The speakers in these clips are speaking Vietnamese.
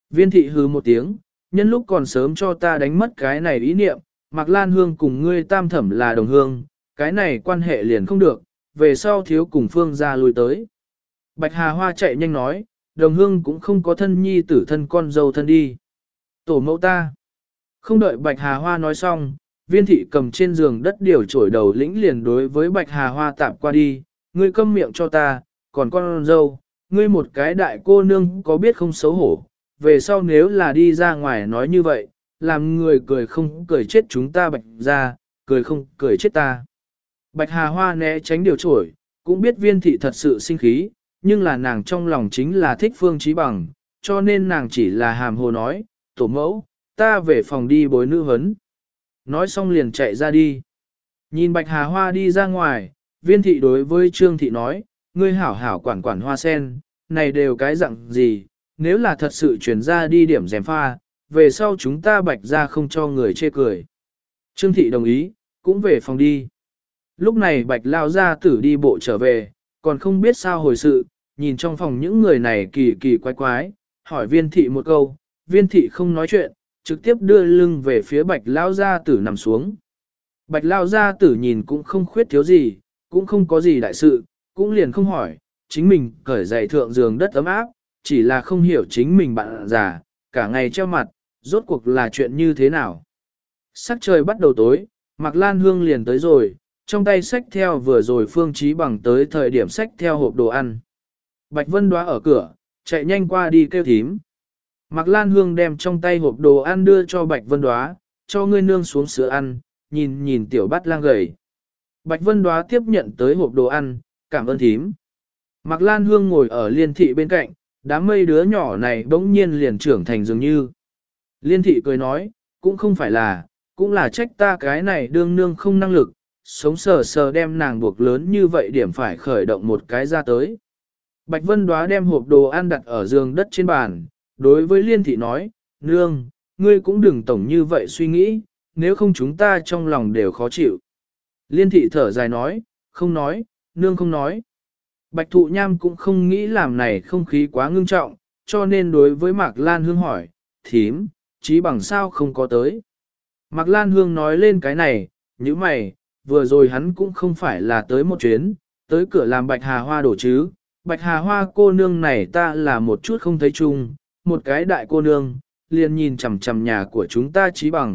Viên thị hừ một tiếng, nhân lúc còn sớm cho ta đánh mất cái này ý niệm, Mạc Lan Hương cùng ngươi tam thẩm là đồng hương, cái này quan hệ liền không được, về sau thiếu cùng phương ra lui tới. Bạch Hà Hoa chạy nhanh nói, đồng hương cũng không có thân nhi tử thân con dâu thân đi. Tổ mẫu ta. Không đợi Bạch Hà Hoa nói xong, viên thị cầm trên giường đất điều trổi đầu lĩnh liền đối với Bạch Hà Hoa tạm qua đi, ngươi câm miệng cho ta, còn con dâu, ngươi một cái đại cô nương có biết không xấu hổ, về sau nếu là đi ra ngoài nói như vậy, làm người cười không cười chết chúng ta Bạch ra, cười không cười chết ta. Bạch Hà Hoa né tránh điều trổi, cũng biết viên thị thật sự sinh khí, nhưng là nàng trong lòng chính là thích Phương Chí Bằng, cho nên nàng chỉ là hàm hồ nói, tổ mẫu, ta về phòng đi bối nữ huấn. Nói xong liền chạy ra đi. Nhìn Bạch Hà Hoa đi ra ngoài, viên thị đối với Trương thị nói, ngươi hảo hảo quản quản hoa sen, này đều cái dạng gì, nếu là thật sự chuyển ra đi điểm dèm pha, về sau chúng ta Bạch ra không cho người chê cười. Trương thị đồng ý, cũng về phòng đi. Lúc này Bạch lao ra tử đi bộ trở về, còn không biết sao hồi sự, nhìn trong phòng những người này kỳ kỳ quái quái, hỏi viên thị một câu, viên thị không nói chuyện, trực tiếp đưa lưng về phía Bạch lao gia tử nằm xuống. Bạch lao gia tử nhìn cũng không khuyết thiếu gì, cũng không có gì đại sự, cũng liền không hỏi, chính mình cởi giày thượng giường đất ấm áp, chỉ là không hiểu chính mình bạn già, cả ngày treo mặt, rốt cuộc là chuyện như thế nào. Sắc trời bắt đầu tối, Mạc Lan Hương liền tới rồi, trong tay xách theo vừa rồi Phương Chí Bằng tới thời điểm xách theo hộp đồ ăn. Bạch Vân Đoá ở cửa, chạy nhanh qua đi kêu thím. Mạc Lan Hương đem trong tay hộp đồ ăn đưa cho Bạch Vân Đoá, cho ngươi nương xuống sữa ăn, nhìn nhìn tiểu bát lang gầy. Bạch Vân Đoá tiếp nhận tới hộp đồ ăn, cảm ơn thím. Mạc Lan Hương ngồi ở Liên thị bên cạnh, đám mây đứa nhỏ này bỗng nhiên liền trưởng thành dường như. Liên thị cười nói, cũng không phải là, cũng là trách ta cái này đương nương không năng lực, sống sờ sờ đem nàng buộc lớn như vậy điểm phải khởi động một cái ra tới. Bạch Vân Đoá đem hộp đồ ăn đặt ở giường đất trên bàn, đối với Liên thị nói, nương, ngươi cũng đừng tổng như vậy suy nghĩ, nếu không chúng ta trong lòng đều khó chịu. Liên thị thở dài nói, không nói, nương không nói. Bạch Thụ Nham cũng không nghĩ làm này không khí quá ngưng trọng, cho nên đối với Mạc Lan Hương hỏi, thím, Chí Bằng sao không có tới. Mạc Lan Hương nói lên cái này, như mày, vừa rồi hắn cũng không phải là tới một chuyến, tới cửa làm Bạch Hà Hoa đổ chứ. Bạch Hà Hoa cô nương này ta là một chút không thấy chung, một cái đại cô nương, liền nhìn chằm chằm nhà của chúng ta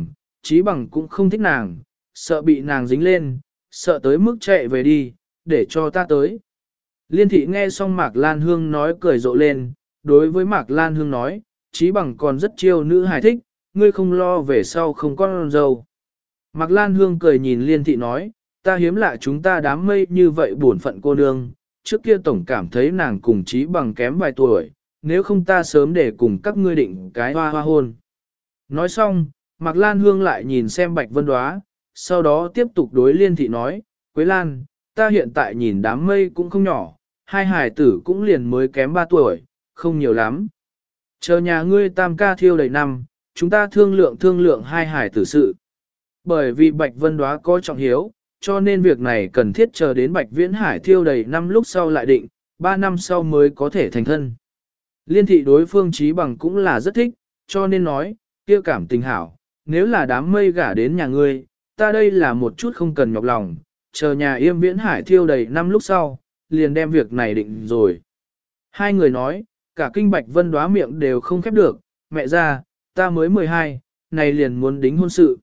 Chí Bằng cũng không thích nàng, sợ bị nàng dính lên, sợ tới mức chạy về đi, để cho ta tới. Liên thị nghe xong Mạc Lan Hương nói cười rộ lên, đối với Mạc Lan Hương nói, Chí Bằng còn rất chiêu nữ hài thích, ngươi không lo về sau không con dâu. Mạc Lan Hương cười nhìn Liên thị nói, ta hiếm lạ chúng ta đám mây như vậy buồn phận cô nương, trước kia tổng cảm thấy nàng cùng Chí Bằng kém vài tuổi, nếu không ta sớm để cùng các ngươi định cái hoa hoa hôn. Nói xong, Mạc Lan Hương lại nhìn xem Bạch Vân Đoá, sau đó tiếp tục đối Liên thị nói, Quế Lan, ta hiện tại nhìn đám mây cũng không nhỏ, hai hài tử cũng liền mới kém 3 tuổi, không nhiều lắm. Chờ nhà ngươi tam ca thiêu đầy năm, chúng ta thương lượng hai hài tử sự. Bởi vì Bạch Vân Đoá có trọng hiếu, cho nên việc này cần thiết chờ đến Bạch Viễn Hải thiêu đầy năm lúc sau lại định, 3 năm sau mới có thể thành thân. Liên thị đối phương Chí Bằng cũng là rất thích, cho nên nói, kia cảm tình hảo, nếu là đám mây gả đến nhà ngươi, ta đây là một chút không cần nhọc lòng, chờ nhà Yêm Viễn Hải thiêu đầy năm lúc sau, liền đem việc này định rồi. Hai người nói, cả kinh Bạch Vân Đoá miệng đều không khép được, mẹ ra, ta mới 12, này liền muốn đính hôn sự.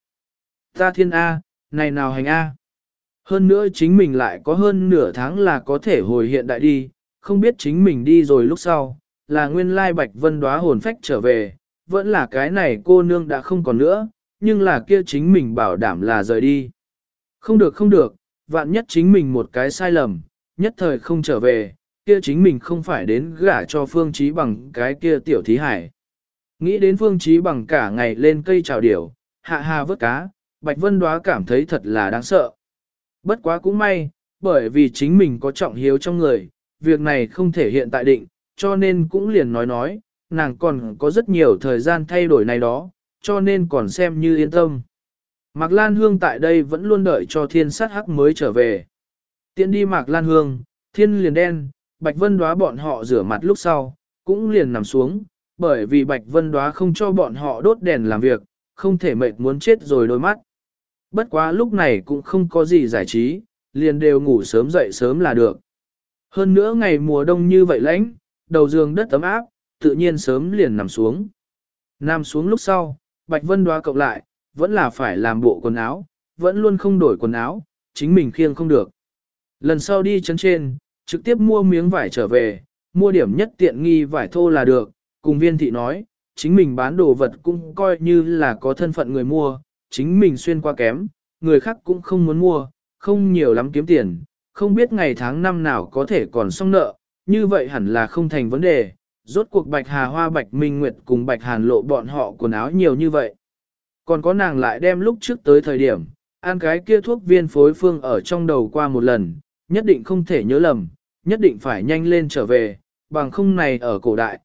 Ta thiên A, này nào hành A. Hơn nữa chính mình lại có hơn nửa tháng là có thể hồi hiện đại đi, không biết chính mình đi rồi lúc sau, là nguyên lai Bạch Vân Đoá hồn phách trở về, vẫn là cái này cô nương đã không còn nữa, nhưng là kia chính mình bảo đảm là rời đi. Không được, vạn nhất chính mình một cái sai lầm, nhất thời không trở về, kia chính mình không phải đến gả cho Phương Chí Bằng cái kia tiểu thí hải. Nghĩ đến Phương Chí Bằng cả ngày lên cây trào điểu, hạ hà vớt cá, Bạch Vân Đoá cảm thấy thật là đáng sợ. Bất quá cũng may, bởi vì chính mình có trọng hiếu trong người, việc này không thể hiện tại định, cho nên cũng liền nói, nàng còn có rất nhiều thời gian thay đổi này đó, cho nên còn xem như yên tâm. Mạc Lan Hương tại đây vẫn luôn đợi cho thiên sát hắc mới trở về. Tiện đi Mạc Lan Hương, thiên liền đen, Bạch Vân Đoá bọn họ rửa mặt lúc sau, cũng liền nằm xuống, bởi vì Bạch Vân Đóa không cho bọn họ đốt đèn làm việc, không thể mệt muốn chết rồi đôi mắt. Bất quá lúc này cũng không có gì giải trí, liền đều ngủ sớm dậy sớm là được. Hơn nữa ngày mùa đông như vậy lạnh, đầu giường đất ấm áp, tự nhiên sớm liền nằm xuống. Nằm xuống lúc sau, Bạch Vân Đóa cộng lại, vẫn là phải làm bộ quần áo, vẫn luôn không đổi quần áo, chính mình khiêng không được. Lần sau đi chấn trên, trực tiếp mua miếng vải trở về, mua điểm nhất tiện nghi vải thô là được, cùng viên thị nói, chính mình bán đồ vật cũng coi như là có thân phận người mua, chính mình xuyên qua kém, người khác cũng không muốn mua, không nhiều lắm kiếm tiền, không biết ngày tháng năm nào có thể còn xong nợ, như vậy hẳn là không thành vấn đề. Rốt cuộc Bạch Hà Hoa Bạch Minh Nguyệt cùng Bạch Hàn Lộ bọn họ quần áo nhiều như vậy. Còn có nàng lại đem lúc trước tới thời điểm, ăn cái kia thuốc viên phối phương ở trong đầu qua một lần, nhất định không thể nhớ lầm, nhất định phải nhanh lên trở về, bằng không này ở cổ đại,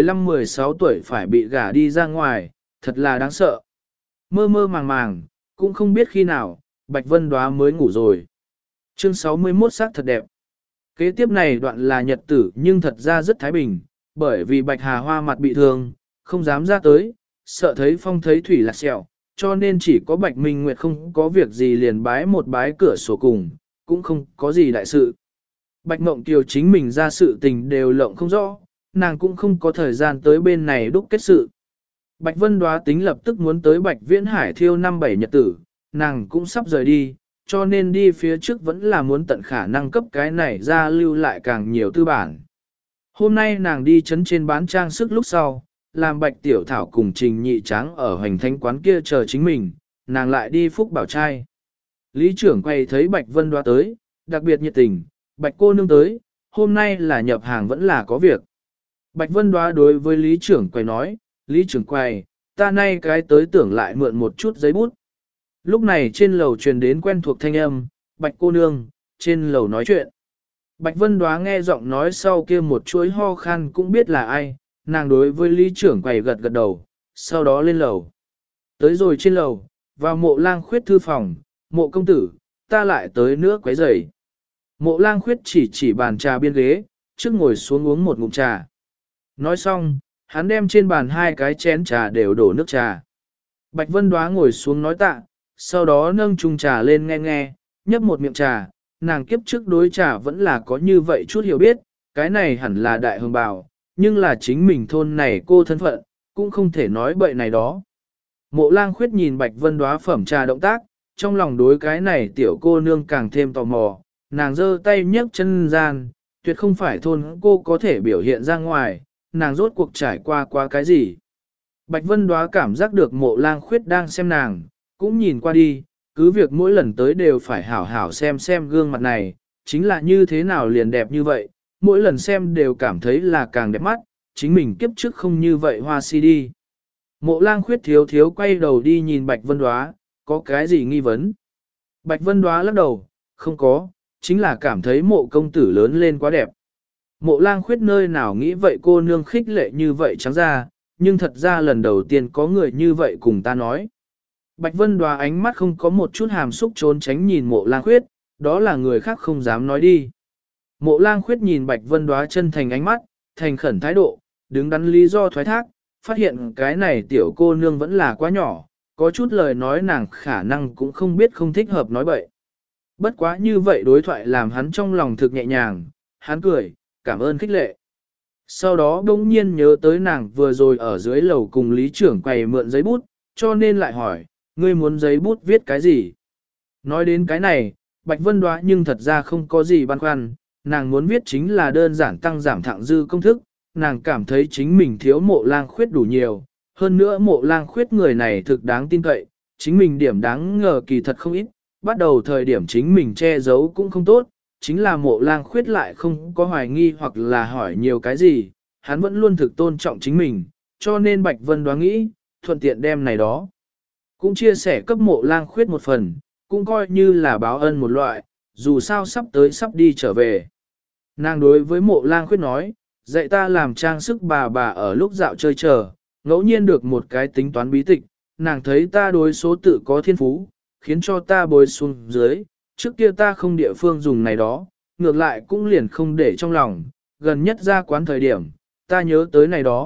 15-16 tuổi phải bị gả đi ra ngoài, thật là đáng sợ. Mơ mơ màng màng, cũng không biết khi nào, Bạch Vân Đóa mới ngủ rồi. Chương 61 sắc thật đẹp. Kế tiếp này đoạn là nhật tử nhưng thật ra rất thái bình, bởi vì Bạch Hà Hoa mặt bị thương, không dám ra tới, sợ thấy phong thấy thủy lạc sẹo, cho nên chỉ có Bạch Minh Nguyệt không có việc gì liền bái một bái cửa sổ cùng, cũng không có gì đại sự. Bạch Mộng Kiều chính mình ra sự tình đều lộng không rõ, nàng cũng không có thời gian tới bên này đúc kết sự. Bạch Vân Đóa tính lập tức muốn tới Bạch Viễn Hải thiêu năm bảy nhật tử, nàng cũng sắp rời đi, cho nên đi phía trước vẫn là muốn tận khả năng cấp cái này ra lưu lại càng nhiều tư bản. Hôm nay nàng đi chấn trên bán trang sức lúc sau, làm Bạch Tiểu Thảo cùng Trình Nhị Tráng ở Hoành Thánh quán kia chờ chính mình, nàng lại đi Phúc Bảo trai. Lý trưởng quay thấy Bạch Vân Đóa tới, đặc biệt nhiệt tình, Bạch cô nương tới, hôm nay là nhập hàng vẫn là có việc. Bạch Vân Đóa đối với Lý trưởng quay nói, Lý trưởng quay, ta nay cái tới tưởng lại mượn một chút giấy bút. Lúc này trên lầu truyền đến quen thuộc thanh âm, Bạch cô nương, trên lầu nói chuyện. Bạch Vân Đóa nghe giọng nói sau kia một chuỗi ho khan cũng biết là ai, nàng đối với Lý trưởng quầy gật gật đầu, sau đó lên lầu. Tới rồi trên lầu, vào Mộ Lang Khuyết thư phòng, Mộ công tử, ta lại tới nữa quấy rầy. Mộ Lang Khuyết chỉ bàn trà biên ghế, trước ngồi xuống uống một ngụm trà. Nói xong, hắn đem trên bàn hai cái chén trà đều đổ nước trà. Bạch Vân Đóa ngồi xuống nói tạ, sau đó nâng chung trà lên nghe nghe, nhấp một miệng trà, nàng kiếp trước đối trà vẫn là có như vậy chút hiểu biết, cái này hẳn là đại hương bào, nhưng là chính mình thôn này cô thân phận, cũng không thể nói bậy này đó. Mộ Lang Khuyết nhìn Bạch Vân Đóa phẩm trà động tác, trong lòng đối cái này tiểu cô nương càng thêm tò mò, nàng giơ tay nhấc chân gian, tuyệt không phải thôn cô có thể biểu hiện ra ngoài, nàng rốt cuộc trải qua cái gì. Bạch Vân Đóa cảm giác được Mộ Lang Khuyết đang xem nàng, cũng nhìn qua đi, cứ việc mỗi lần tới đều phải hảo hảo xem gương mặt này, chính là như thế nào liền đẹp như vậy, mỗi lần xem đều cảm thấy là càng đẹp mắt, chính mình kiếp trước không như vậy hoa si đi. Mộ Lang Khuyết thiếu quay đầu đi nhìn Bạch Vân Đóa, có cái gì nghi vấn? Bạch Vân Đóa lắc đầu, không có, chính là cảm thấy mộ công tử lớn lên quá đẹp. Mộ Lang Khuyết nơi nào nghĩ vậy cô nương khích lệ như vậy trắng ra, nhưng thật ra lần đầu tiên có người như vậy cùng ta nói. Bạch Vân Đóa ánh mắt không có một chút hàm xúc trốn tránh nhìn Mộ Lang Khuyết, đó là người khác không dám nói đi. Mộ Lang Khuyết nhìn Bạch Vân Đóa chân thành ánh mắt, thành khẩn thái độ, đứng đắn lý do thoái thác, phát hiện cái này tiểu cô nương vẫn là quá nhỏ, có chút lời nói nàng khả năng cũng không biết không thích hợp nói bậy. Bất quá như vậy đối thoại làm hắn trong lòng thực nhẹ nhàng, hắn cười, cảm ơn khích lệ. Sau đó bỗng nhiên nhớ tới nàng vừa rồi ở dưới lầu cùng lý trưởng quầy mượn giấy bút, cho nên lại hỏi, ngươi muốn giấy bút viết cái gì? Nói đến cái này, Bạch Vân Đóa nhưng thật ra không có gì băn khoăn, nàng muốn viết chính là đơn giản tăng giảm thặng dư công thức, nàng cảm thấy chính mình thiếu Mộ Lang Khuyết đủ nhiều, hơn nữa Mộ Lang Khuyết người này thực đáng tin cậy, chính mình điểm đáng ngờ kỳ thật không ít, bắt đầu thời điểm chính mình che giấu cũng không tốt, chính là Mộ Lang Khuyết lại không có hoài nghi hoặc là hỏi nhiều cái gì, hắn vẫn luôn thực tôn trọng chính mình, cho nên Bạch Vân Đóa nghĩ, thuận tiện đem này đó. Cũng chia sẻ cấp Mộ Lang Khuyết một phần, cũng coi như là báo ân một loại, dù sao sắp tới sắp đi trở về. Nàng đối với Mộ Lang Khuyết nói, dạy ta làm trang sức bà ở lúc dạo chơi chờ, ngẫu nhiên được một cái tính toán bí tịch, nàng thấy ta đối số tự có thiên phú, khiến cho ta bồi xuống dưới, trước kia ta không địa phương dùng này đó, ngược lại cũng liền không để trong lòng, gần nhất ra quán thời điểm, ta nhớ tới này đó,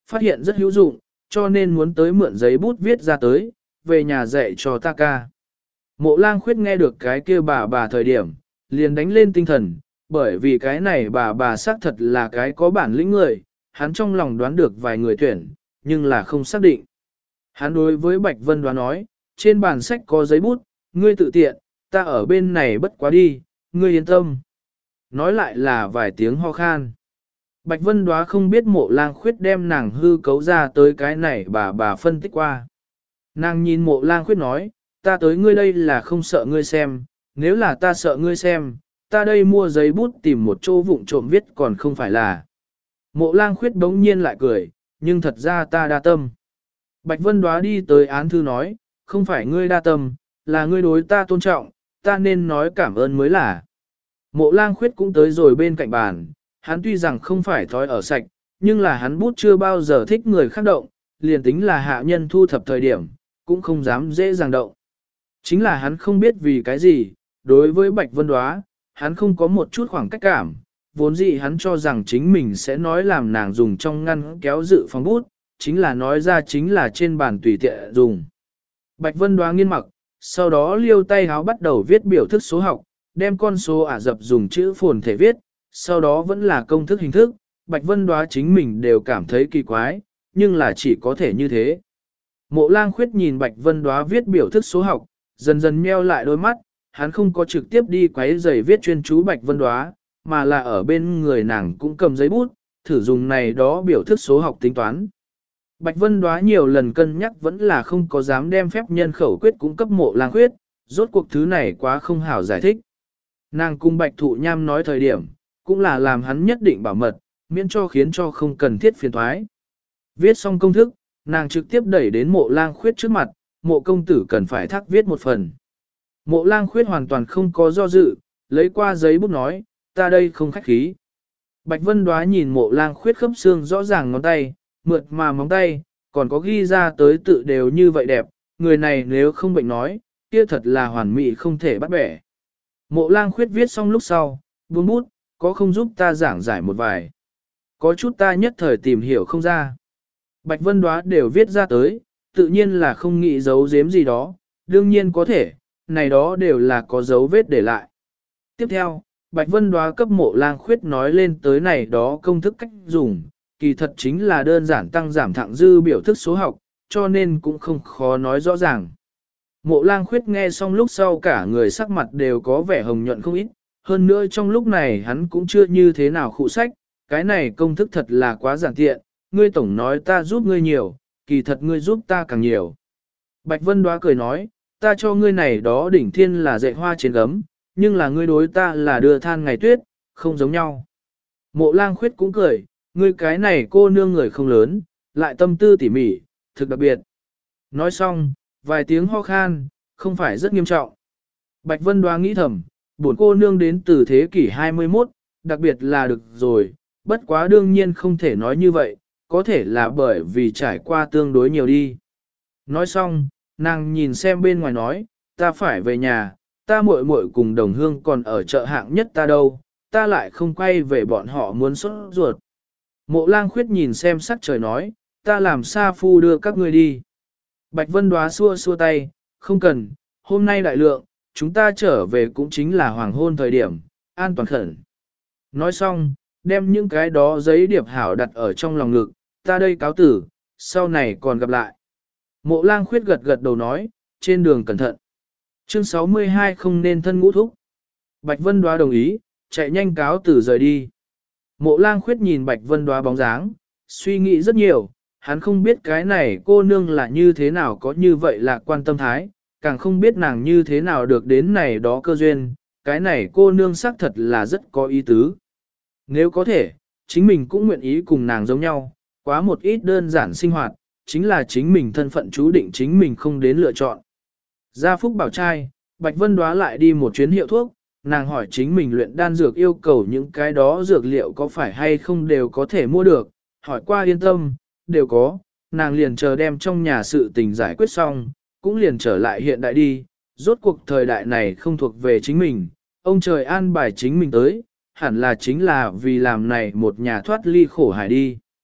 phát hiện rất hữu dụng, cho nên muốn tới mượn giấy bút viết ra tới, về nhà dạy cho ta ca. Mộ Lang Khuyết nghe được cái kia bà thời điểm, liền đánh lên tinh thần, bởi vì cái này bà xác thật là cái có bản lĩnh người, hắn trong lòng đoán được vài người tuyển, nhưng là không xác định. Hắn đối với Bạch Vân Đoá nói, trên bàn sách có giấy bút, ngươi tự tiện, ta ở bên này bất quá đi, ngươi yên tâm. Nói lại là vài tiếng ho khan. Bạch Vân Đoá không biết Mộ Lang Khuyết đem nàng hư cấu ra tới cái này bà phân tích qua. Nàng nhìn Mộ Lang Khuyết nói, ta tới ngươi đây là không sợ ngươi xem, nếu là ta sợ ngươi xem, ta đây mua giấy bút tìm một chỗ vụng trộm viết còn không phải là. Mộ Lang Khuyết bỗng nhiên lại cười, nhưng thật ra ta đa tâm. Bạch Vân Đoá đi tới án thư nói, không phải ngươi đa tâm, là ngươi đối ta tôn trọng, ta nên nói cảm ơn mới là. Mộ Lang Khuyết cũng tới rồi bên cạnh bàn, hắn tuy rằng không phải thói ở sạch, nhưng là hắn bút chưa bao giờ thích người khác động, liền tính là hạ nhân thu thập thời điểm, cũng không dám dễ dàng động. Chính là hắn không biết vì cái gì, đối với Bạch Vân Đoá, hắn không có một chút khoảng cách cảm, vốn dĩ hắn cho rằng chính mình sẽ nói làm nàng dùng trong ngăn kéo dự phòng bút, chính là nói ra chính là trên bàn tùy tiện dùng. Bạch Vân Đoá nghiên mặc, sau đó liêu tay háo bắt đầu viết biểu thức số học, đem con số Ả Rập dùng chữ phồn thể viết, sau đó vẫn là công thức hình thức, Bạch Vân Đoá chính mình đều cảm thấy kỳ quái, nhưng là chỉ có thể như thế. Mộ Lang Khuyết nhìn Bạch Vân Đoá viết biểu thức số học, dần dần meo lại đôi mắt, hắn không có trực tiếp đi quấy giày viết chuyên chú Bạch Vân Đoá, mà là ở bên người nàng cũng cầm giấy bút, thử dùng này đó biểu thức số học tính toán. Bạch Vân Đoá nhiều lần cân nhắc vẫn là không có dám đem phép nhân khẩu quyết cung cấp Mộ Lang Khuyết, rốt cuộc thứ này quá không hảo giải thích. Nàng cùng Bạch Thụ Nham nói thời điểm, cũng là làm hắn nhất định bảo mật, miễn cho khiến cho không cần thiết phiền thoái. Viết xong công thức, nàng trực tiếp đẩy đến Mộ Lang Khuyết trước mặt, Mộ công tử cần phải thác viết một phần. Mộ Lang Khuyết hoàn toàn không có do dự, lấy qua giấy bút nói, ta đây không khách khí. Bạch Vân Đoá nhìn Mộ Lang Khuyết khớp xương rõ ràng ngón tay, mượt mà móng tay, còn có ghi ra tới tự đều như vậy đẹp, người này nếu không bệnh nói, kia thật là hoàn mỹ không thể bắt bẻ. Mộ Lang Khuyết viết xong lúc sau, buông bút, có không giúp ta giảng giải một vài. Có chút ta nhất thời tìm hiểu không ra. Bạch Vân Đoá đều viết ra tới, tự nhiên là không nghĩ giấu giếm gì đó, đương nhiên có thể, này đó đều là có dấu vết để lại. Tiếp theo, Bạch Vân Đoá cấp Mộ Lang Khuyết nói lên tới này đó công thức cách dùng, kỳ thật chính là đơn giản tăng giảm thặng dư biểu thức số học, cho nên cũng không khó nói rõ ràng. Mộ Lang Khuyết nghe xong lúc sau cả người sắc mặt đều có vẻ hồng nhuận không ít, hơn nữa trong lúc này hắn cũng chưa như thế nào khụ sách, cái này công thức thật là quá giản tiện, ngươi tổng nói ta giúp ngươi nhiều, kỳ thật ngươi giúp ta càng nhiều. Bạch Vân Đoá cười nói, ta cho ngươi này đó đỉnh thiên là dạy hoa trên gấm, nhưng là ngươi đối ta là đưa than ngày tuyết, không giống nhau. Mộ Lang Khuyết cũng cười, ngươi cái này cô nương người không lớn, lại tâm tư tỉ mỉ, thực đặc biệt. Nói xong, vài tiếng ho khan, không phải rất nghiêm trọng. Bạch Vân Đoá nghĩ thầm, bổn cô nương đến từ thế kỷ 21, đặc biệt là được rồi, bất quá đương nhiên không thể nói như vậy, có thể là bởi vì trải qua tương đối nhiều đi. Nói xong, nàng nhìn xem bên ngoài nói, ta phải về nhà, ta muội muội cùng đồng hương còn ở chợ hạng nhất ta đâu, ta lại không quay về bọn họ muốn xuất ruột. Mộ Lang Khuyết nhìn xem sắc trời nói, ta làm sa phu đưa các ngươi đi. Bạch Vân Đoá xua xua tay, không cần, hôm nay đại lượng, chúng ta trở về cũng chính là hoàng hôn thời điểm, an toàn khẩn. Nói xong, đem những cái đó giấy điệp hảo đặt ở trong lòng ngực, ta đây cáo tử, sau này còn gặp lại. Mộ Lang Khuyết gật gật đầu nói, trên đường cẩn thận. Chương 62 không nên thân ngũ thúc. Bạch Vân Đoá đồng ý, chạy nhanh cáo tử rời đi. Mộ Lang Khuyết nhìn Bạch Vân Đoá bóng dáng, suy nghĩ rất nhiều, hắn không biết cái này cô nương là như thế nào có như vậy là quan tâm thái, càng không biết nàng như thế nào được đến này đó cơ duyên, cái này cô nương xác thật là rất có ý tứ. Nếu có thể, chính mình cũng nguyện ý cùng nàng giống nhau, quá một ít đơn giản sinh hoạt, chính là chính mình thân phận chú định chính mình không đến lựa chọn. Gia Phúc bảo trai, Bạch Vân Đoá lại đi một chuyến hiệu thuốc, nàng hỏi chính mình luyện đan dược yêu cầu những cái đó dược liệu có phải hay không đều có thể mua được, hỏi qua yên tâm, đều có, nàng liền chờ đem trong nhà sự tình giải quyết xong, cũng liền trở lại hiện đại đi, rốt cuộc thời đại này không thuộc về chính mình, ông trời an bài chính mình tới, hẳn là chính là vì làm này một nhà thoát ly khổ hải đi.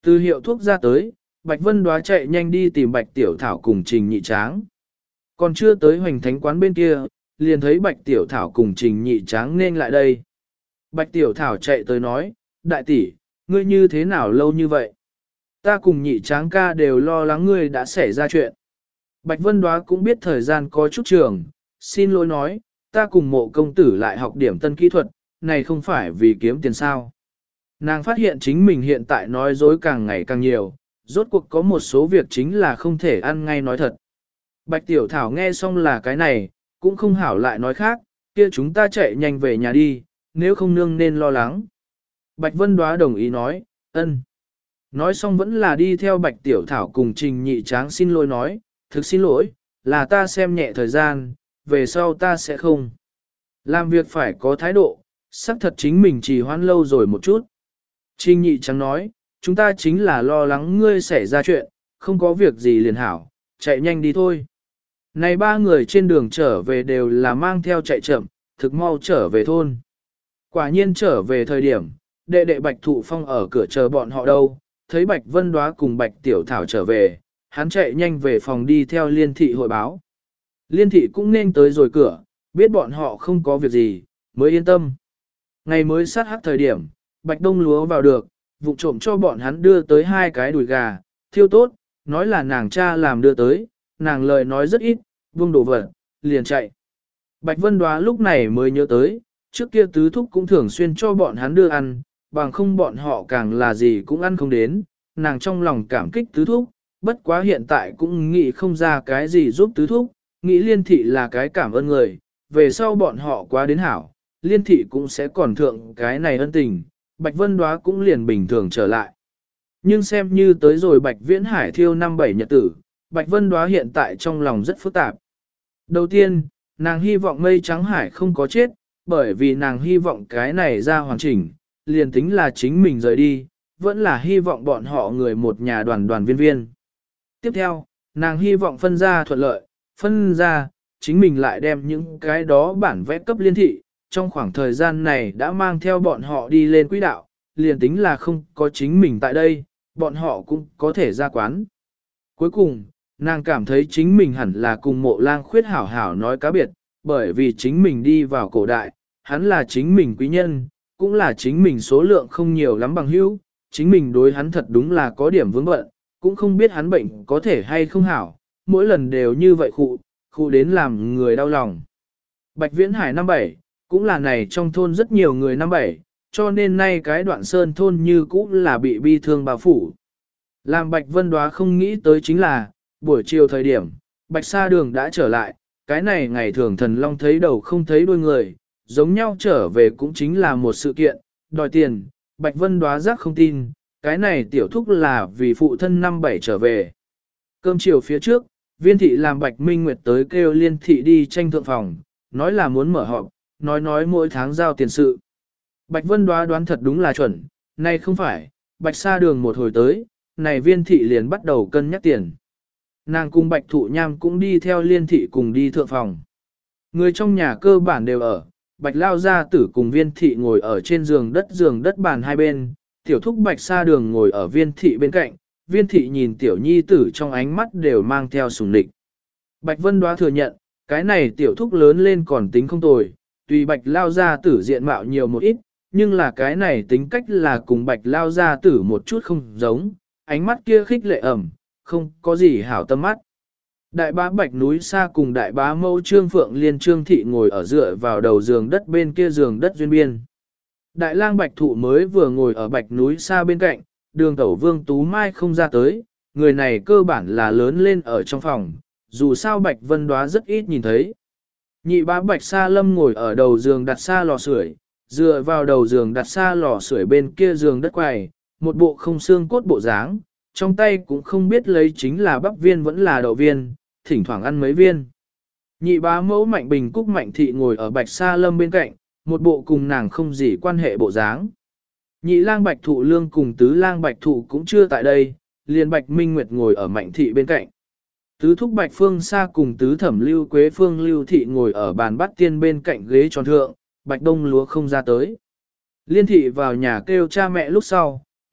Từ hiệu thuốc ra tới, Bạch Vân Đóa chạy nhanh đi tìm Bạch Tiểu Thảo cùng Trình Nhị Tráng. Còn chưa tới Hoành Thánh quán bên kia, liền thấy Bạch Tiểu Thảo cùng Trình Nhị Tráng nên lại đây. Bạch Tiểu Thảo chạy tới nói, đại tỷ, ngươi như thế nào lâu như vậy? Ta cùng Nhị Tráng ca đều lo lắng ngươi đã xảy ra chuyện. Bạch Vân Đóa cũng biết thời gian có chút trường, xin lỗi nói, ta cùng Mộ công tử lại học điểm tân kỹ thuật, này không phải vì kiếm tiền sao. Nàng phát hiện chính mình hiện tại nói dối càng ngày càng nhiều, rốt cuộc có một số việc chính là không thể ăn ngay nói thật. Bạch Tiểu Thảo nghe xong là cái này, cũng không hảo lại nói khác, kia chúng ta chạy nhanh về nhà đi, nếu không nương nên lo lắng. Bạch Vân Đóa đồng ý nói, ân. Nói xong vẫn là đi theo Bạch Tiểu Thảo cùng Trình Nhị Tráng xin lỗi nói, thực xin lỗi, là ta xem nhẹ thời gian, về sau ta sẽ không. Làm việc phải có thái độ, xác thật chính mình trì hoãn lâu rồi một chút. Trình Nhị Tráng nói, chúng ta chính là lo lắng ngươi xảy ra chuyện, không có việc gì liền hảo, chạy nhanh đi thôi. Này ba người trên đường trở về đều là mang theo chạy chậm, thực mau trở về thôn. Quả nhiên trở về thời điểm, đệ đệ Bạch Thụ Phong ở cửa chờ bọn họ đâu, thấy Bạch Vân Đóa cùng Bạch Tiểu Thảo trở về, hắn chạy nhanh về phòng đi theo Liên Thị hội báo. Liên Thị cũng nên tới rồi cửa, biết bọn họ không có việc gì, mới yên tâm. Ngày mới sát hắc thời điểm, Bạch Đông Lúa vào được, vụ trộm cho bọn hắn đưa tới 2 cái đùi gà, thiêu tốt, nói là nàng cha làm đưa tới, nàng lời nói rất ít, buông đồ vật, liền chạy. Bạch Vân Đóa lúc này mới nhớ tới, trước kia tứ thúc cũng thường xuyên cho bọn hắn đưa ăn, bằng không bọn họ càng là gì cũng ăn không đến, nàng trong lòng cảm kích tứ thúc, bất quá hiện tại cũng nghĩ không ra cái gì giúp tứ thúc, nghĩ Liên Thị là cái cảm ơn người, về sau bọn họ quá đến hảo, Liên Thị cũng sẽ còn thượng cái này ân tình, Bạch Vân Đóa cũng liền bình thường trở lại. Nhưng xem như tới rồi Bạch Viễn Hải thiêu năm 7 nhật tử, Bạch Vân Đóa hiện tại trong lòng rất phức tạp. Đầu tiên, nàng hy vọng Mây Trắng Hải không có chết, bởi vì nàng hy vọng cái này ra hoàn chỉnh, liền tính là chính mình rời đi, vẫn là hy vọng bọn họ người một nhà đoàn đoàn viên viên. Tiếp theo, nàng hy vọng phân ra thuận lợi, phân ra, chính mình lại đem những cái đó bản vẽ cấp Liên Thị, trong khoảng thời gian này đã mang theo bọn họ đi lên quỹ đạo, liền tính là không có chính mình tại đây, bọn họ cũng có thể ra quán. Cuối cùng, nàng cảm thấy chính mình hẳn là cùng Mộ Lang Khuyết hảo hảo nói cá biệt, bởi vì chính mình đi vào cổ đại, hắn là chính mình quý nhân, cũng là chính mình số lượng không nhiều lắm bằng hữu, chính mình đối hắn thật đúng là có điểm vướng bận, cũng không biết hắn bệnh có thể hay không hảo, mỗi lần đều như vậy khụ đến làm người đau lòng. Bạch Viễn Hải năm 7, cũng là này trong thôn rất nhiều người năm 7, cho nên nay cái đoạn sơn thôn như cũ là bị bi thương bao phủ. Làm Bạch Vân Đóa không nghĩ tới chính là, buổi chiều thời điểm, Bạch Sa Đường đã trở lại, cái này ngày thường thần long thấy đầu không thấy đuôi người, giống nhau trở về cũng chính là một sự kiện, đòi tiền, Bạch Vân Đóa giác không tin, cái này tiểu thúc là vì phụ thân năm 7 trở về. Cơm chiều phía trước, Viên Thị làm Bạch Minh Nguyệt tới kêu Liên Thị đi tranh thượng phòng, nói là muốn mở họp, nói mỗi tháng giao tiền sự. Bạch Vân Đóa đoán thật đúng là chuẩn, này không phải, Bạch Sa Đường một hồi tới, này Viên Thị liền bắt đầu cân nhắc tiền. Nàng cùng Bạch Thụ Nham cũng đi theo Liên Thị cùng đi thượng phòng. Người trong nhà cơ bản đều ở, Bạch Lao Gia Tử cùng Viên Thị ngồi ở trên giường đất bàn hai bên, tiểu thúc Bạch Sa Đường ngồi ở Viên Thị bên cạnh, Viên Thị nhìn tiểu nhi tử trong ánh mắt đều mang theo sủng địch. Bạch Vân Đóa thừa nhận, cái này tiểu thúc lớn lên còn tính không tồi, tùy Bạch Lao Gia Tử diện mạo nhiều một ít, nhưng là cái này tính cách là cùng Bạch Lao Gia Tử một chút không giống, ánh mắt kia khích lệ ẩm, không có gì hảo tâm mắt. Đại bá Bạch Núi Sa cùng đại bá mẫu Trương Phượng Liên Trương Thị ngồi ở dựa vào đầu giường đất bên kia giường đất duyên biên. Đại lang Bạch Thụ mới vừa ngồi ở Bạch Núi Sa bên cạnh, đường tẩu Vương Tú Mai không ra tới, người này cơ bản là lớn lên ở trong phòng, dù sao Bạch Vân Đóa rất ít nhìn thấy. Nhị bá Bạch Sa Lâm ngồi ở đầu giường đặt xa lò sưởi, dựa vào đầu giường đặt xa lò sưởi bên kia giường đất quầy, một bộ không xương cốt bộ dáng, trong tay cũng không biết lấy chính là bắp viên vẫn là đậu viên, thỉnh thoảng ăn mấy viên. Nhị bá mẫu Mạnh Bình Cúc Mạnh Thị ngồi ở Bạch Sa Lâm bên cạnh, một bộ cùng nàng không gì quan hệ bộ dáng. Nhị lang Bạch Thụ Lương cùng tứ lang Bạch Thụ cũng chưa tại đây, liền Bạch Minh Nguyệt ngồi ở Mạnh Thị bên cạnh. Tứ thúc Bạch Phương Sa cùng tứ thẩm Lưu Quế Phương Lưu Thị ngồi ở bàn bắt tiên bên cạnh ghế tròn thượng, Bạch Đông Lúa không ra tới. Liên Thị vào nhà kêu cha mẹ lúc sau,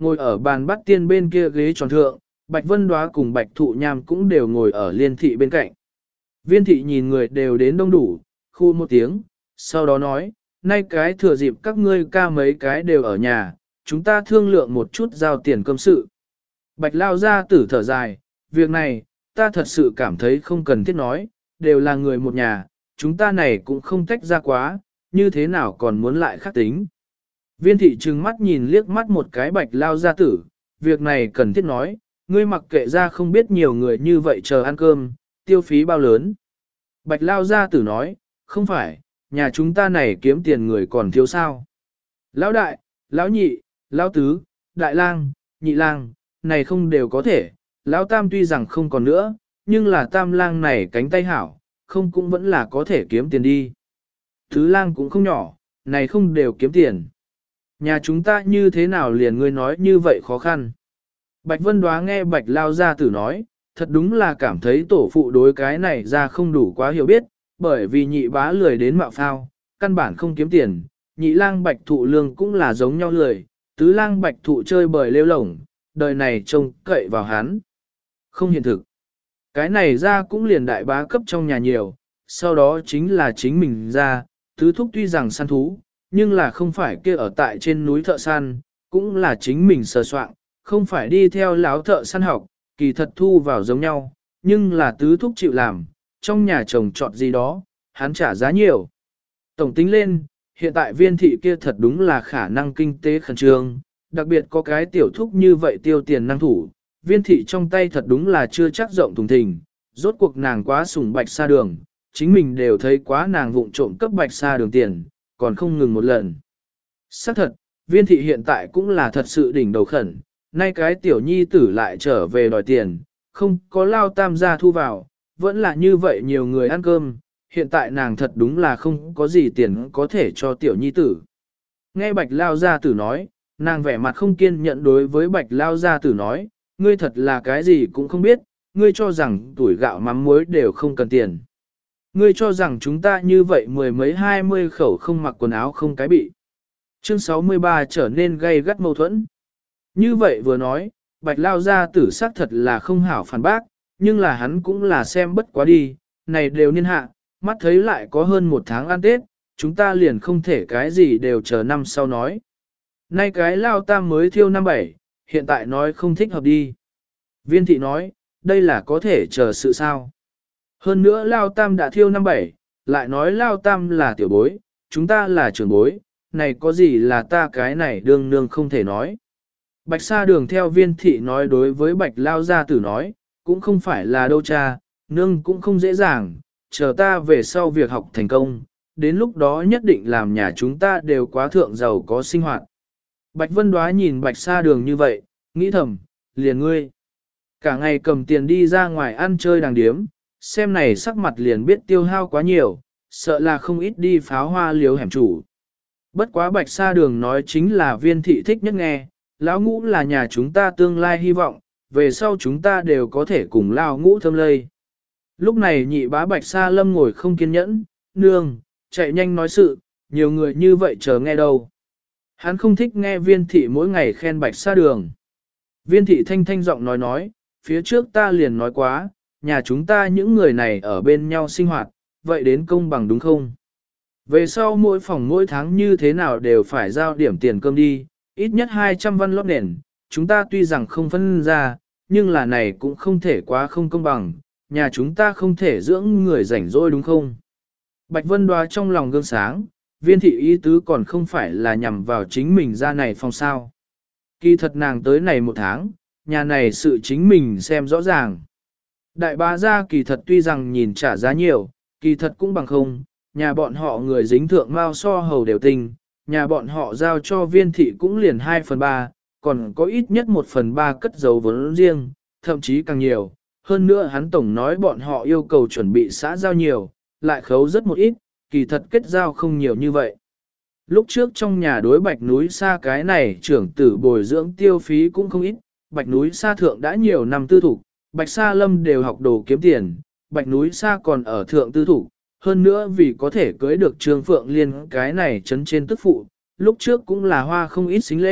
ngồi ở bàn bắt tiên bên kia ghế tròn thượng, Bạch Vân Đóa cùng Bạch Thụ Nham cũng đều ngồi ở Liên thị bên cạnh. Viên thị nhìn người đều đến đông đủ, khu một tiếng, sau đó nói, nay cái thừa dịp các ngươi ca mấy cái đều ở nhà, chúng ta thương lượng một chút giao tiền cơm sự. Bạch Lao gia tử thở dài, việc này, ta thật sự cảm thấy không cần thiết nói, đều là người một nhà, chúng ta này cũng không tách ra quá, như thế nào còn muốn lại khác tính. Viên thị trừng mắt nhìn liếc mắt một cái Bạch Lao gia tử, việc này cần thiết nói, ngươi mặc kệ ra không biết nhiều người như vậy chờ ăn cơm, tiêu phí bao lớn. Bạch Lao gia tử nói, không phải, nhà chúng ta này kiếm tiền người còn thiếu sao. Lão đại, lão nhị, lão tứ, đại lang, nhị lang, này không đều có thể, lão tam tuy rằng không còn nữa, nhưng là tam lang này cánh tay hảo, không cũng vẫn là có thể kiếm tiền đi. Tứ lang cũng không nhỏ, này không đều kiếm tiền. Nhà chúng ta như thế nào liền ngươi nói như vậy khó khăn. Bạch Vân Đóa nghe Bạch Lao gia tử nói, thật đúng là cảm thấy tổ phụ đối cái này ra không đủ quá hiểu biết, bởi vì nhị bá lười đến mạo phao, căn bản không kiếm tiền, nhị lang Bạch Thụ lương cũng là giống nhau lười, tứ lang Bạch Thụ chơi bời lêu lổng, đời này trông cậy vào hắn. Không hiện thực. Cái này ra cũng liền đại bá cấp trong nhà nhiều, sau đó chính là chính mình ra, tứ thúc tuy rằng săn thú, nhưng là không phải kia ở tại trên núi thợ săn, cũng là chính mình sờ soạn, không phải đi theo láo thợ săn học, kỳ thật thu vào giống nhau, nhưng là tứ thúc chịu làm, trong nhà chồng chọn gì đó, hắn trả giá nhiều. Tổng tính lên, hiện tại viên thị kia thật đúng là khả năng kinh tế khẩn trương, đặc biệt có cái tiểu thúc như vậy tiêu tiền năng thủ, viên thị trong tay thật đúng là chưa chắc rộng thùng thình, rốt cuộc nàng quá sủng Bạch Sa Đường, chính mình đều thấy quá nàng vụng trộm cấp Bạch Sa Đường tiền, còn không ngừng một lần. Xác thật, viên thị hiện tại cũng là thật sự đỉnh đầu khẩn, nay cái tiểu nhi tử lại trở về đòi tiền, không có lao tam gia thu vào, vẫn là như vậy nhiều người ăn cơm, hiện tại nàng thật đúng là không có gì tiền có thể cho tiểu nhi tử. Nghe Bạch Lao gia tử nói, nàng vẻ mặt không kiên nhẫn đối với Bạch Lao gia tử nói, ngươi thật là cái gì cũng không biết, ngươi cho rằng tuổi gạo mắm muối đều không cần tiền. Ngươi cho rằng chúng ta như vậy mười mấy 20 khẩu không mặc quần áo không cái bị. Chương 63 trở nên gay gắt mâu thuẫn. Như vậy vừa nói, Bạch Lao gia tử xác thật là không hảo phản bác, nhưng là hắn cũng là xem bất quá đi, này đều niên hạ, mắt thấy lại có hơn một tháng ăn Tết, chúng ta liền không thể cái gì đều chờ năm sau nói. Nay cái Lao tam mới thiêu năm 7, hiện tại nói không thích hợp đi. Viên thị nói, đây là có thể chờ sự sao. Hơn nữa Lao tam đã thiêu năm 7, lại nói Lao tam là tiểu bối, chúng ta là trưởng bối, này có gì là ta cái này đương nương không thể nói. Bạch Sa Đường theo viên thị nói đối với Bạch Lao gia tử nói, cũng không phải là đâu cha, nương cũng không dễ dàng, chờ ta về sau việc học thành công, đến lúc đó nhất định làm nhà chúng ta đều quá thượng giàu có sinh hoạt. Bạch Vân Đóa nhìn Bạch Sa Đường như vậy, nghĩ thầm, liền ngươi. Cả ngày cầm tiền đi ra ngoài ăn chơi đàng điếm, xem này sắc mặt liền biết tiêu hao quá nhiều, sợ là không ít đi pháo hoa liếu hẻm chủ. Bất quá Bạch Sa Đường nói chính là viên thị thích nhất nghe, lão ngũ là nhà chúng ta tương lai hy vọng, về sau chúng ta đều có thể cùng lão ngũ thâm lây. Lúc này nhị bá Bạch Sa Lâm ngồi không kiên nhẫn, nương, chạy nhanh nói sự, nhiều người như vậy chờ nghe đâu. Hắn không thích nghe viên thị mỗi ngày khen Bạch Sa Đường. Viên thị thanh thanh giọng nói, phía trước ta liền nói quá, nhà chúng ta những người này ở bên nhau sinh hoạt, vậy đến công bằng đúng không? Về sau mỗi phòng mỗi tháng như thế nào đều phải giao điểm tiền cơm đi, ít nhất 200 văn lót nền, chúng ta tuy rằng không phân ra, nhưng là này cũng không thể quá không công bằng, nhà chúng ta không thể dưỡng người rảnh rỗi đúng không? Bạch Vân Đoá trong lòng gương sáng, viên thị ý tứ còn không phải là nhằm vào chính mình ra này phòng sao. Kỳ thật nàng tới này một tháng, nhà này sự chính mình xem rõ ràng. Đại bá gia kỳ thật tuy rằng nhìn trả giá nhiều, kỳ thật cũng bằng không, nhà bọn họ người dính thượng mao so hầu đều tình, nhà bọn họ giao cho viên thị cũng liền 2/3, còn có ít nhất 1/3 cất giấu vốn riêng, thậm chí càng nhiều. Hơn nữa hắn tổng nói bọn họ yêu cầu chuẩn bị xã giao nhiều, lại khấu rất một ít, kỳ thật kết giao không nhiều như vậy. Lúc trước trong nhà đối Bạch Núi Sa cái này trưởng tử bồi dưỡng tiêu phí cũng không ít, Bạch Núi Sa thượng đã nhiều năm tư thục, Bạch Sa Lâm đều học đồ kiếm tiền, Bạch Núi Sa còn ở thượng tư thục, hơn nữa vì có thể cưới được Trương Phượng Liên cái này chấn trên tức phụ, lúc trước cũng là hoa không ít xính lễ,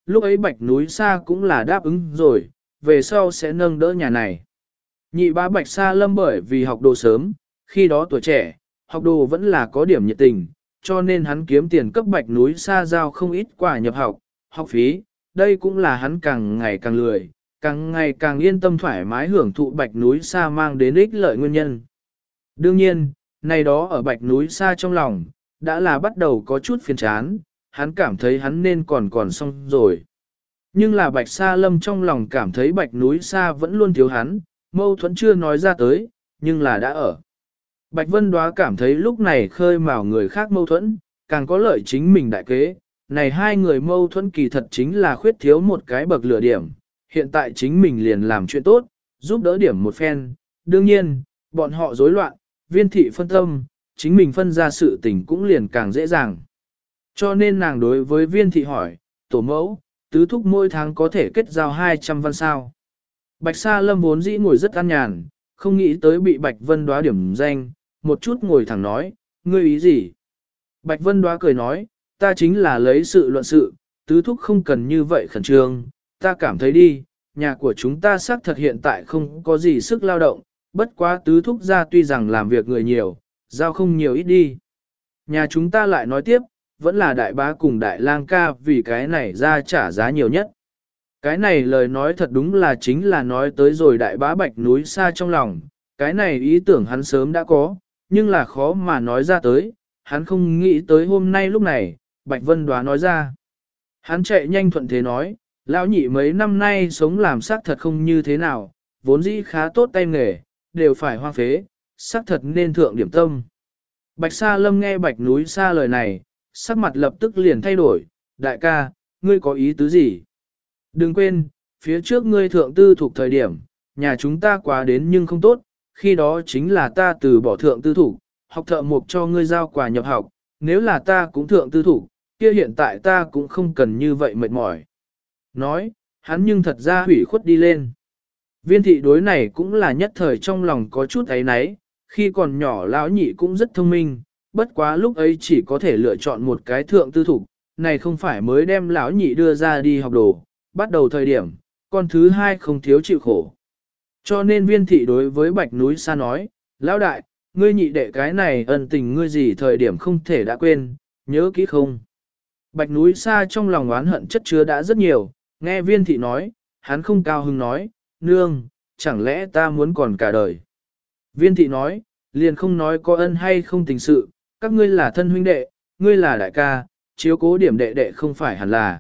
lúc ấy Bạch Núi Sa cũng là đáp ứng rồi, về sau sẽ nâng đỡ nhà này. Nhị bá Bạch Sa Lâm bởi vì học đồ sớm, khi đó tuổi trẻ, học đồ vẫn là có điểm nhiệt tình, cho nên hắn kiếm tiền cấp Bạch Núi Sa giao không ít quả nhập học, học phí, đây cũng là hắn càng ngày càng lười, càng ngày càng yên tâm thoải mái hưởng thụ Bạch Núi Sa mang đến ích lợi nguyên nhân. Đương nhiên, này đó ở Bạch Núi Sa trong lòng, đã là bắt đầu có chút phiền chán, hắn cảm thấy hắn nên còn xong rồi. Nhưng là Bạch Sa Lâm trong lòng cảm thấy Bạch Núi Sa vẫn luôn thiếu hắn, mâu thuẫn chưa nói ra tới, nhưng là đã ở. Bạch Vân Đoá cảm thấy lúc này khơi mào người khác mâu thuẫn, càng có lợi chính mình đại kế. Này hai người mâu thuẫn kỳ thật chính là khuyết thiếu một cái bậc lửa điểm, hiện tại chính mình liền làm chuyện tốt, giúp đỡ điểm một phen. Đương nhiên, bọn họ rối loạn, viên thị phân tâm, chính mình phân ra sự tình cũng liền càng dễ dàng. Cho nên nàng đối với viên thị hỏi, tổ mẫu, tứ thúc mỗi tháng có thể kết giao 200 văn sao. Bạch Sa Lâm vốn dĩ ngồi rất an nhàn, không nghĩ tới bị Bạch Vân Đoá điểm danh, một chút ngồi thẳng nói, ngươi ý gì? Bạch Vân Đoá cười nói, ta chính là lấy sự luận sự, tứ thúc không cần như vậy khẩn trương, ta cảm thấy đi, nhà của chúng ta xác thật hiện tại không có gì sức lao động, bất quá tứ thúc ra tuy rằng làm việc người nhiều, giao không nhiều ít đi. Nhà chúng ta lại nói tiếp, vẫn là đại bá cùng đại lang ca vì cái này ra trả giá nhiều nhất. Cái này lời nói thật đúng là chính là nói tới rồi đại bá Bạch Núi Sa trong lòng, cái này ý tưởng hắn sớm đã có, nhưng là khó mà nói ra tới, hắn không nghĩ tới hôm nay lúc này, Bạch Vân Đoá nói ra. Hắn chạy nhanh thuận thế nói, lão nhị mấy năm nay sống làm xác thật không như thế nào, vốn dĩ khá tốt tay nghề, đều phải hoang phế, xác thật nên thượng điểm tâm. Bạch Sa Lâm nghe Bạch Núi Sa lời này, sắc mặt lập tức liền thay đổi, đại ca, ngươi có ý tứ gì? Đừng quên, phía trước ngươi thượng tư thuộc thời điểm, nhà chúng ta quá đến nhưng không tốt, khi đó chính là ta từ bỏ thượng tư thủ, học thợ mộc cho ngươi giao quà nhập học, nếu là ta cũng thượng tư thủ, kia hiện tại ta cũng không cần như vậy mệt mỏi. Nói, hắn nhưng thật ra hủy khuất đi lên. Viên thị đối này cũng là nhất thời trong lòng có chút ấy náy, khi còn nhỏ lão nhị cũng rất thông minh, bất quá lúc ấy chỉ có thể lựa chọn một cái thượng tư thủ, này không phải mới đem lão nhị đưa ra đi học đồ, bắt đầu thời điểm, con thứ hai không thiếu chịu khổ. Cho nên viên thị đối với Bạch Núi Sa nói, lão đại, ngươi nhị đệ cái này ân tình ngươi gì thời điểm không thể đã quên, nhớ kỹ không? Bạch Núi Sa trong lòng oán hận chất chứa đã rất nhiều, nghe viên thị nói, hắn không cao hứng nói, nương, chẳng lẽ ta muốn còn cả đời. Viên thị nói, liền không nói có ân hay không tình sự, các ngươi là thân huynh đệ, ngươi là đại ca, chiếu cố điểm đệ đệ không phải hẳn là.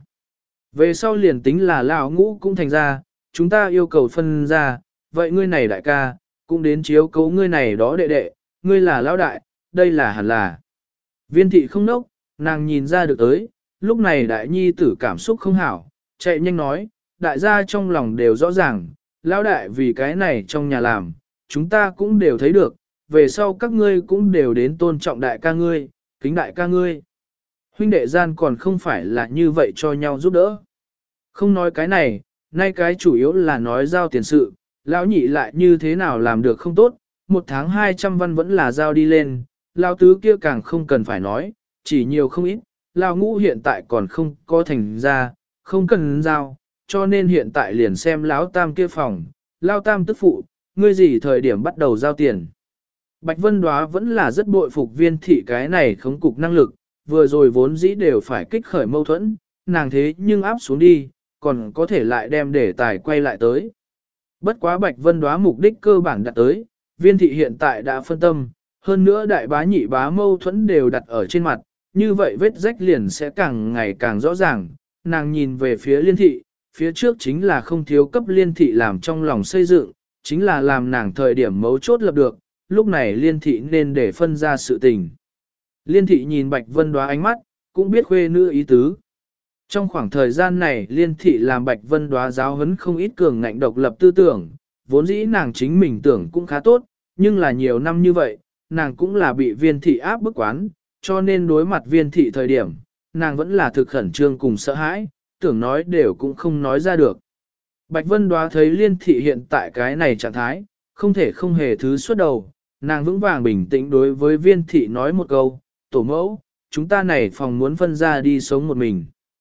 Về sau liền tính là lão ngũ cũng thành ra, chúng ta yêu cầu phân ra, vậy ngươi này đại ca, cũng đến chiếu cố ngươi này đó đệ đệ, ngươi là lão đại, đây là hẳn là. Viên thị không nốc, nàng nhìn ra được tới, lúc này đại nhi tử cảm xúc không hảo, chạy nhanh nói, đại gia trong lòng đều rõ ràng, lão đại vì cái này trong nhà làm, chúng ta cũng đều thấy được, về sau các ngươi cũng đều đến tôn trọng đại ca ngươi, kính đại ca ngươi. Huynh đệ gian còn không phải là như vậy cho nhau giúp đỡ. Không nói cái này, nay cái chủ yếu là nói giao tiền sự, lão nhị lại như thế nào làm được không tốt, một tháng 200 văn vẫn là giao đi lên, lão tứ kia càng không cần phải nói, chỉ nhiều không ít, lão ngũ hiện tại còn không có thành ra, không cần giao, cho nên hiện tại liền xem lão tam kia phòng, lão tam tức phụ, ngươi gì thời điểm bắt đầu giao tiền. Bạch Vân Đoá vẫn là rất bội phục viên thị cái này khống cục năng lực, vừa rồi vốn dĩ đều phải kích khởi mâu thuẫn, nàng thế nhưng áp xuống đi, còn có thể lại đem đề tài quay lại tới. Bất quá Bạch Vân Đoá mục đích cơ bản đặt tới, viên thị hiện tại đã phân tâm, hơn nữa đại bá nhị bá mâu thuẫn đều đặt ở trên mặt, như vậy vết rách liền sẽ càng ngày càng rõ ràng. Nàng nhìn về phía liên thị, phía trước chính là không thiếu cấp liên thị làm trong lòng xây dựng, chính là làm nàng thời điểm mấu chốt lập được, lúc này liên thị nên để phân ra sự tình. Liên thị nhìn Bạch Vân Đoá ánh mắt, cũng biết khuê nữ ý tứ. Trong khoảng thời gian này liên thị làm Bạch Vân Đoá giáo huấn không ít cường ngạnh độc lập tư tưởng, vốn dĩ nàng chính mình tưởng cũng khá tốt, nhưng là nhiều năm như vậy, nàng cũng là bị viên thị áp bức quán, cho nên đối mặt viên thị thời điểm, nàng vẫn là thực khẩn trương cùng sợ hãi, tưởng nói đều cũng không nói ra được. Bạch Vân Đoá thấy liên thị hiện tại cái này trạng thái, không thể không hề thứ suốt đầu, nàng vững vàng bình tĩnh đối với viên thị nói một câu, tổ mẫu, chúng ta này phòng muốn phân ra đi sống một mình.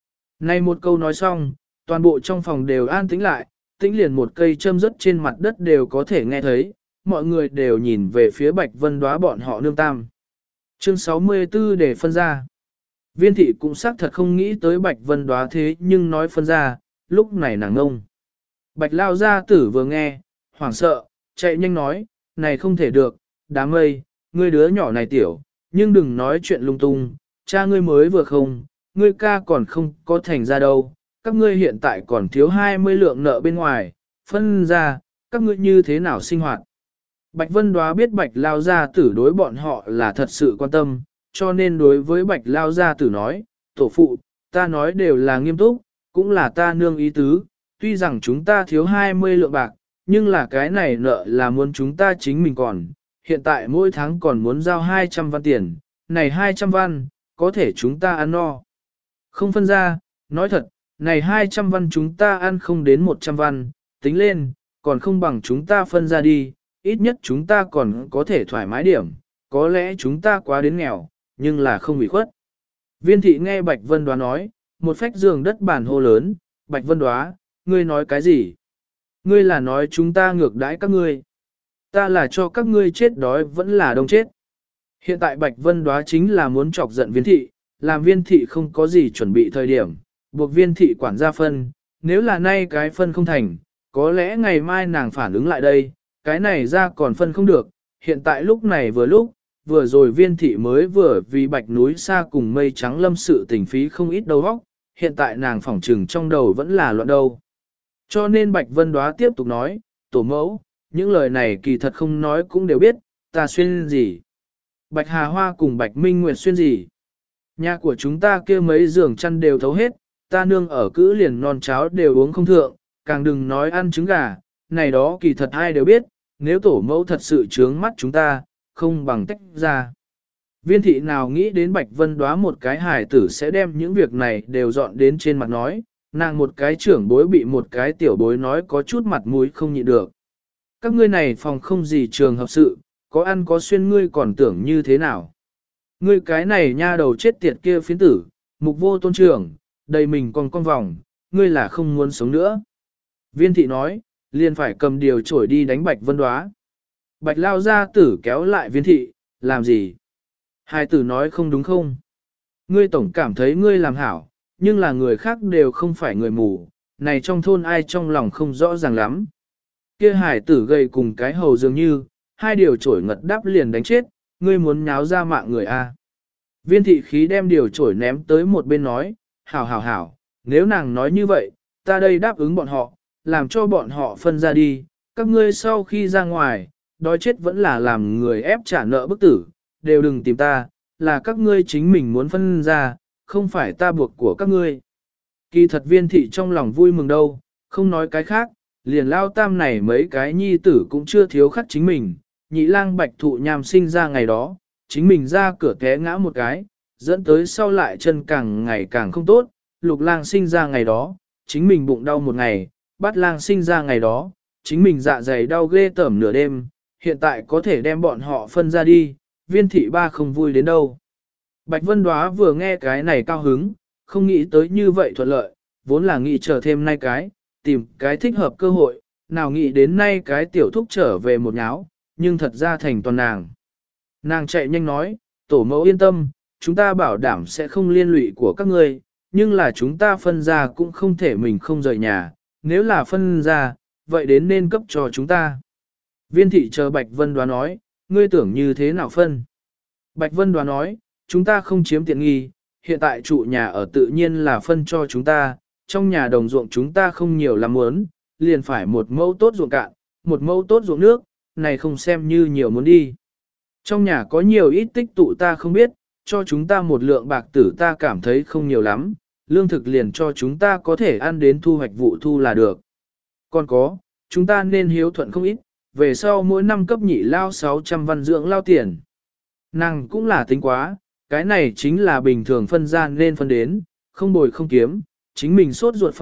Này một câu nói xong, toàn bộ trong phòng đều an tĩnh lại, tĩnh liền một cây châm rớt trên mặt đất đều có thể nghe thấy, mọi người đều nhìn về phía Bạch Vân Đóa bọn họ nương tam. Chương 64 để phân ra. Viên thị cũng xác thật không nghĩ tới Bạch Vân Đóa thế nhưng nói phân ra, lúc này nàng ngông. Bạch Lao gia tử vừa nghe, hoảng sợ, chạy nhanh nói, này không thể được, đám mây, ngươi đứa nhỏ này tiểu, nhưng đừng nói chuyện lung tung, cha ngươi mới vừa không, ngươi ca còn không có thành ra đâu, các ngươi hiện tại còn thiếu 20 lượng nợ bên ngoài, phân ra, các ngươi như thế nào sinh hoạt. Bạch Vân Đóa biết Bạch Lao gia tử đối bọn họ là thật sự quan tâm, cho nên đối với Bạch Lao gia tử nói, tổ phụ, ta nói đều là nghiêm túc, cũng là ta nương ý tứ, tuy rằng chúng ta thiếu 20 lượng bạc, nhưng là cái này nợ là muốn chúng ta chính mình còn, hiện tại mỗi tháng còn muốn giao 200 văn tiền, này 200 văn, có thể chúng ta ăn no. Không phân ra, nói thật, này 200 văn chúng ta ăn không đến 100 văn, tính lên, còn không bằng chúng ta phân ra đi, ít nhất chúng ta còn có thể thoải mái điểm, có lẽ chúng ta quá đến nghèo, nhưng là không bị khuất. Viên thị nghe Bạch Vân Đóa nói, một phách giường đất bàn hô lớn, Bạch Vân Đóa, ngươi nói cái gì? Ngươi là nói chúng ta ngược đãi các ngươi. Ta là cho các ngươi chết đói vẫn là đông chết. Hiện tại Bạch Vân Đóa chính là muốn chọc giận viên thị, làm viên thị không có gì chuẩn bị thời điểm, buộc viên thị quản gia phân, nếu là nay cái phân không thành, có lẽ ngày mai nàng phản ứng lại đây, cái này ra còn phân không được, hiện tại lúc này vừa rồi viên thị mới vừa vì Bạch núi xa cùng mây trắng lâm sự tình phí không ít đầu óc, hiện tại nàng phỏng trừng trong đầu vẫn là loạn đâu. Cho nên Bạch Vân Đóa tiếp tục nói, tổ mẫu, những lời này kỳ thật không nói cũng đều biết, ta xuyên gì. Bạch Hà Hoa cùng Bạch Minh Nguyệt xuyên gì. Nhà của chúng ta kia mấy giường chăn đều thấu hết, ta nương ở cữ liền non cháo đều uống không thượng, càng đừng nói ăn trứng gà, này đó kỳ thật ai đều biết, nếu tổ mẫu thật sự trướng mắt chúng ta, không bằng tách ra. Viên thị nào nghĩ đến Bạch Vân Đóa một cái hài tử sẽ đem những việc này đều dọn đến trên mặt nói, nàng một cái trưởng bối bị một cái tiểu bối nói có chút mặt mũi không nhịn được. Các ngươi này phòng không gì trường hợp sự, có ăn có xuyên ngươi còn tưởng như thế nào. Ngươi cái này nha đầu chết tiệt kia phiến tử, mục vô tôn trưởng, đầy mình còn con vòng, ngươi là không muốn sống nữa. Viên thị nói, liền phải cầm điều chổi đi đánh Bạch Vân Đóa. Bạch Lao gia tử kéo lại viên thị, làm gì? Hai tử nói không đúng không? Ngươi tổng cảm thấy ngươi làm hảo, nhưng là người khác đều không phải người mù, này trong thôn ai trong lòng không rõ ràng lắm. Kia hải tử gầy cùng cái hầu dường như, hai điều chổi ngật đáp liền đánh chết, ngươi muốn nháo ra mạng người a. Viên thị khí đem điều chổi ném tới một bên nói, hảo, nếu nàng nói như vậy, ta đây đáp ứng bọn họ, làm cho bọn họ phân ra đi, các ngươi sau khi ra ngoài, đói chết vẫn là làm người ép trả nợ bức tử, đều đừng tìm ta, là các ngươi chính mình muốn phân ra, không phải ta buộc của các ngươi. Kỳ thật viên thị trong lòng vui mừng đâu, không nói cái khác, liền lao tam này mấy cái nhi tử cũng chưa thiếu khắc chính mình, nhị lang bạch thụ nhàm sinh ra ngày đó, chính mình ra cửa té ngã một cái, dẫn tới sau lại chân càng ngày càng không tốt, lục lang sinh ra ngày đó, chính mình bụng đau một ngày, bát lang sinh ra ngày đó, chính mình dạ dày đau ghê tởm nửa đêm, hiện tại có thể đem bọn họ phân ra đi, viên thị ba không vui đến đâu. Bạch Vân Đóa vừa nghe cái này cao hứng, không nghĩ tới như vậy thuận lợi, vốn là nghĩ chờ thêm nay cái, tìm cái thích hợp cơ hội, nào nghĩ đến nay cái tiểu thúc trở về một nháo, nhưng thật ra thành toàn nàng. Nàng chạy nhanh nói, tổ mẫu yên tâm, chúng ta bảo đảm sẽ không liên lụy của các ngươi, nhưng là chúng ta phân ra cũng không thể mình không rời nhà, nếu là phân ra, vậy đến nên cấp cho chúng ta. Viên thị chờ Bạch Vân Đóa nói, ngươi tưởng như thế nào phân? Bạch Vân Đóa nói, chúng ta không chiếm tiện nghi, hiện tại trụ nhà ở tự nhiên là phân cho chúng ta, trong nhà đồng ruộng chúng ta không nhiều lắm muốn, liền phải một mẫu tốt ruộng cạn, một mẫu tốt ruộng nước, này không xem như nhiều muốn đi. Trong nhà có nhiều ít tích tụ ta không biết, cho chúng ta một lượng bạc tử ta cảm thấy không nhiều lắm, lương thực liền cho chúng ta có thể ăn đến thu hoạch vụ thu là được. Còn có, chúng ta nên hiếu thuận không ít, về sau mỗi năm cấp nhị lao 600 văn dưỡng lao tiền. Nàng cũng là tính quá, cái này chính là bình thường phân ra nên phân đến, không bồi không kiếm, chính mình sốt ruột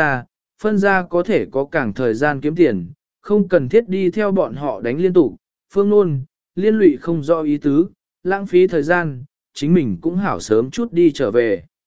phân ra có thể có càng thời gian kiếm tiền, không cần thiết đi theo bọn họ đánh liên tục, phương nôn, liên lụy không rõ ý tứ, lãng phí thời gian, chính mình cũng hảo sớm chút đi trở về.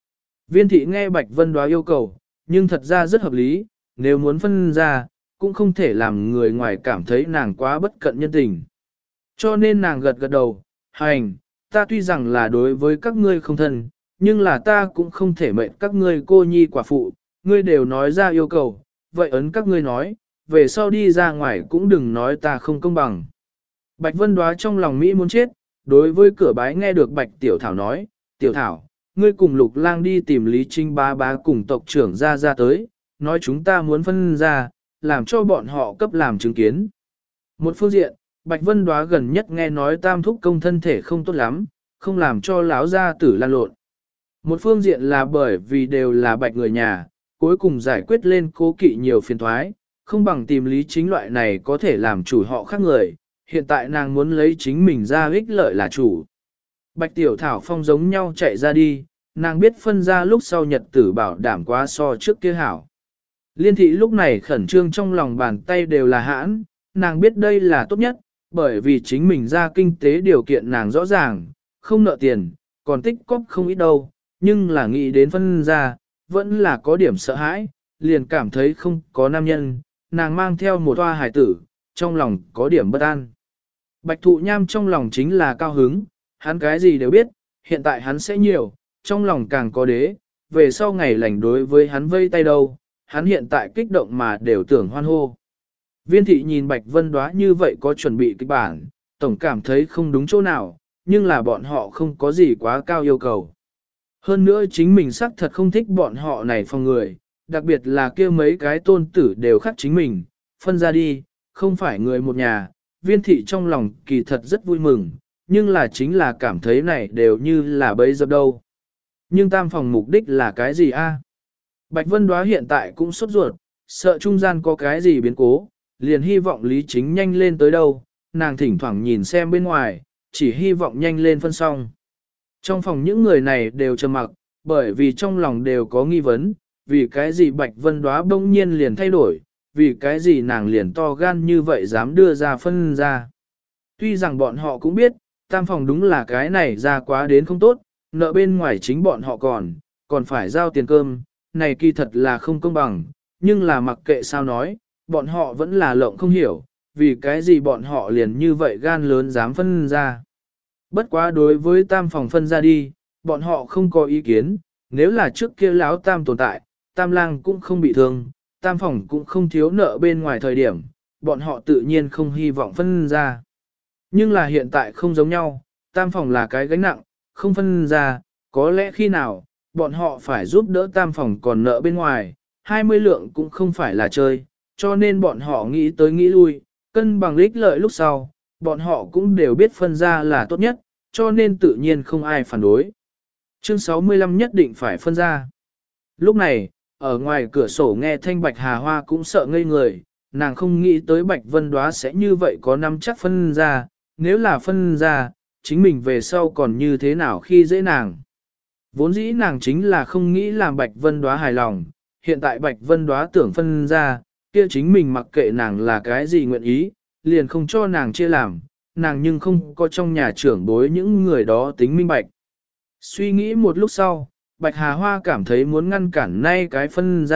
Viên thị nghe Bạch Vân Đoá yêu cầu, nhưng thật ra rất hợp lý, nếu muốn phân ra, cũng không thể làm người ngoài cảm thấy nàng quá bất cận nhân tình. Cho nên nàng gật gật đầu, hành, ta tuy rằng là đối với các ngươi không thân, nhưng là ta cũng không thể mệnh các ngươi cô nhi quả phụ, ngươi đều nói ra yêu cầu, vậy ấn các ngươi nói, về sau đi ra ngoài cũng đừng nói ta không công bằng. Bạch Vân Đoá trong lòng Mỹ muốn chết, đối với cửa bái nghe được Bạch Tiểu Thảo nói, Tiểu Thảo, ngươi cùng Lục Lang đi tìm Lý Trinh bá bá cùng tộc trưởng ra tới, nói chúng ta muốn phân ra, làm cho bọn họ cấp làm chứng kiến. Một phương diện, Bạch Vân Đoá gần nhất nghe nói tam thúc công thân thể không tốt lắm, không làm cho lão gia tử lan lộn. Một phương diện là bởi vì đều là Bạch người nhà, cuối cùng giải quyết lên cố kỵ nhiều phiền thoái, không bằng tìm Lý Chính loại này có thể làm chủ họ khác người, hiện tại nàng muốn lấy chính mình ra ích lợi là chủ. Bạch Tiểu Thảo Phong giống nhau chạy ra đi, nàng biết phân ra lúc sau nhật tử bảo đảm quá so trước kia hảo. Liên thị lúc này khẩn trương trong lòng bàn tay đều là hãn, nàng biết đây là tốt nhất, bởi vì chính mình ra kinh tế điều kiện nàng rõ ràng, không nợ tiền, còn tích cóp không ít đâu, nhưng là nghĩ đến phân ra, vẫn là có điểm sợ hãi, liền cảm thấy không có nam nhân, nàng mang theo một toa hải tử, trong lòng có điểm bất an. Bạch Thụ Nham trong lòng chính là cao hứng, hắn cái gì đều biết, hiện tại hắn sẽ nhiều, trong lòng càng có đế, về sau ngày lành đối với hắn vây tay đâu, hắn hiện tại kích động mà đều tưởng hoan hô. Viên thị nhìn Bạch Vân Đoá như vậy có chuẩn bị kịch bản, tổng cảm thấy không đúng chỗ nào, nhưng là bọn họ không có gì quá cao yêu cầu. Hơn nữa chính mình xác thật không thích bọn họ này phong người, đặc biệt là kia mấy cái tôn tử đều khắc chính mình, phân ra đi, không phải người một nhà, viên thị trong lòng kỳ thật rất vui mừng, nhưng là chính là cảm thấy này đều như là bấy dập đâu. Nhưng tam phòng mục đích là cái gì a? Bạch Vân Đoá hiện tại cũng sốt ruột, sợ trung gian có cái gì biến cố, liền hy vọng Lý Chính nhanh lên tới đâu, nàng thỉnh thoảng nhìn xem bên ngoài, chỉ hy vọng nhanh lên phân xong. Trong phòng những người này đều trầm mặc, bởi vì trong lòng đều có nghi vấn, vì cái gì Bạch Vân Đoá bỗng nhiên liền thay đổi, vì cái gì nàng liền to gan như vậy dám đưa ra phân ra. Tuy rằng bọn họ cũng biết, tam phòng đúng là cái này ra quá đến không tốt, nợ bên ngoài chính bọn họ còn phải giao tiền cơm, này kỳ thật là không công bằng, nhưng là mặc kệ sao nói, bọn họ vẫn là lộng không hiểu, vì cái gì bọn họ liền như vậy gan lớn dám phân ra. Bất quá đối với tam phòng phân ra đi, bọn họ không có ý kiến, nếu là trước kia lão tam tồn tại, tam lang cũng không bị thương, tam phòng cũng không thiếu nợ bên ngoài thời điểm, bọn họ tự nhiên không hy vọng phân ra. Nhưng là hiện tại không giống nhau, tam phòng là cái gánh nặng, không phân ra, có lẽ khi nào, bọn họ phải giúp đỡ tam phòng còn nợ bên ngoài, 20 lượng cũng không phải là chơi, cho nên bọn họ nghĩ tới nghĩ lui, cân bằng ích lợi lúc sau, bọn họ cũng đều biết phân ra là tốt nhất, cho nên tự nhiên không ai phản đối. Chương 65 nhất định phải phân ra. Lúc này, ở ngoài cửa sổ nghe thanh Bạch Hà Hoa cũng sợ ngây người, nàng không nghĩ tới Bạch Vân Đoá sẽ như vậy có năm chắc phân ra, nếu là phân ra, chính mình về sau còn như thế nào khi dễ nàng. Vốn dĩ nàng chính là không nghĩ làm Bạch Vân Đoá hài lòng, hiện tại Bạch Vân Đoá tưởng phân ra, kia chính mình mặc kệ nàng là cái gì nguyện ý, liền không cho nàng chia làm, nàng nhưng không có trong nhà trưởng bối những người đó tính minh bạch. Suy nghĩ một lúc sau, Bạch Hà Hoa cảm thấy muốn ngăn cản nay cái phân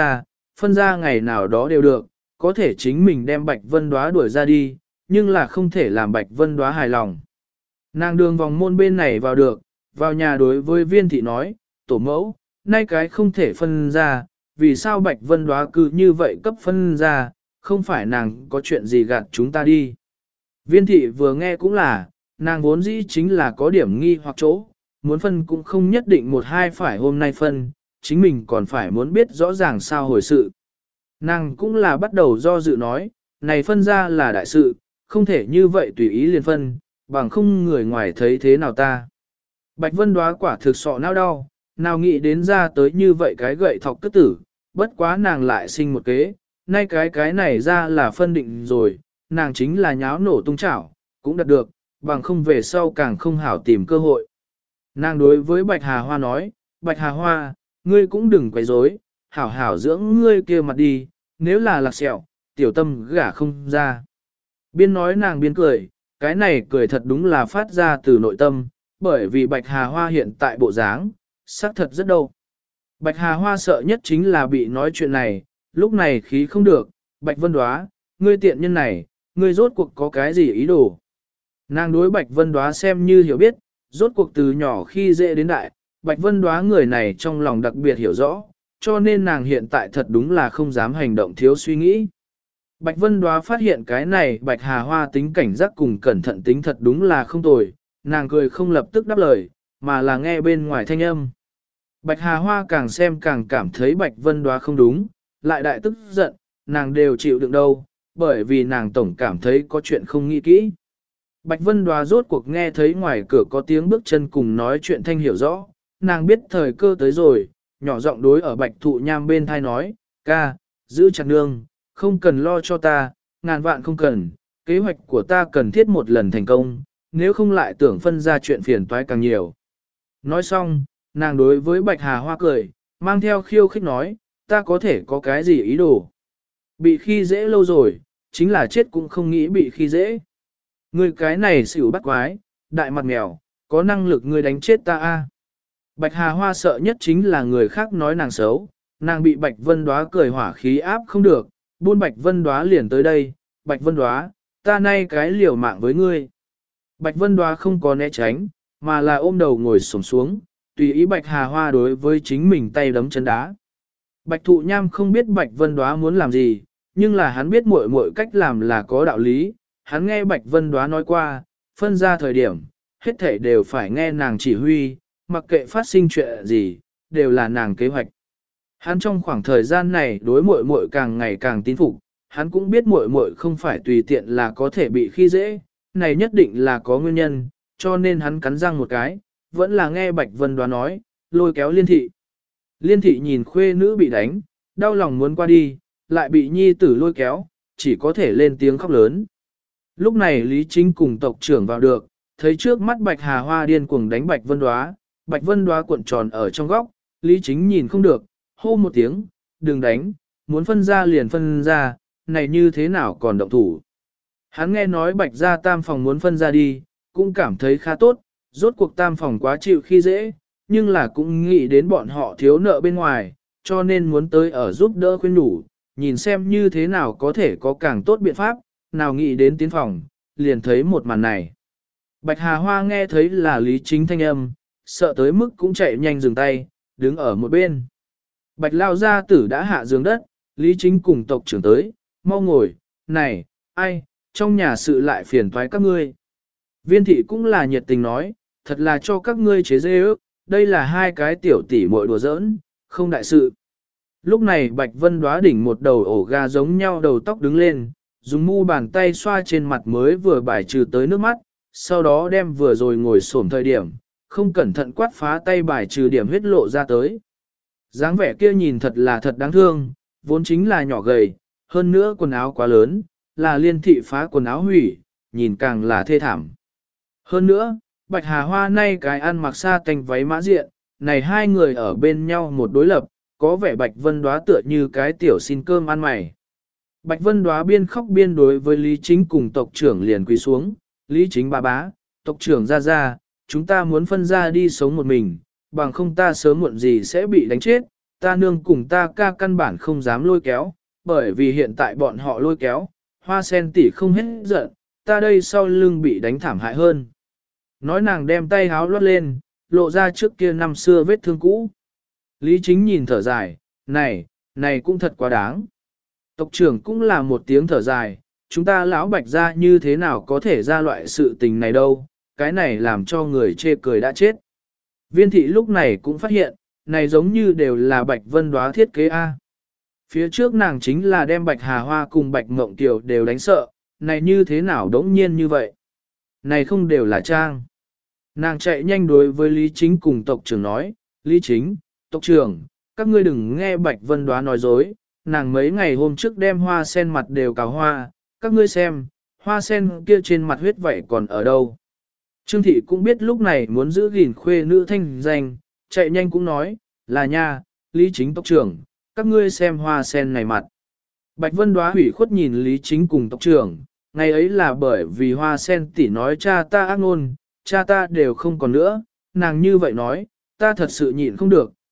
ra ngày nào đó đều được, có thể chính mình đem Bạch Vân Đoá đuổi ra đi, nhưng là không thể làm Bạch Vân Đoá hài lòng. Nàng đường vòng môn bên này vào được, vào nhà đối với viên thị nói, tổ mẫu, nay cái không thể phân ra, vì sao Bạch Vân Đoá cứ như vậy cấp phân ra, không phải nàng có chuyện gì gạt chúng ta đi. Viên thị vừa nghe cũng là, nàng vốn dĩ chính là có điểm nghi hoặc chỗ, muốn phân cũng không nhất định một hai phải hôm nay phân, chính mình còn phải muốn biết rõ ràng sao hồi sự. Nàng cũng là bắt đầu do dự nói, này phân ra là đại sự, không thể như vậy tùy ý liền phân, bằng không người ngoài thấy thế nào ta. Bạch Vân Đoá quả thực sọ não đau, nào nghĩ đến ra tới như vậy cái gậy thọc cất tử, bất quá nàng lại sinh một kế, nay cái này ra là phân định rồi, nàng chính là nháo nổ tung chảo, cũng đạt được, bằng không về sau càng không hảo tìm cơ hội. Nàng đối với Bạch Hà Hoa nói, Bạch Hà Hoa, ngươi cũng đừng quấy rối, hảo hảo dưỡng ngươi kia mặt đi, nếu là lạc sẹo, tiểu tâm gả không ra. Biên nói nàng biên cười, cái này cười thật đúng là phát ra từ nội tâm, bởi vì Bạch Hà Hoa hiện tại bộ dáng, sắc thật rất đâu. Bạch Hà Hoa sợ nhất chính là bị nói chuyện này, lúc này khí không được, Bạch Vân Đoá, ngươi tiện nhân này, ngươi rốt cuộc có cái gì ý đồ. Nàng đối Bạch Vân Đoá xem như hiểu biết, rốt cuộc từ nhỏ khi dễ đến đại, Bạch Vân Đoá người này trong lòng đặc biệt hiểu rõ, cho nên nàng hiện tại thật đúng là không dám hành động thiếu suy nghĩ. Bạch Vân Đoá phát hiện cái này Bạch Hà Hoa tính cảnh giác cùng cẩn thận tính thật đúng là không tồi, nàng cười không lập tức đáp lời, mà là nghe bên ngoài thanh âm. Bạch Hà Hoa càng xem càng cảm thấy Bạch Vân Đoá không đúng, lại đại tức giận, nàng đều chịu đựng đâu, bởi vì nàng tổng cảm thấy có chuyện không nghĩ kỹ. Bạch Vân Đoá rốt cuộc nghe thấy ngoài cửa có tiếng bước chân cùng nói chuyện thanh hiểu rõ, nàng biết thời cơ tới rồi, nhỏ giọng đối ở Bạch Thụ Nham bên thai nói, ca, giữ chặt nương, không cần lo cho ta, ngàn vạn không cần, kế hoạch của ta cần thiết một lần thành công, nếu không lại tưởng phân ra chuyện phiền toái càng nhiều. Nói xong, nàng đối với Bạch Hà Hoa cười, mang theo khiêu khích nói, ta có thể có cái gì ý đồ. Bị khi dễ lâu rồi, chính là chết cũng không nghĩ bị khi dễ. Ngươi cái này xỉu bắt quái, đại mặt mèo, có năng lực ngươi đánh chết ta a. Bạch Hà Hoa sợ nhất chính là người khác nói nàng xấu, nàng bị Bạch Vân Đoá cười hỏa khí áp không được, buôn Bạch Vân Đoá liền tới đây, Bạch Vân Đoá, ta nay cái liều mạng với ngươi. Bạch Vân Đoá không có né tránh, mà là ôm đầu ngồi xổm xuống, tùy ý Bạch Hà Hoa đối với chính mình tay đấm chân đá. Bạch Thụ Nham không biết Bạch Vân Đoá muốn làm gì, nhưng là hắn biết mọi cách làm là có đạo lý, hắn nghe Bạch Vân Đoá nói qua, phân ra thời điểm, hết thảy đều phải nghe nàng chỉ huy, mặc kệ phát sinh chuyện gì, đều là nàng kế hoạch. Hắn trong khoảng thời gian này đối muội càng ngày càng tín phục, hắn cũng biết muội không phải tùy tiện là có thể bị khi dễ, này nhất định là có nguyên nhân, cho nên hắn cắn răng một cái, vẫn là nghe Bạch Vân Đoá nói, lôi kéo Liên Thị. Liên Thị nhìn khuê nữ bị đánh, đau lòng muốn qua đi, lại bị nhi tử lôi kéo, chỉ có thể lên tiếng khóc lớn. Lúc này Lý Chính cùng tộc trưởng vào được, thấy trước mắt Bạch Hà Hoa điên cuồng đánh Bạch Vân Đoá cuộn tròn ở trong góc, Lý Chính nhìn không được, hô một tiếng, đừng đánh, muốn phân ra liền phân ra, này như thế nào còn động thủ. Hắn nghe nói Bạch gia tam phòng muốn phân ra đi, cũng cảm thấy khá tốt, rốt cuộc tam phòng quá chịu khi dễ, nhưng là cũng nghĩ đến bọn họ thiếu nợ bên ngoài, cho nên muốn tới ở giúp đỡ khuyên nhủ, nhìn xem như thế nào có thể có càng tốt biện pháp, nào nghĩ đến tiến phòng, liền thấy một màn này. Bạch Hà Hoa nghe thấy là Lý Chính thanh âm, sợ tới mức cũng chạy nhanh dừng tay, đứng ở một bên. Bạch Lao gia tử đã hạ giường đất, Lý Chính cùng tộc trưởng tới, mau ngồi, này, ai, trong nhà sự lại phiền toái các ngươi. Viên thị cũng là nhiệt tình nói, thật là cho các ngươi chế dê ước, đây là hai cái tiểu tỷ muội đùa giỡn, không đại sự. Lúc này Bạch Vân Đoá đỉnh một đầu ổ gà giống nhau đầu tóc đứng lên, dùng mu bàn tay xoa trên mặt mới vừa bài trừ tới nước mắt, sau đó đem vừa rồi ngồi xổm thời điểm, không cẩn thận quát phá tay bài trừ điểm huyết lộ ra tới. Dáng vẻ kia nhìn thật là thật đáng thương, vốn chính là nhỏ gầy, hơn nữa quần áo quá lớn, là Liên Thị phá quần áo hủy, nhìn càng là thê thảm. Hơn nữa, Bạch Hà Hoa nay cái ăn mặc sa tanh váy mã diện, này hai người ở bên nhau một đối lập, có vẻ Bạch Vân Đoá tựa như cái tiểu xin cơm ăn mày. Bạch Vân Đoá biên khóc biên đối với Lý Chính cùng tộc trưởng liền quỳ xuống, Lý Chính bà bá, tộc trưởng ra, chúng ta muốn phân ra đi sống một mình, bằng không ta sớm muộn gì sẽ bị đánh chết, ta nương cùng ta ca căn bản không dám lôi kéo, bởi vì hiện tại bọn họ lôi kéo, Hoa Sen tỷ không hết giận, ta đây sau lưng bị đánh thảm hại hơn. Nói nàng đem tay háo lót lên, lộ ra trước kia năm xưa vết thương cũ. Lý Chính nhìn thở dài, này cũng thật quá đáng. Tộc trưởng cũng là một tiếng thở dài, chúng ta lão Bạch gia như thế nào có thể ra loại sự tình này đâu, cái này làm cho người chê cười đã chết. Viên thị lúc này cũng phát hiện, này giống như đều là Bạch Vân Đoá thiết kế A. Phía trước nàng chính là đem Bạch Hà Hoa cùng Bạch Mộng Kiều đều đánh sợ, này như thế nào đống nhiên như vậy. Này không đều là trang. Nàng chạy nhanh đối với Lý Chính cùng tộc trưởng nói, Lý Chính, tộc trưởng, các ngươi đừng nghe Bạch Vân Đoá nói dối, nàng mấy ngày hôm trước đem hoa sen mặt đều cào hoa, các ngươi xem, hoa sen kia trên mặt huyết vậy còn ở đâu. Trương thị cũng biết lúc này muốn giữ gìn khuê nữ thanh danh, chạy nhanh cũng nói, là nha, Lý Chính tộc trưởng, các ngươi xem hoa sen này mặt. Bạch Vân Đoá hủy khuất nhìn Lý Chính cùng tộc trưởng, ngày ấy là bởi vì hoa sen tỷ nói cha ta ác ngôn, cha ta đều không còn nữa, nàng như vậy nói, ta thật sự nhịn không được,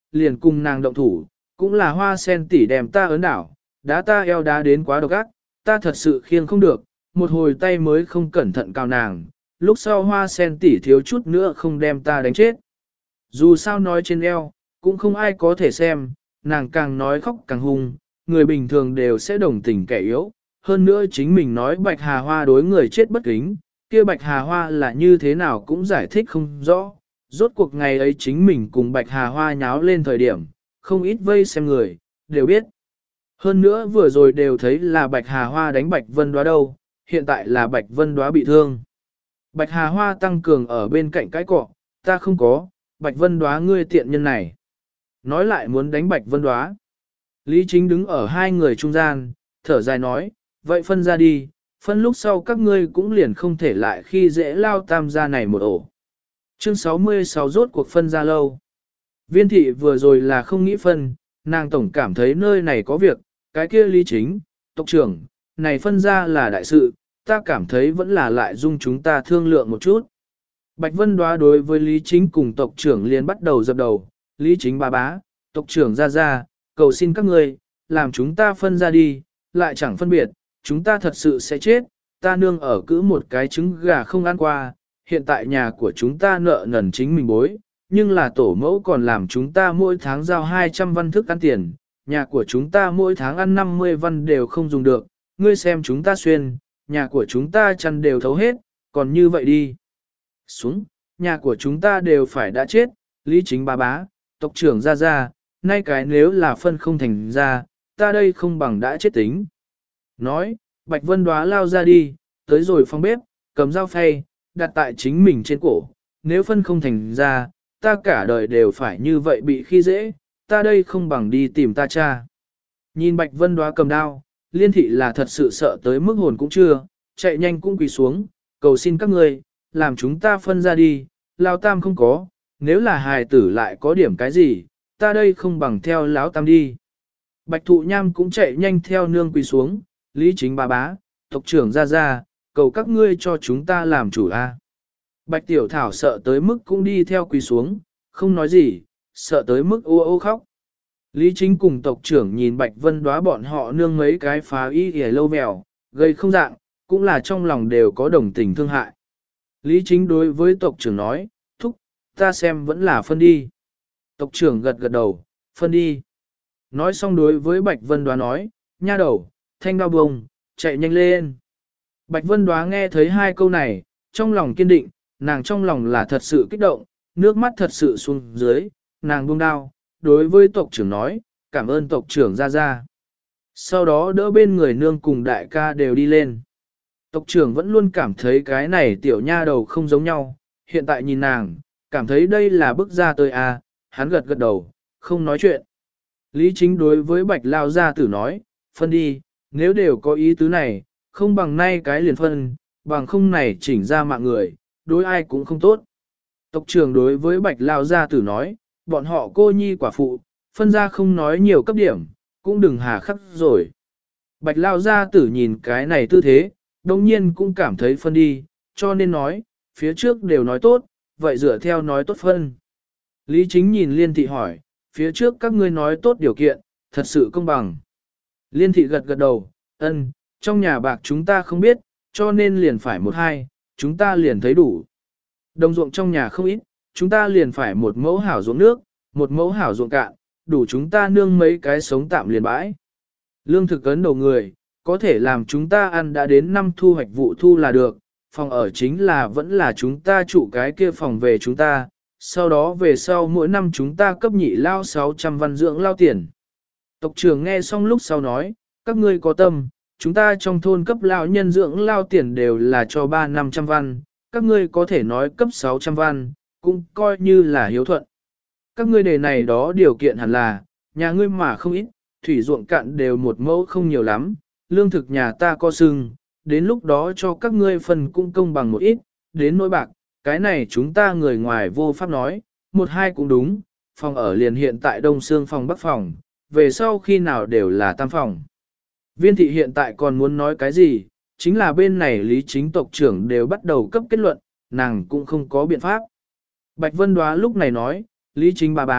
liền cùng nàng động thủ, cũng là Hoa Sen tỷ đem ta ấn đảo, đá ta eo đá đến quá độc ác, ta thật sự khiêng không được, một hồi tay mới không cẩn thận cào nàng, lúc sau Hoa Sen tỷ thiếu chút nữa không đem ta đánh chết. Dù sao nói trên eo, cũng không ai có thể xem, nàng càng nói khóc càng hung, người bình thường đều sẽ đồng tình kẻ yếu. Hơn nữa chính mình nói Bạch Hà Hoa đối người chết bất kính, kia Bạch Hà Hoa là như thế nào cũng giải thích không rõ. Rốt cuộc ngày ấy chính mình cùng Bạch Hà Hoa nháo lên thời điểm, không ít vây xem người, đều biết. Hơn nữa vừa rồi đều thấy là Bạch Hà Hoa đánh Bạch Vân Đóa đâu, hiện tại là Bạch Vân Đóa bị thương. Bạch Hà Hoa tăng cường ở bên cạnh cái cọ, ta không có, Bạch Vân Đóa ngươi tiện nhân này. Nói lại muốn đánh Bạch Vân Đóa. Lý Chính đứng ở hai người trung gian, thở dài nói, vậy phân ra đi, phân lúc sau các ngươi cũng liền không thể lại khi dễ lao tam gia này một ổ. Chương 66 rốt cuộc phân ra lâu. Viên thị vừa rồi là không nghĩ phân, nàng tổng cảm thấy nơi này có việc, cái kia Lý Chính, tộc trưởng, này phân ra là đại sự, ta cảm thấy vẫn là lại dung chúng ta thương lượng một chút. Bạch Vân Đóa đối với Lý Chính cùng tộc trưởng liền bắt đầu dập đầu, Lý Chính bà bá, tộc trưởng ra, cầu xin các ngươi, làm chúng ta phân ra đi, lại chẳng phân biệt, chúng ta thật sự sẽ chết, ta nương ở cữ một cái trứng gà không ăn qua, hiện tại nhà của chúng ta nợ nần chính mình bối, nhưng là tổ mẫu còn làm chúng ta mỗi tháng giao 200 văn thức ăn tiền, nhà của chúng ta mỗi tháng ăn 50 văn đều không dùng được, ngươi xem chúng ta xuyên, nhà của chúng ta chăn đều thấu hết, còn như vậy đi. Xuống, nhà của chúng ta đều phải đã chết, Lý Chính bà bá, tộc trưởng ra, nay cái nếu là phân không thành ra, ta đây không bằng đã chết tính. Nói, Bạch Vân Đóa lao ra đi, tới rồi phòng bếp, cầm dao phay, đặt tại chính mình trên cổ, nếu phân không thành ra, ta cả đời đều phải như vậy bị khi dễ, ta đây không bằng đi tìm ta cha. Nhìn Bạch Vân Đóa cầm đao, Liên thị là thật sự sợ tới mức hồn cũng chưa, chạy nhanh cũng quỳ xuống, cầu xin các ngươi, làm chúng ta phân ra đi, lao tam không có, nếu là hài tử lại có điểm cái gì, ta đây không bằng theo lão tam đi. Bạch Thụ Nham cũng chạy nhanh theo nương quỳ xuống, Lý Chính bà bá, tộc trưởng ra, cầu các ngươi cho chúng ta làm chủ a. Bạch Tiểu Thảo sợ tới mức cũng đi theo quỳ xuống, không nói gì, sợ tới mức ô ô khóc. Lý Chính cùng tộc trưởng nhìn Bạch Vân Đóa bọn họ nương mấy cái phá y ghề lâu mèo, gây không dạng, cũng là trong lòng đều có đồng tình thương hại. Lý Chính đối với tộc trưởng nói, thúc, ta xem vẫn là phân đi. Tộc trưởng gật gật đầu, phân đi. Nói xong đối với Bạch Vân Đóa nói, nha đầu, thanh đao bông, chạy nhanh lên. Bạch Vân Đóa nghe thấy hai câu này, trong lòng kiên định, nàng trong lòng là thật sự kích động, nước mắt thật sự xuống dưới, nàng buông đao, đối với tộc trưởng nói, cảm ơn tộc trưởng ra. Sau đó đỡ bên người nương cùng đại ca đều đi lên. Tộc trưởng vẫn luôn cảm thấy cái này tiểu nha đầu không giống nhau, hiện tại nhìn nàng, cảm thấy đây là bức ra tới à, hắn gật gật đầu, không nói chuyện. Lý Chính đối với Bạch Lao gia tử nói, phân đi, nếu đều có ý tứ này, không bằng nay cái liền phân, bằng không này chỉnh ra mạng người, đối ai cũng không tốt. Tộc trưởng đối với Bạch Lao gia tử nói, bọn họ cô nhi quả phụ, phân ra không nói nhiều cấp điểm, cũng đừng hà khắc rồi. Bạch Lao gia tử nhìn cái này tư thế, đồng nhiên cũng cảm thấy phân đi, cho nên nói, phía trước đều nói tốt, vậy dựa theo nói tốt phân. Lý Chính nhìn Liên thị hỏi, phía trước các ngươi nói tốt điều kiện, thật sự công bằng. Liên thị gật gật đầu, ân, trong nhà bạc chúng ta không biết, cho nên liền phải một hai, chúng ta liền thấy đủ. Đồng ruộng trong nhà không ít, chúng ta liền phải một mẫu hảo ruộng nước, một mẫu hảo ruộng cạn, đủ chúng ta nương mấy cái sống tạm liền bãi. Lương thực ấn đầu người, có thể làm chúng ta ăn đã đến năm thu hoạch vụ thu là được, phòng ở chính là vẫn là chúng ta trụ cái kia phòng về chúng ta, sau đó về sau mỗi năm chúng ta cấp nhị lao 600 văn dưỡng lao tiền. Tộc trưởng nghe xong lúc sau nói, các ngươi có tâm, chúng ta trong thôn cấp lao nhân dưỡng lao tiền đều là cho 300-500 văn, các ngươi có thể nói cấp 600 văn, cũng coi như là hiếu thuận. Các ngươi đề này đó điều kiện hẳn là, nhà ngươi mà không ít, thủy ruộng cạn đều một mẫu không nhiều lắm, lương thực nhà ta có sưng, đến lúc đó cho các ngươi phần cũng công bằng một ít, đến nỗi bạc, cái này chúng ta người ngoài vô pháp nói, một hai cũng đúng, phòng ở liền hiện tại đông xương phòng bắc phòng, về sau khi nào đều là tam phòng. Viên thị hiện tại còn muốn nói cái gì, chính là bên này Lý Chính tộc trưởng đều bắt đầu cấp kết luận, nàng cũng không có biện pháp. Bạch Vân Đóa lúc này nói, Lý Chính bà bá,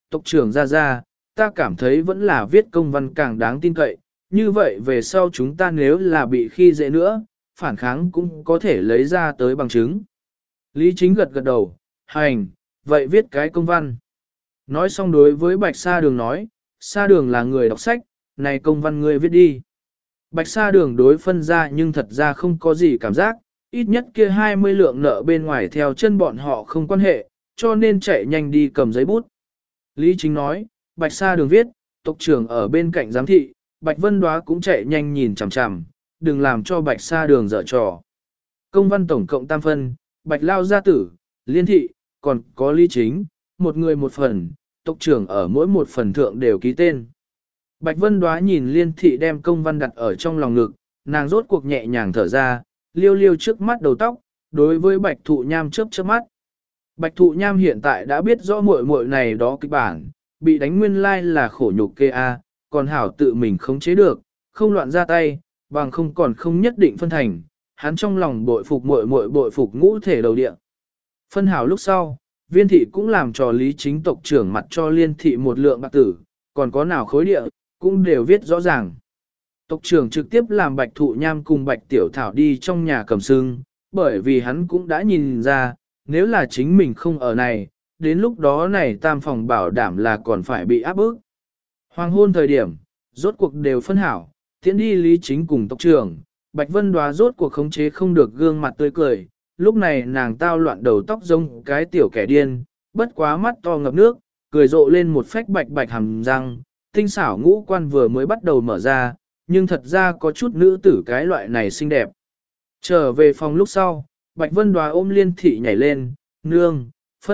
tộc trưởng ra, ta cảm thấy vẫn là viết công văn càng đáng tin cậy, như vậy về sau chúng ta nếu là bị khi dễ nữa, phản kháng cũng có thể lấy ra tới bằng chứng. Lý Chính gật gật đầu, hành, vậy viết cái công văn. Nói xong đối với Bạch Sa Đường nói, Sa Đường là người đọc sách, này công văn ngươi viết đi. Bạch Sa Đường đối phân ra nhưng thật ra không có gì cảm giác, ít nhất kia 20 lượng nợ bên ngoài theo chân bọn họ không quan hệ, cho nên chạy nhanh đi cầm giấy bút. Lý Chính nói, Bạch Sa Đường viết, tộc trưởng ở bên cạnh giám thị, Bạch Vân Đóa cũng chạy nhanh nhìn chằm chằm, đừng làm cho Bạch Sa Đường dở trò. Công văn tổng cộng tam phân, Bạch Lao gia tử, Liên thị, còn có Lý Chính, một người một phần, tộc trưởng ở mỗi một phần thượng đều ký tên. Bạch Vân Đóa nhìn Liên thị đem công văn đặt ở trong lòng ngực, nàng rốt cuộc nhẹ nhàng thở ra, liêu liêu trước mắt đầu tóc, đối với Bạch Thụ Nham chớp chớp mắt. Bạch Thụ Nham hiện tại đã biết rõ muội muội này đó kịch bản, bị đánh nguyên lai là khổ nhục kê a, còn hảo tự mình khống chế được, không loạn ra tay, bằng không còn không nhất định phân thành, hắn trong lòng bội phục muội muội bội phục ngũ thể đầu địa. Phân hảo lúc sau, Viên thị cũng làm cho Lý Chính tộc trưởng mặt cho Liên thị một lượng bạc tử, còn có nào khối địa, cũng đều viết rõ ràng. Tộc trưởng trực tiếp làm Bạch Thụ Nham cùng Bạch Tiểu Thảo đi trong nhà cầm sưng, bởi vì hắn cũng đã nhìn ra, nếu là chính mình không ở này, đến lúc đó này tam phòng bảo đảm là còn phải bị áp bức. Hoàng hôn thời điểm, rốt cuộc đều phân hảo, tiễn đi Lý Chính cùng tộc trưởng, Bạch Vân Đóa rốt cuộc khống chế không được gương mặt tươi cười, lúc này nàng tao loạn đầu tóc rông cái tiểu kẻ điên, bất quá mắt to ngập nước, cười rộ lên một phách bạch bạch hàm răng, tinh xảo ngũ quan vừa mới bắt đầu mở ra, nhưng thật ra có chút nữ tử cái loại này xinh đẹp. Trở về phòng lúc sau, Bạch Vân Đóa ôm Liên thị nhảy lên, nương,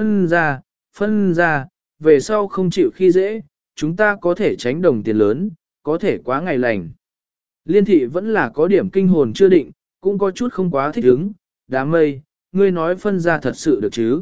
phân ra, về sau không chịu khi dễ, chúng ta có thể tránh đồng tiền lớn, có thể quá ngày lành. Liên thị vẫn là có điểm kinh hồn chưa định, cũng có chút không quá thích ứng, đám mây, ngươi nói phân ra thật sự được chứ?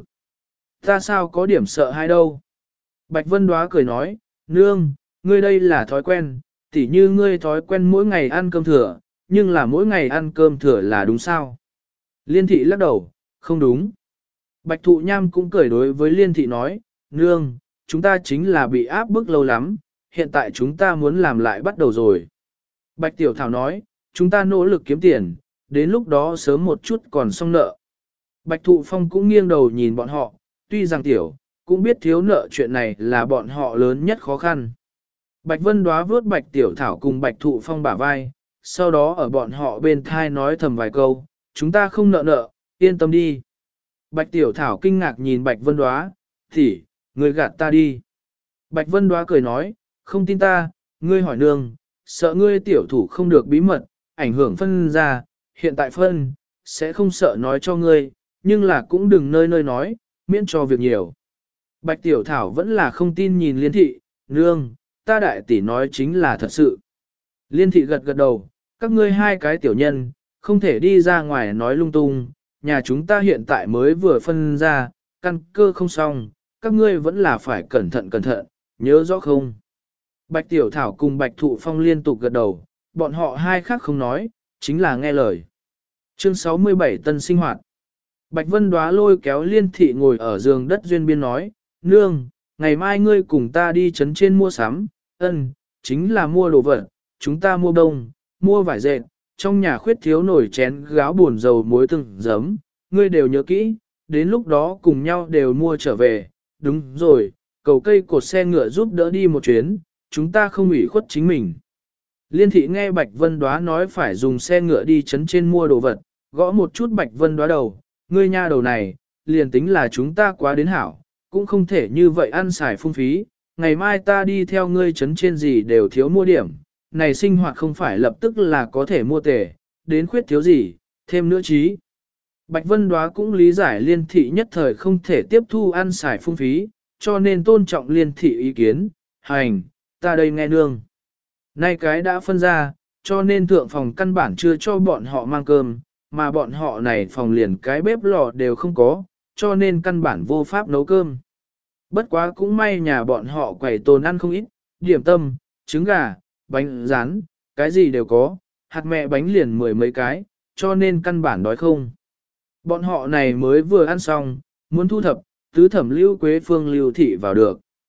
Ta sao có điểm sợ hay đâu? Bạch Vân Đóa cười nói, nương, ngươi đây là thói quen, tỉ như ngươi thói quen mỗi ngày ăn cơm thừa, nhưng là mỗi ngày ăn cơm thừa là đúng sao? Liên thị lắc đầu, không đúng. Bạch Thụ Nham cũng cười đối với Liên thị nói, nương, chúng ta chính là bị áp bức lâu lắm, hiện tại chúng ta muốn làm lại bắt đầu rồi. Bạch Tiểu Thảo nói, chúng ta nỗ lực kiếm tiền, đến lúc đó sớm một chút còn xong nợ. Bạch Thụ Phong cũng nghiêng đầu nhìn bọn họ, tuy rằng Tiểu, cũng biết thiếu nợ chuyện này là bọn họ lớn nhất khó khăn. Bạch Vân Đóa vướt Bạch Tiểu Thảo cùng Bạch Thụ Phong bả vai, sau đó ở bọn họ bên thai nói thầm vài câu, chúng ta không nợ, yên tâm đi. Bạch Tiểu Thảo kinh ngạc nhìn Bạch Vân Đóa, thì, ngươi gạt ta đi. Bạch Vân Đóa cười nói, không tin ta, ngươi hỏi nương, sợ ngươi tiểu thủ không được bí mật, ảnh hưởng phân ra, hiện tại phân, sẽ không sợ nói cho ngươi, nhưng là cũng đừng nơi nơi nói, miễn cho việc nhiều. Bạch Tiểu Thảo vẫn là không tin nhìn Liên thị, nương, ta đại tỷ nói chính là thật sự. Liên thị gật gật đầu, các ngươi hai cái tiểu nhân, không thể đi ra ngoài nói lung tung, nhà chúng ta hiện tại mới vừa phân ra, căn cơ không xong, các ngươi vẫn là phải cẩn thận, nhớ rõ không? Bạch Tiểu Thảo cùng Bạch Thụ Phong liên tục gật đầu, bọn họ hai khác không nói, chính là nghe lời. Chương 67 Tân sinh hoạt. Bạch Vân Đóa lôi kéo Liên thị ngồi ở giường đất duyên biên nói, nương, ngày mai ngươi cùng ta đi trấn trên mua sắm, chính là mua đồ vật, chúng ta mua bông, mua vải dệt, trong nhà khuyết thiếu nồi chén gáo buồn dầu muối từng giấm, ngươi đều nhớ kỹ, đến lúc đó cùng nhau đều mua trở về, đúng rồi, cầu cây cột xe ngựa giúp đỡ đi một chuyến, chúng ta không ủy khuất chính mình. Liên thị nghe Bạch Vân Đóa nói phải dùng xe ngựa đi trấn trên mua đồ vật, gõ một chút Bạch Vân Đóa đầu, ngươi nha đầu này, liền tính là chúng ta quá đến hảo, cũng không thể như vậy ăn xài phung phí, ngày mai ta đi theo ngươi trấn trên gì đều thiếu mua điểm, này sinh hoạt không phải lập tức là có thể mua tể, đến khuyết thiếu gì, thêm nữa chí. Bạch Vân Đóa cũng lý giải Liên thị nhất thời không thể tiếp thu ăn xài phung phí, cho nên tôn trọng Liên thị ý kiến, hành, ta đây nghe nương. Nay cái đã phân ra, cho nên thượng phòng căn bản chưa cho bọn họ mang cơm, mà bọn họ này phòng liền cái bếp lò đều không có, cho nên căn bản vô pháp nấu cơm. Bất quá cũng may nhà bọn họ quẩy tồn ăn không ít, điểm tâm, trứng gà, bánh rán, cái gì đều có, hạt mẹ bánh liền mười mấy cái, cho nên căn bản đói không. Bọn họ này mới vừa ăn xong, muốn thu thập, tứ thẩm Lưu Quế Phương Lưu Thị vào được.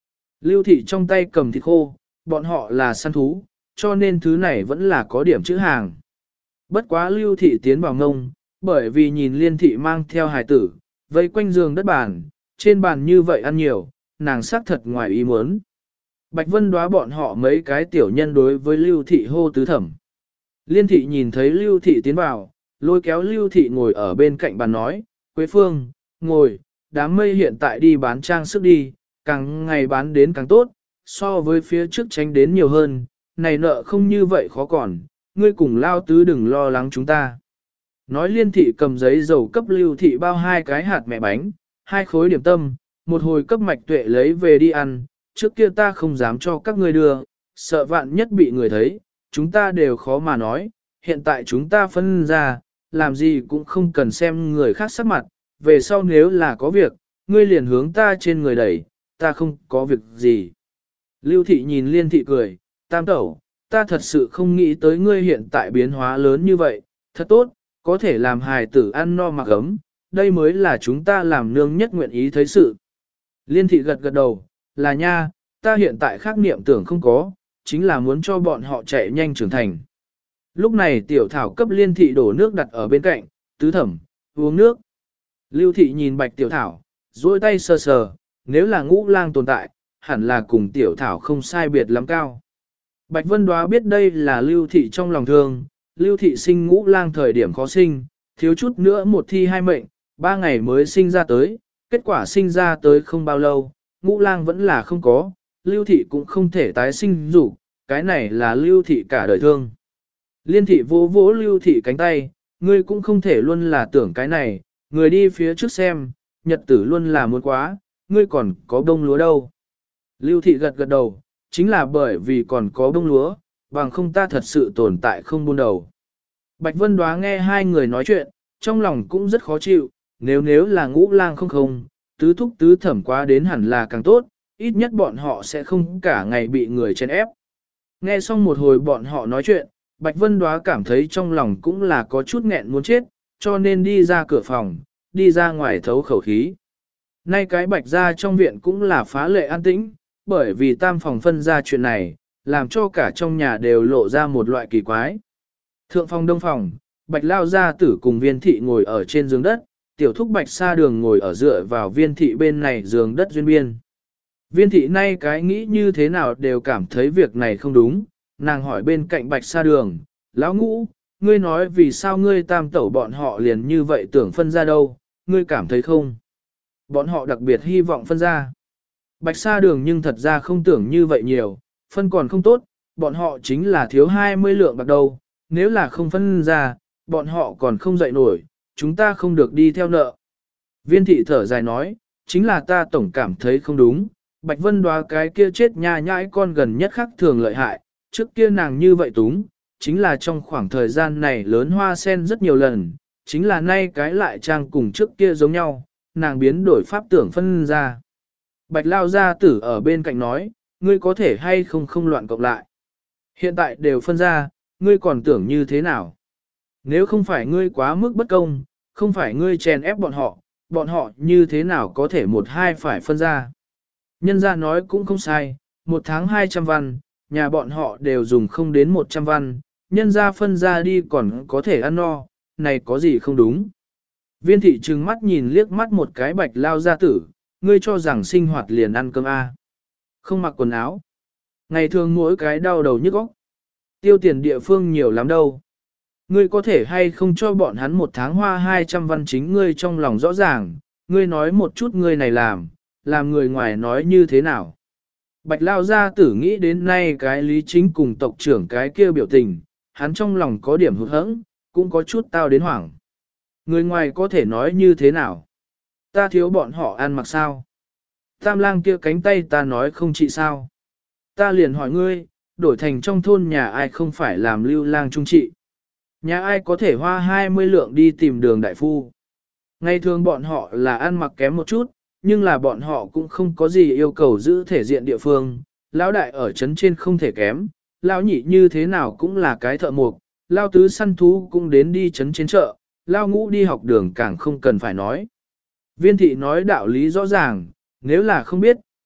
Lưu thị trong tay cầm thịt khô, bọn họ là săn thú, cho nên thứ này vẫn là có điểm chữ hàng. Bất quá lưu thị tiến vào ngông, bởi vì nhìn liên thị mang theo hài tử, vây quanh giường đất bàn, trên bàn như vậy ăn nhiều, nàng xác thật ngoài ý muốn. Bạch Vân đoá bọn họ mấy cái tiểu nhân đối với lưu thị hô tứ thẩm. Liên thị nhìn thấy lưu thị tiến vào, lôi kéo lưu thị ngồi ở bên cạnh bàn nói, Quế Phương, ngồi, đám mây hiện tại đi bán trang sức đi, càng ngày bán đến càng tốt, so với phía trước tránh đến nhiều hơn, này nợ không như vậy khó còn, ngươi cùng lao tứ đừng lo lắng chúng ta. Nói liên thị cầm giấy dầu cấp lưu thị bao 2 cái hạt mẹ bánh, 2 khối điểm tâm, một hồi cấp mạch tuệ lấy về đi ăn, trước kia ta không dám cho các ngươi đưa, sợ vạn nhất bị người thấy, chúng ta đều khó mà nói, hiện tại chúng ta phân ra, làm gì cũng không cần xem người khác sắc mặt, về sau nếu là có việc, ngươi liền hướng ta trên người đẩy, ta không có việc gì. Lưu thị nhìn liên thị cười, tam tẩu, ta thật sự không nghĩ tới ngươi hiện tại biến hóa lớn như vậy, thật tốt, có thể làm hài tử ăn no mặc ấm, đây mới là chúng ta làm nương nhất nguyện ý thấy sự. Liên thị gật gật đầu, là nha, ta hiện tại khác niệm tưởng không có, chính là muốn cho bọn họ chạy nhanh trưởng thành. Lúc này tiểu thảo cấp liên thị đổ nước đặt ở bên cạnh, tứ thẩm, uống nước. Lưu thị nhìn bạch tiểu thảo, duỗi tay sờ sờ, nếu là ngũ lang tồn tại, hẳn là cùng tiểu thảo không sai biệt lắm cao. Bạch Vân Đoá biết đây là lưu thị trong lòng thương, lưu thị sinh ngũ lang thời điểm khó sinh, thiếu chút nữa một thi 2 mệnh, 3 ngày mới sinh ra tới, kết quả sinh ra tới không bao lâu, ngũ lang vẫn là không có, lưu thị cũng không thể tái sinh dục, cái này là lưu thị cả đời thương. Liên thị vỗ vỗ lưu thị cánh tay, ngươi cũng không thể luôn là tưởng cái này, người đi phía trước xem, nhật tử luôn là muốn quá, ngươi còn có bông lúa đâu. Lưu thị gật gật đầu, chính là bởi vì còn có bông lúa, bằng không ta thật sự tồn tại không buôn đầu. Bạch Vân Đoá nghe hai người nói chuyện, trong lòng cũng rất khó chịu, nếu là ngũ lang không, tứ thúc tứ thẩm quá đến hẳn là càng tốt, ít nhất bọn họ sẽ không cả ngày bị người chen ép. Nghe xong một hồi bọn họ nói chuyện, Bạch Vân Đoá cảm thấy trong lòng cũng là có chút nghẹn muốn chết, cho nên đi ra cửa phòng, đi ra ngoài thấu khẩu khí. Nay cái Bạch ra trong viện cũng là phá lệ an tĩnh, bởi vì tam phòng phân ra chuyện này, làm cho cả trong nhà đều lộ ra một loại kỳ quái. Thượng phòng đông phòng, Bạch Lao gia tử cùng Viên thị ngồi ở trên giường đất, tiểu thúc Bạch Sa Đường ngồi ở dựa vào Viên thị bên này giường đất duyên biên. Viên thị nay cái nghĩ như thế nào đều cảm thấy việc này không đúng, nàng hỏi bên cạnh Bạch Sa Đường, Lão Ngũ, ngươi nói vì sao ngươi tam tẩu bọn họ liền như vậy tưởng phân ra đâu, ngươi cảm thấy không? Bọn họ đặc biệt hy vọng phân ra. Bạch Sa Đường nhưng thật ra không tưởng như vậy nhiều, phân còn không tốt, bọn họ chính là thiếu 20 lượng bạc đâu, nếu là không phân ra, bọn họ còn không dậy nổi, chúng ta không được đi theo nợ. Viên thị thở dài nói, chính là ta tổng cảm thấy không đúng, Bạch Vân Đoá cái kia chết nha nhãi con gần nhất khắc thường lợi hại, trước kia nàng như vậy túng, chính là trong khoảng thời gian này lớn hoa sen rất nhiều lần, chính là nay cái lại trang cùng trước kia giống nhau, nàng biến đổi pháp tưởng phân ra. Bạch Lao gia tử ở bên cạnh nói, ngươi có thể hay không loạn cộng lại. Hiện tại đều phân ra, ngươi còn tưởng như thế nào? Nếu không phải ngươi quá mức bất công, không phải ngươi chèn ép bọn họ như thế nào có thể một hai phải phân ra? Nhân gia nói cũng không sai, 1 tháng 200 văn, nhà bọn họ đều dùng không đến 100 văn, nhân gia phân ra đi còn có thể ăn no, này có gì không đúng? Viên thị trừng mắt nhìn liếc mắt một cái Bạch Lao gia tử, ngươi cho rằng sinh hoạt liền ăn cơm A. Không mặc quần áo. Ngày thường mỗi cái đau đầu nhức óc. Tiêu tiền địa phương nhiều lắm đâu. Ngươi có thể hay không cho bọn hắn 1 tháng hoa 200 văn chính ngươi trong lòng rõ ràng, ngươi nói một chút ngươi này làm người ngoài nói như thế nào. Bạch Lao gia tử nghĩ đến nay cái Lý Chính cùng tộc trưởng cái kia biểu tình, hắn trong lòng có điểm hụt hẫng, cũng có chút tao đến hoảng. Người ngoài có thể nói như thế nào? Ta thiếu bọn họ ăn mặc sao? Tam lang kia cánh tay ta nói không trị sao? Ta liền hỏi ngươi, đổi thành trong thôn nhà ai không phải làm lưu lang trung trị? Nhà ai có thể hoa 20 lượng đi tìm đường đại phu? Ngày thường bọn họ là ăn mặc kém một chút, nhưng là bọn họ cũng không có gì yêu cầu giữ thể diện địa phương. Lão đại ở trấn trên không thể kém, lão nhị như thế nào cũng là cái thợ mộc, lão tứ săn thú cũng đến đi trấn trên chợ, lão ngũ đi học đường càng không cần phải nói. Viên thị nói đạo lý rõ ràng, nếu là không biết,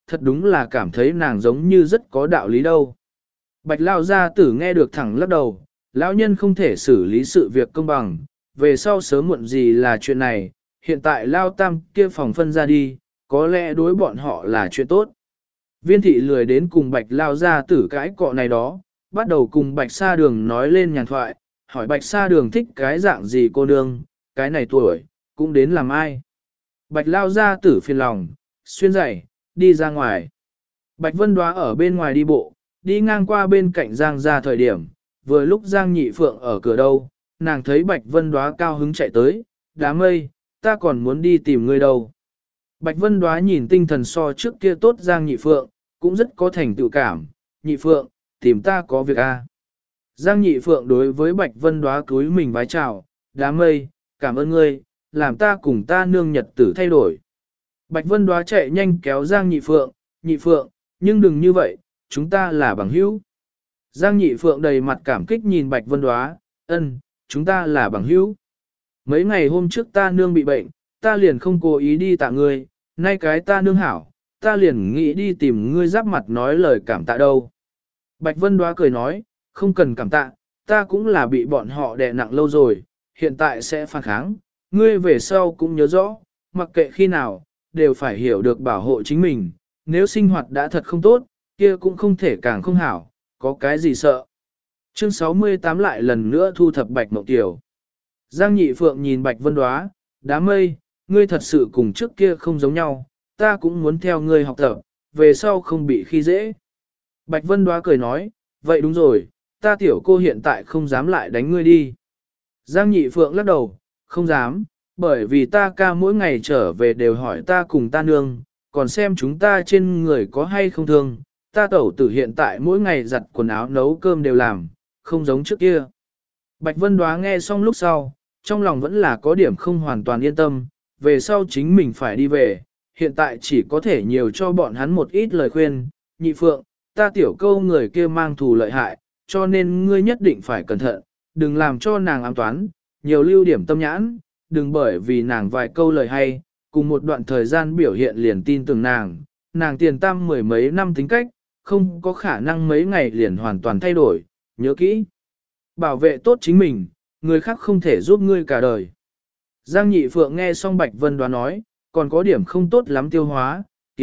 thật đúng là cảm thấy nàng giống như rất có đạo lý đâu. Bạch lao gia tử nghe được thẳng lắc đầu, lão nhân không thể xử lý sự việc công bằng, về sau sớm muộn gì là chuyện này, hiện tại lao tam kia phòng phân ra đi, có lẽ đối bọn họ là chuyện tốt. Viên thị lười đến cùng bạch lao gia tử cái cọ này đó, bắt đầu cùng bạch sa đường nói lên nhàn thoại, hỏi bạch sa đường thích cái dạng gì cô nương, cái này tuổi, cũng đến làm ai. Bạch lao gia tử phiền lòng, xuyên giày, đi ra ngoài. Bạch Vân Đoá ở bên ngoài đi bộ, đi ngang qua bên cạnh Giang ra thời điểm, vừa lúc Giang Nhị Phượng ở cửa đâu, nàng thấy Bạch Vân Đoá cao hứng chạy tới, đám mây, ta còn muốn đi tìm ngươi đâu. Bạch Vân Đoá nhìn tinh thần so trước kia tốt Giang Nhị Phượng, cũng rất có thành tựu cảm, Nhị Phượng, tìm ta có việc a. Giang Nhị Phượng đối với Bạch Vân Đoá cúi mình vái chào, đám mây, cảm ơn ngươi, làm ta cùng ta nương nhật tử thay đổi. Bạch Vân Đoá chạy nhanh kéo Giang Nhị Phượng, nhưng đừng như vậy, chúng ta là bằng hữu. Giang Nhị Phượng đầy mặt cảm kích nhìn Bạch Vân Đoá, chúng ta là bằng hữu. Mấy ngày hôm trước ta nương bị bệnh, ta liền không cố ý đi tạ ngươi, nay cái ta nương hảo, ta liền nghĩ đi tìm ngươi giáp mặt nói lời cảm tạ đâu. Bạch Vân Đoá cười nói, không cần cảm tạ, ta cũng là bị bọn họ đè nặng lâu rồi, hiện tại sẽ phản kháng, ngươi về sau cũng nhớ rõ, mặc kệ khi nào, đều phải hiểu được bảo hộ chính mình, nếu sinh hoạt đã thật không tốt, kia cũng không thể càng không hảo, có cái gì sợ. Chương 68 lại lần nữa thu thập Bạch Mộng Tiểu. Giang Nhị Phượng nhìn Bạch Vân Đoá, đám mây, ngươi thật sự cùng trước kia không giống nhau, ta cũng muốn theo ngươi học tập, về sau không bị khi dễ. Bạch Vân Đoá cười nói, vậy đúng rồi, ta tiểu cô hiện tại không dám lại đánh ngươi đi. Giang Nhị Phượng lắc đầu, không dám, bởi vì ta ca mỗi ngày trở về đều hỏi ta cùng ta nương, còn xem chúng ta trên người có hay không thương, ta tẩu tử hiện tại mỗi ngày giặt quần áo nấu cơm đều làm, không giống trước kia. Bạch Vân Đoá nghe xong lúc sau, trong lòng vẫn là có điểm không hoàn toàn yên tâm, về sau chính mình phải đi về, hiện tại chỉ có thể nhiều cho bọn hắn một ít lời khuyên, Nhị Phượng, ta tiểu câu người kia mang thù lợi hại, cho nên ngươi nhất định phải cẩn thận, đừng làm cho nàng ám toán, nhiều lưu điểm tâm nhãn, đừng bởi vì nàng vài câu lời hay, cùng một đoạn thời gian biểu hiện liền tin tưởng nàng tiền tam mười mấy năm tính cách, không có khả năng mấy ngày liền hoàn toàn thay đổi, nhớ kỹ. Bảo vệ tốt chính mình, người khác không thể giúp ngươi cả đời. Giang Nhị Phượng nghe xong Bạch Vân Đoá nói, còn có điểm không tốt lắm tiêu hóa,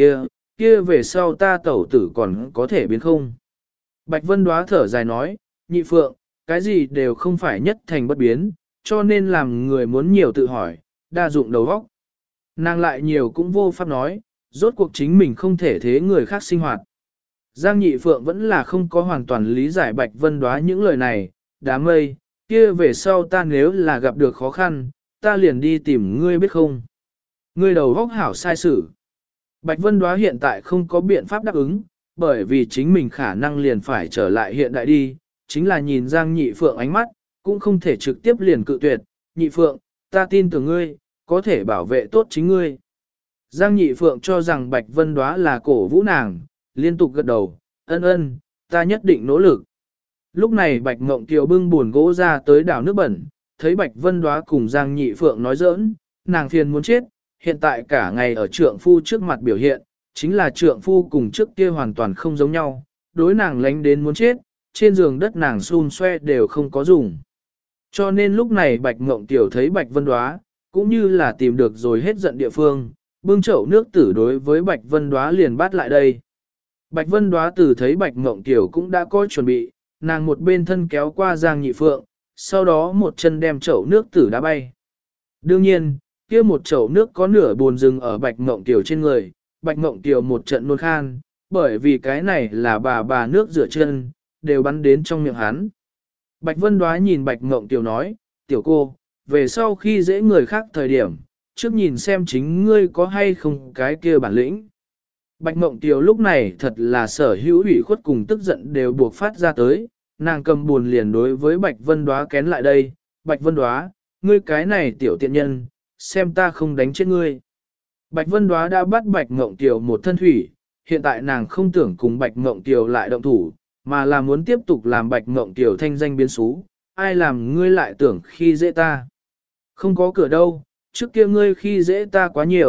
kia về sau ta tẩu tử còn có thể biến không. Bạch Vân Đoá thở dài nói, Nhị Phượng, cái gì đều không phải nhất thành bất biến, cho nên làm người muốn nhiều tự hỏi, đa dụng đầu óc. Nàng lại nhiều cũng vô pháp nói, rốt cuộc chính mình không thể thế người khác sinh hoạt. Giang Nhị Phượng vẫn là không có hoàn toàn lý giải Bạch Vân Đoá những lời này, đám mây, kia về sau ta nếu là gặp được khó khăn, ta liền đi tìm ngươi biết không. Ngươi đầu óc hảo sai sự. Bạch Vân Đoá hiện tại không có biện pháp đáp ứng, bởi vì chính mình khả năng liền phải trở lại hiện đại đi, chính là nhìn Giang Nhị Phượng ánh mắt, cũng không thể trực tiếp liền cự tuyệt, Nhị Phượng, ta tin tưởng ngươi, có thể bảo vệ tốt chính ngươi. Giang Nhị Phượng cho rằng Bạch Vân Đoá là cổ vũ nàng, liên tục gật đầu, ân, ta nhất định nỗ lực. Lúc này Bạch Ngộng Kiều bưng buồn gỗ ra tới đảo nước bẩn, thấy Bạch Vân Đoá cùng Giang Nhị Phượng nói giỡn, nàng phiền muốn chết, hiện tại cả ngày ở trượng phu trước mặt biểu hiện, chính là trượng phu cùng trước kia hoàn toàn không giống nhau, đối nàng lánh đến muốn chết, trên giường đất nàng xun xoe đều không có dùng. Cho nên lúc này Bạch Ngộng Kiều thấy Bạch Vân Đoá, cũng như là tìm được rồi hết giận địa phương, bưng chậu nước tử đối với Bạch Vân Đoá liền bắt lại đây. Bạch Vân Đoá từ thấy Bạch Ngộng Kiều cũng đã có chuẩn bị, nàng một bên thân kéo qua Giang Nhị Phượng, sau đó một chân đem chậu nước tử đá bay. Đương nhiên, kia một chậu nước có nửa bồn rừng ở Bạch Ngộng Kiều trên người, Bạch Ngộng Kiều một trận nôn khan, bởi vì cái này là bà nước rửa chân, đều bắn đến trong miệng hắn. Bạch Vân Đoá nhìn Bạch Ngộng Kiều nói, tiểu cô, về sau khi dễ người khác thời điểm, trước nhìn xem chính ngươi có hay không cái kia bản lĩnh. Bạch Mộng Tiều lúc này thật là sở hữu ủy khuất cùng tức giận đều buộc phát ra tới, nàng cầm buồn liền đối với Bạch Vân Đoá kén lại đây, Bạch Vân Đoá, ngươi cái này tiểu tiện nhân, xem ta không đánh chết ngươi. Bạch Vân Đoá đã bắt Bạch Mộng Tiều một thân thủy, hiện tại nàng không tưởng cùng Bạch Mộng Tiều lại động thủ, mà là muốn tiếp tục làm Bạch Mộng Tiều thanh danh biến xú, ai làm ngươi lại tưởng khi dễ ta. Không có cửa đâu, trước kia ngươi khi dễ ta quá nhiều,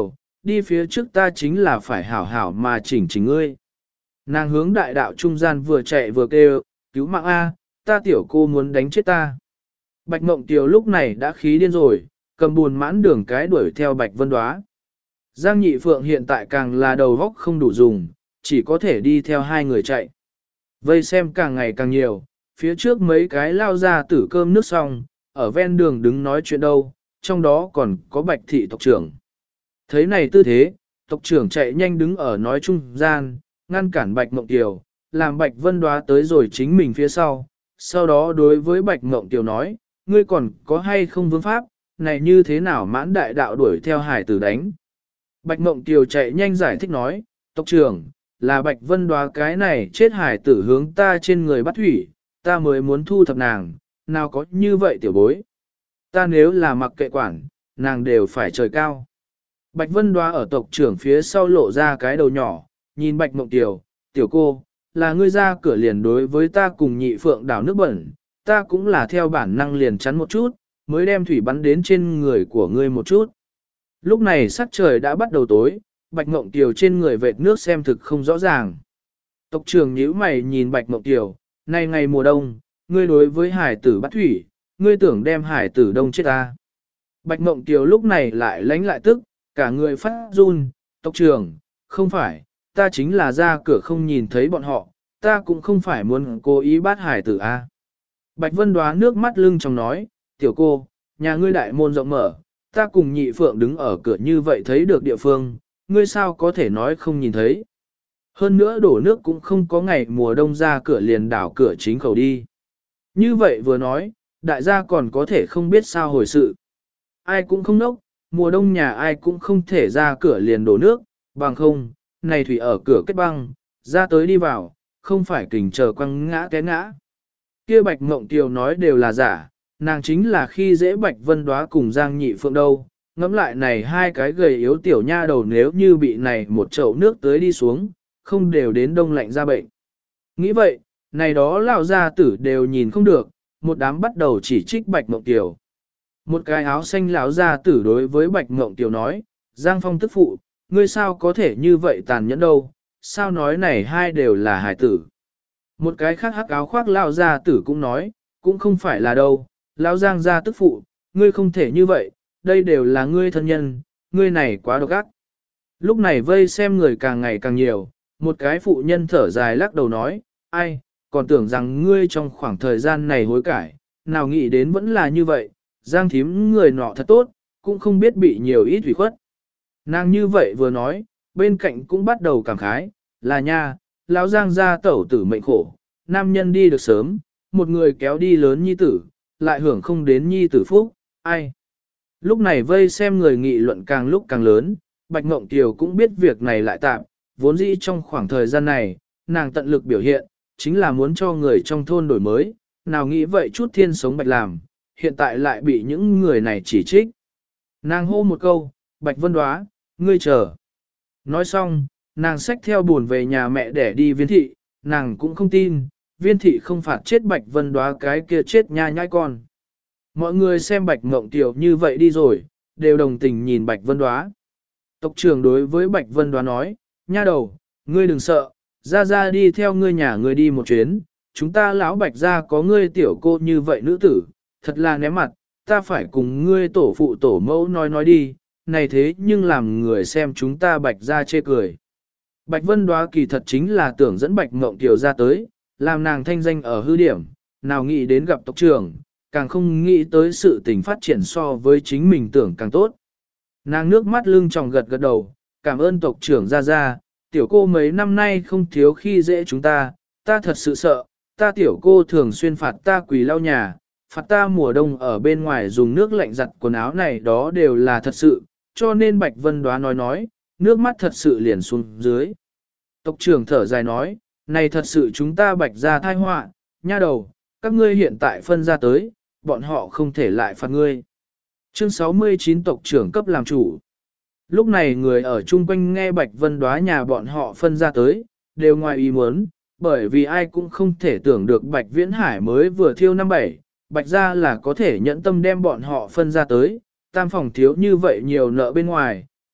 đi phía trước ta chính là phải hảo hảo mà chỉnh chỉnh ngươi. Nàng hướng đại đạo trung gian vừa chạy vừa kêu, cứu mạng A, ta tiểu cô muốn đánh chết ta. Bạch Mộng Tiều lúc này đã khí điên rồi, cầm buồn mãn đường cái đuổi theo Bạch Vân Đoá. Giang Nhị Phượng hiện tại càng là đầu góc không đủ dùng, chỉ có thể đi theo hai người chạy. Vây xem càng ngày càng nhiều, phía trước mấy cái lao ra tử cơm nước xong, ở ven đường đứng nói chuyện đâu, trong đó còn có Bạch Thị tộc trưởng. Thấy này tư thế, tộc trưởng chạy nhanh đứng ở nói trung gian, ngăn cản Bạch Mộng Tiều, làm Bạch Vân Đoá tới rồi chính mình phía sau đó đối với Bạch Mộng Tiều nói, ngươi còn có hay không vương pháp, này như thế nào mãn đại đạo đuổi theo hải tử đánh. Bạch Mộng Tiều chạy nhanh giải thích nói, tộc trưởng, là Bạch Vân Đoá cái này chết hải tử hướng ta trên người bắt thủy, ta mới muốn thu thập nàng, nào có như vậy tiểu bối. Ta nếu là mặc kệ quản, nàng đều phải trời cao. Bạch Vân Đoá ở tộc trưởng phía sau lộ ra cái đầu nhỏ, nhìn Bạch Mộng Tiều, tiểu cô, là ngươi ra cửa liền đối với ta cùng Nhị Phượng đảo nước bẩn, ta cũng là theo bản năng liền chắn một chút, mới đem thủy bắn đến trên người của ngươi một chút. Lúc này sắc trời đã bắt đầu tối, Bạch Mộng Tiều trên người vệt nước xem thực không rõ ràng. Tộc trưởng nhíu mày nhìn Bạch Mộng Tiều, nay ngày mùa đông, ngươi đối với hải tử bắt thủy, ngươi tưởng đem hải tử đông chết ta. Bạch Mộng Tiều lúc này lại lánh lại tức, cả người phát run, tộc trưởng, không phải, ta chính là ra cửa không nhìn thấy bọn họ, ta cũng không phải muốn cố ý bắt hải tử a. Bạch Vân Đoá nước mắt lưng trong nói, tiểu cô, nhà ngươi đại môn rộng mở, ta cùng Nhị Phượng đứng ở cửa như vậy thấy được địa phương, ngươi sao có thể nói không nhìn thấy. Hơn nữa đổ nước cũng không có ngày mùa đông ra cửa liền đảo cửa chính khẩu đi. Như vậy vừa nói, đại gia còn có thể không biết sao hồi sự. Ai cũng không nốc, mùa đông nhà ai cũng không thể ra cửa liền đổ nước, bằng không, này thủy ở cửa kết băng, ra tới đi vào, không phải kình chờ quăng ngã té ngã. Kia Bạch Mộng Tiều nói đều là giả, nàng chính là khi dễ Bạch Vân Đoá cùng Giang Nhị Phượng đâu, ngẫm lại này hai cái gầy yếu tiểu nha đầu nếu như bị này một chậu nước tới đi xuống, không đều đến đông lạnh ra bệnh. Nghĩ vậy, này đó lão gia tử đều nhìn không được, một đám bắt đầu chỉ trích Bạch Mộng Tiều. Một cái áo xanh lão gia tử đối với Bạch Mộng Tiều nói, Giang Phong tức phụ, ngươi sao có thể như vậy tàn nhẫn đâu, sao nói này hai đều là hài tử. Một cái khác hắc áo khoác lão gia tử cũng nói, cũng không phải là đâu, lão Giang gia tức phụ, ngươi không thể như vậy, đây đều là ngươi thân nhân, ngươi này quá độc ác. Lúc này vây xem người càng ngày càng nhiều, một cái phụ nhân thở dài lắc đầu nói, ai, còn tưởng rằng ngươi trong khoảng thời gian này hối cải, nào nghĩ đến vẫn là như vậy, Giang thím người nọ thật tốt, cũng không biết bị nhiều ít ủy khuất. Nàng như vậy vừa nói, bên cạnh cũng bắt đầu cảm khái, là nha, lão Giang gia tẩu tử mệnh khổ, nam nhân đi được sớm, một người kéo đi lớn nhi tử, lại hưởng không đến nhi tử phúc, ai. Lúc này vây xem người nghị luận càng lúc càng lớn, Bạch Mộng Tiều cũng biết việc này lại tạm, vốn dĩ trong khoảng thời gian này, nàng tận lực biểu hiện, chính là muốn cho người trong thôn đổi mới, nào nghĩ vậy chút thiên sống bạch làm, hiện tại lại bị những người này chỉ trích. Nàng hô một câu, Bạch Vân Đoá, ngươi chờ. Nói xong, nàng xách theo buồn về nhà mẹ để đi Viên thị, nàng cũng không tin, Viên thị không phạt chết Bạch Vân Đoá cái kia chết nha nhãi con. Mọi người xem Bạch Mộng Tiều như vậy đi rồi, đều đồng tình nhìn Bạch Vân Đoá. Tộc trưởng đối với Bạch Vân Đoá nói, nha đầu, ngươi đừng sợ, ra đi theo ngươi nhà ngươi đi một chuyến, chúng ta lão Bạch gia có ngươi tiểu cô như vậy nữ tử, thật là ném mặt, ta phải cùng ngươi tổ phụ tổ mẫu nói đi, này thế nhưng làm người xem chúng ta Bạch gia chê cười. Bạch Vân Đoá kỳ thật chính là tưởng dẫn Bạch Mộng Tiều ra tới, làm nàng thanh danh ở hư điểm, nào nghĩ đến gặp tộc trưởng, càng không nghĩ tới sự tình phát triển so với chính mình tưởng càng tốt. Nàng nước mắt lưng tròng gật gật đầu, cảm ơn tộc trưởng ra, tiểu cô mấy năm nay không thiếu khi dễ chúng ta thật sự sợ, ta tiểu cô thường xuyên phạt ta quỳ lau nhà, phạt ta mùa đông ở bên ngoài dùng nước lạnh giặt quần áo này đó đều là thật sự, cho nên Bạch Vân Đoá nói, nước mắt thật sự liền xuống dưới. Tộc trưởng thở dài nói, này thật sự chúng ta Bạch gia tai họa, nha đầu, các ngươi hiện tại phân ra tới, bọn họ không thể lại phạt ngươi. Chương 69 tộc trưởng cấp làm chủ. Lúc này người ở chung quanh nghe Bạch Vân Đoá nhà bọn họ phân ra tới, đều ngoài ý muốn, bởi vì ai cũng không thể tưởng được Bạch Viễn Hải mới vừa thiêu năm 7, Bạch gia là có thể nhẫn tâm đem bọn họ phân ra tới, tam phòng thiếu như vậy nhiều nợ bên ngoài,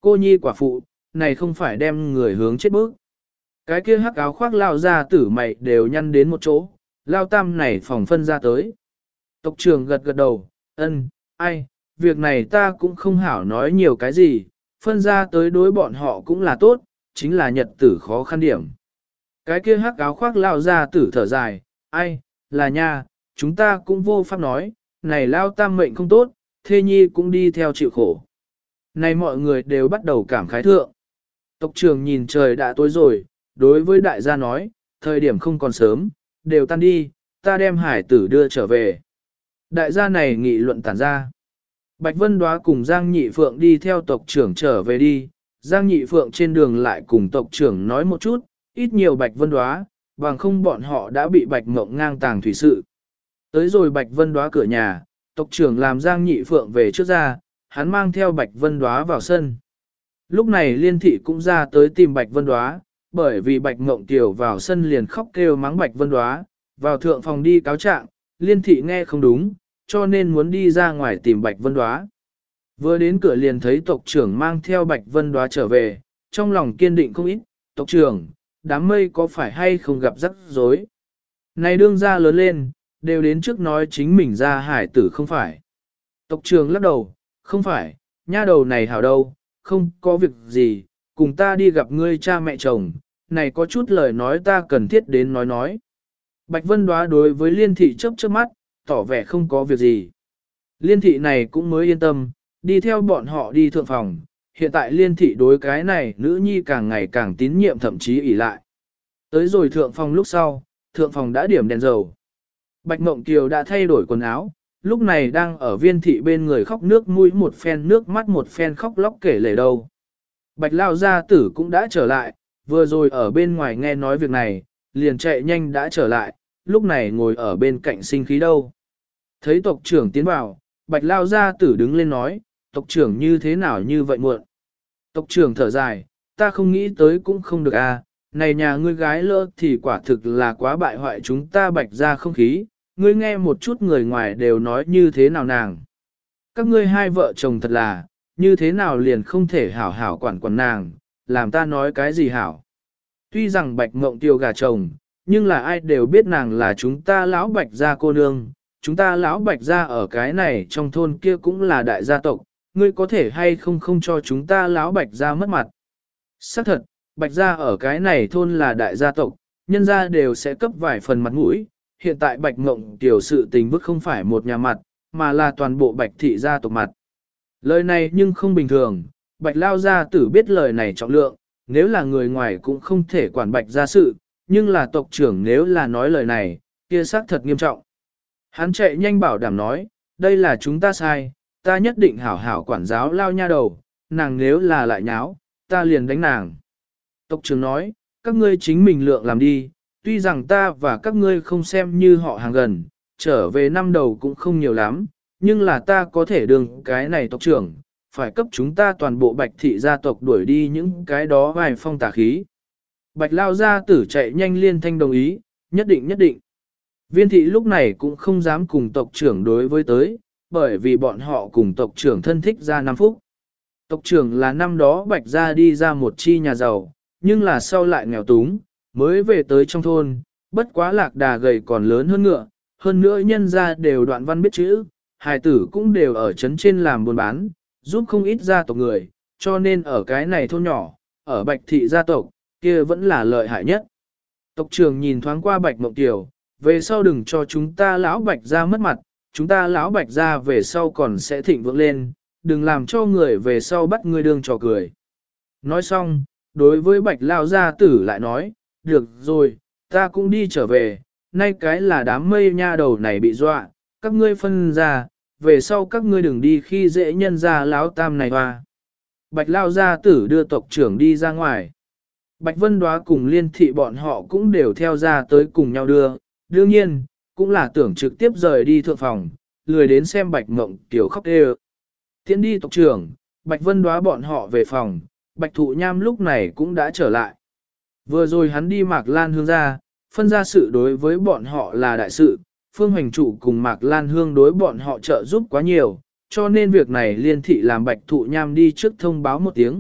Cô nhi quả phụ, này không phải đem người hướng chết bước. Cái kia hắc áo khoác lao ra tử mày đều nhăn đến một chỗ, lao tam này phòng phân ra tới. Tộc trưởng gật gật đầu, ân, ai, việc này ta cũng không hảo nói nhiều cái gì, phân ra tới đối bọn họ cũng là tốt, chính là nhật tử khó khăn điểm. Cái kia hắc áo khoác lao ra tử thở dài, ai, là nha, chúng ta cũng vô pháp nói, này lao tam mệnh không tốt, thê nhi cũng đi theo chịu khổ. Này mọi người đều bắt đầu cảm khái thượng. Tộc trưởng nhìn trời đã tối rồi, đối với đại gia nói, thời điểm không còn sớm, đều tan đi, ta đem hải tử đưa trở về. Đại gia này nghị luận tản ra. Bạch Vân Đóa cùng Giang Nhị Phượng đi theo tộc trưởng trở về đi, Giang Nhị Phượng trên đường lại cùng tộc trưởng nói một chút, ít nhiều Bạch Vân Đóa, bằng không bọn họ đã bị Bạch Mộng ngang tàng thủy sự. Tới rồi Bạch Vân Đóa cửa nhà, tộc trưởng làm Giang Nhị Phượng về trước ra, hắn mang theo Bạch Vân Đóa vào sân. Lúc này Liên Thị cũng ra tới tìm Bạch Vân Đóa, bởi vì Bạch Mộng Tiểu vào sân liền khóc kêu mắng Bạch Vân Đóa, vào thượng phòng đi cáo trạng, Liên Thị nghe không đúng, cho nên muốn đi ra ngoài tìm Bạch Vân Đóa. Vừa đến cửa liền thấy tộc trưởng mang theo Bạch Vân Đóa trở về, trong lòng kiên định không ít, tộc trưởng, đám mây có phải hay không gặp rắc rối. Này đương ra lớn lên, đều đến trước nói chính mình ra hải tử không phải. Tộc trưởng lắc đầu, không phải, nha đầu này hảo đâu, không có việc gì, cùng ta đi gặp ngươi cha mẹ chồng, này có chút lời nói ta cần thiết đến nói. Bạch Vân Đóa đối với Liên Thị chớp chớp mắt, tỏ vẻ không có việc gì. Liên Thị này cũng mới yên tâm, đi theo bọn họ đi thượng phòng, hiện tại Liên Thị đối cái này nữ nhi càng ngày càng tín nhiệm thậm chí ỷ lại. Tới rồi thượng phòng lúc sau, thượng phòng đã điểm đèn dầu. Bạch Mộng Kiều đã thay đổi quần áo, lúc này đang ở Viên Thị bên người khóc nước mũi một phen nước mắt một phen khóc lóc kể lể đâu. Bạch Lao Gia Tử cũng đã trở lại, vừa rồi ở bên ngoài nghe nói việc này, liền chạy nhanh đã trở lại, lúc này ngồi ở bên cạnh sinh khí đâu. Thấy tộc trưởng tiến vào, Bạch Lao Gia Tử đứng lên nói, tộc trưởng như thế nào như vậy muộn. Tộc trưởng thở dài, ta không nghĩ tới cũng không được à, này nhà ngươi gái lỡ thì quả thực là quá bại hoại chúng ta Bạch gia không khí, ngươi nghe một chút người ngoài đều nói như thế nào nàng. Các ngươi hai vợ chồng thật là, như thế nào liền không thể hảo hảo quản quản nàng, làm ta nói cái gì hảo. Tuy rằng Bạch Mộng Tiêu gà chồng, nhưng là ai đều biết nàng là chúng ta lão Bạch gia cô nương, chúng ta lão Bạch gia ở cái này trong thôn kia cũng là đại gia tộc, ngươi có thể hay không không cho chúng ta lão Bạch gia mất mặt. Xác thật, Bạch gia ở cái này thôn là đại gia tộc, nhân gia đều sẽ cấp vài phần mặt mũi, hiện tại Bạch Mộng Tiểu sự tình vứt không phải một nhà mặt, mà là toàn bộ Bạch thị gia tộc mặt. Lời này nhưng không bình thường, Bạch Lao Gia Tử biết lời này trọng lượng, nếu là người ngoài cũng không thể quản Bạch gia sự, nhưng là tộc trưởng nếu là nói lời này, kia xác thật nghiêm trọng. Hắn chạy nhanh bảo đảm nói, đây là chúng ta sai, ta nhất định hảo hảo quản giáo Lao nha đầu, nàng nếu là lại nháo, ta liền đánh nàng. Tộc trưởng nói, các ngươi chính mình lượng làm đi, tuy rằng ta và các ngươi không xem như họ hàng gần, trở về năm đầu cũng không nhiều lắm, nhưng là ta có thể đường cái này tộc trưởng, phải cấp chúng ta toàn bộ Bạch thị gia tộc đuổi đi những cái đó vài phong tà khí. Bạch Lao Gia Tử chạy nhanh liên thanh đồng ý, nhất định nhất định. Viên thị lúc này cũng không dám cùng tộc trưởng đối với tới, bởi vì bọn họ cùng tộc trưởng thân thích ra 5 phút. Tộc trưởng là năm đó Bạch gia đi ra một chi nhà giàu, nhưng là sau lại nghèo túng, mới về tới trong thôn, bất quá lạc đà gầy còn lớn hơn ngựa, hơn nữa nhân gia đều đoạn văn biết chữ, hài tử cũng đều ở trấn trên làm buôn bán, giúp không ít gia tộc người, cho nên ở cái này thôn nhỏ, ở Bạch thị gia tộc, kia vẫn là lợi hại nhất. Tộc trưởng nhìn thoáng qua Bạch Mộng Tiểu, về sau đừng cho chúng ta lão Bạch gia mất mặt, chúng ta lão Bạch gia về sau còn sẽ thịnh vượng lên, đừng làm cho người về sau bắt ngươi đương trò cười. Nói xong, đối với Bạch Lao Gia Tử lại nói, được rồi, ta cũng đi trở về, nay cái là đám mây nha đầu này bị dọa, các ngươi phân ra, về sau các ngươi đừng đi khi dễ nhân ra láo tam này hoa. Bạch Lao Gia Tử đưa tộc trưởng đi ra ngoài. Bạch Vân Đóa cùng Liên Thị bọn họ cũng đều theo ra tới cùng nhau đưa, đương nhiên, cũng là tưởng trực tiếp rời đi thượng phòng, lười đến xem Bạch Mộng Tiểu khóc đê. Tiến đi tộc trưởng, Bạch Vân Đóa bọn họ về phòng, Bạch Thụ Nham lúc này cũng đã trở lại. Vừa rồi hắn đi Mạc Lan Hương ra, phân ra sự đối với bọn họ là đại sự, Phương Hoành Trụ cùng Mạc Lan Hương đối bọn họ trợ giúp quá nhiều, cho nên việc này Liên Thị làm Bạch Thụ Nham đi trước thông báo một tiếng,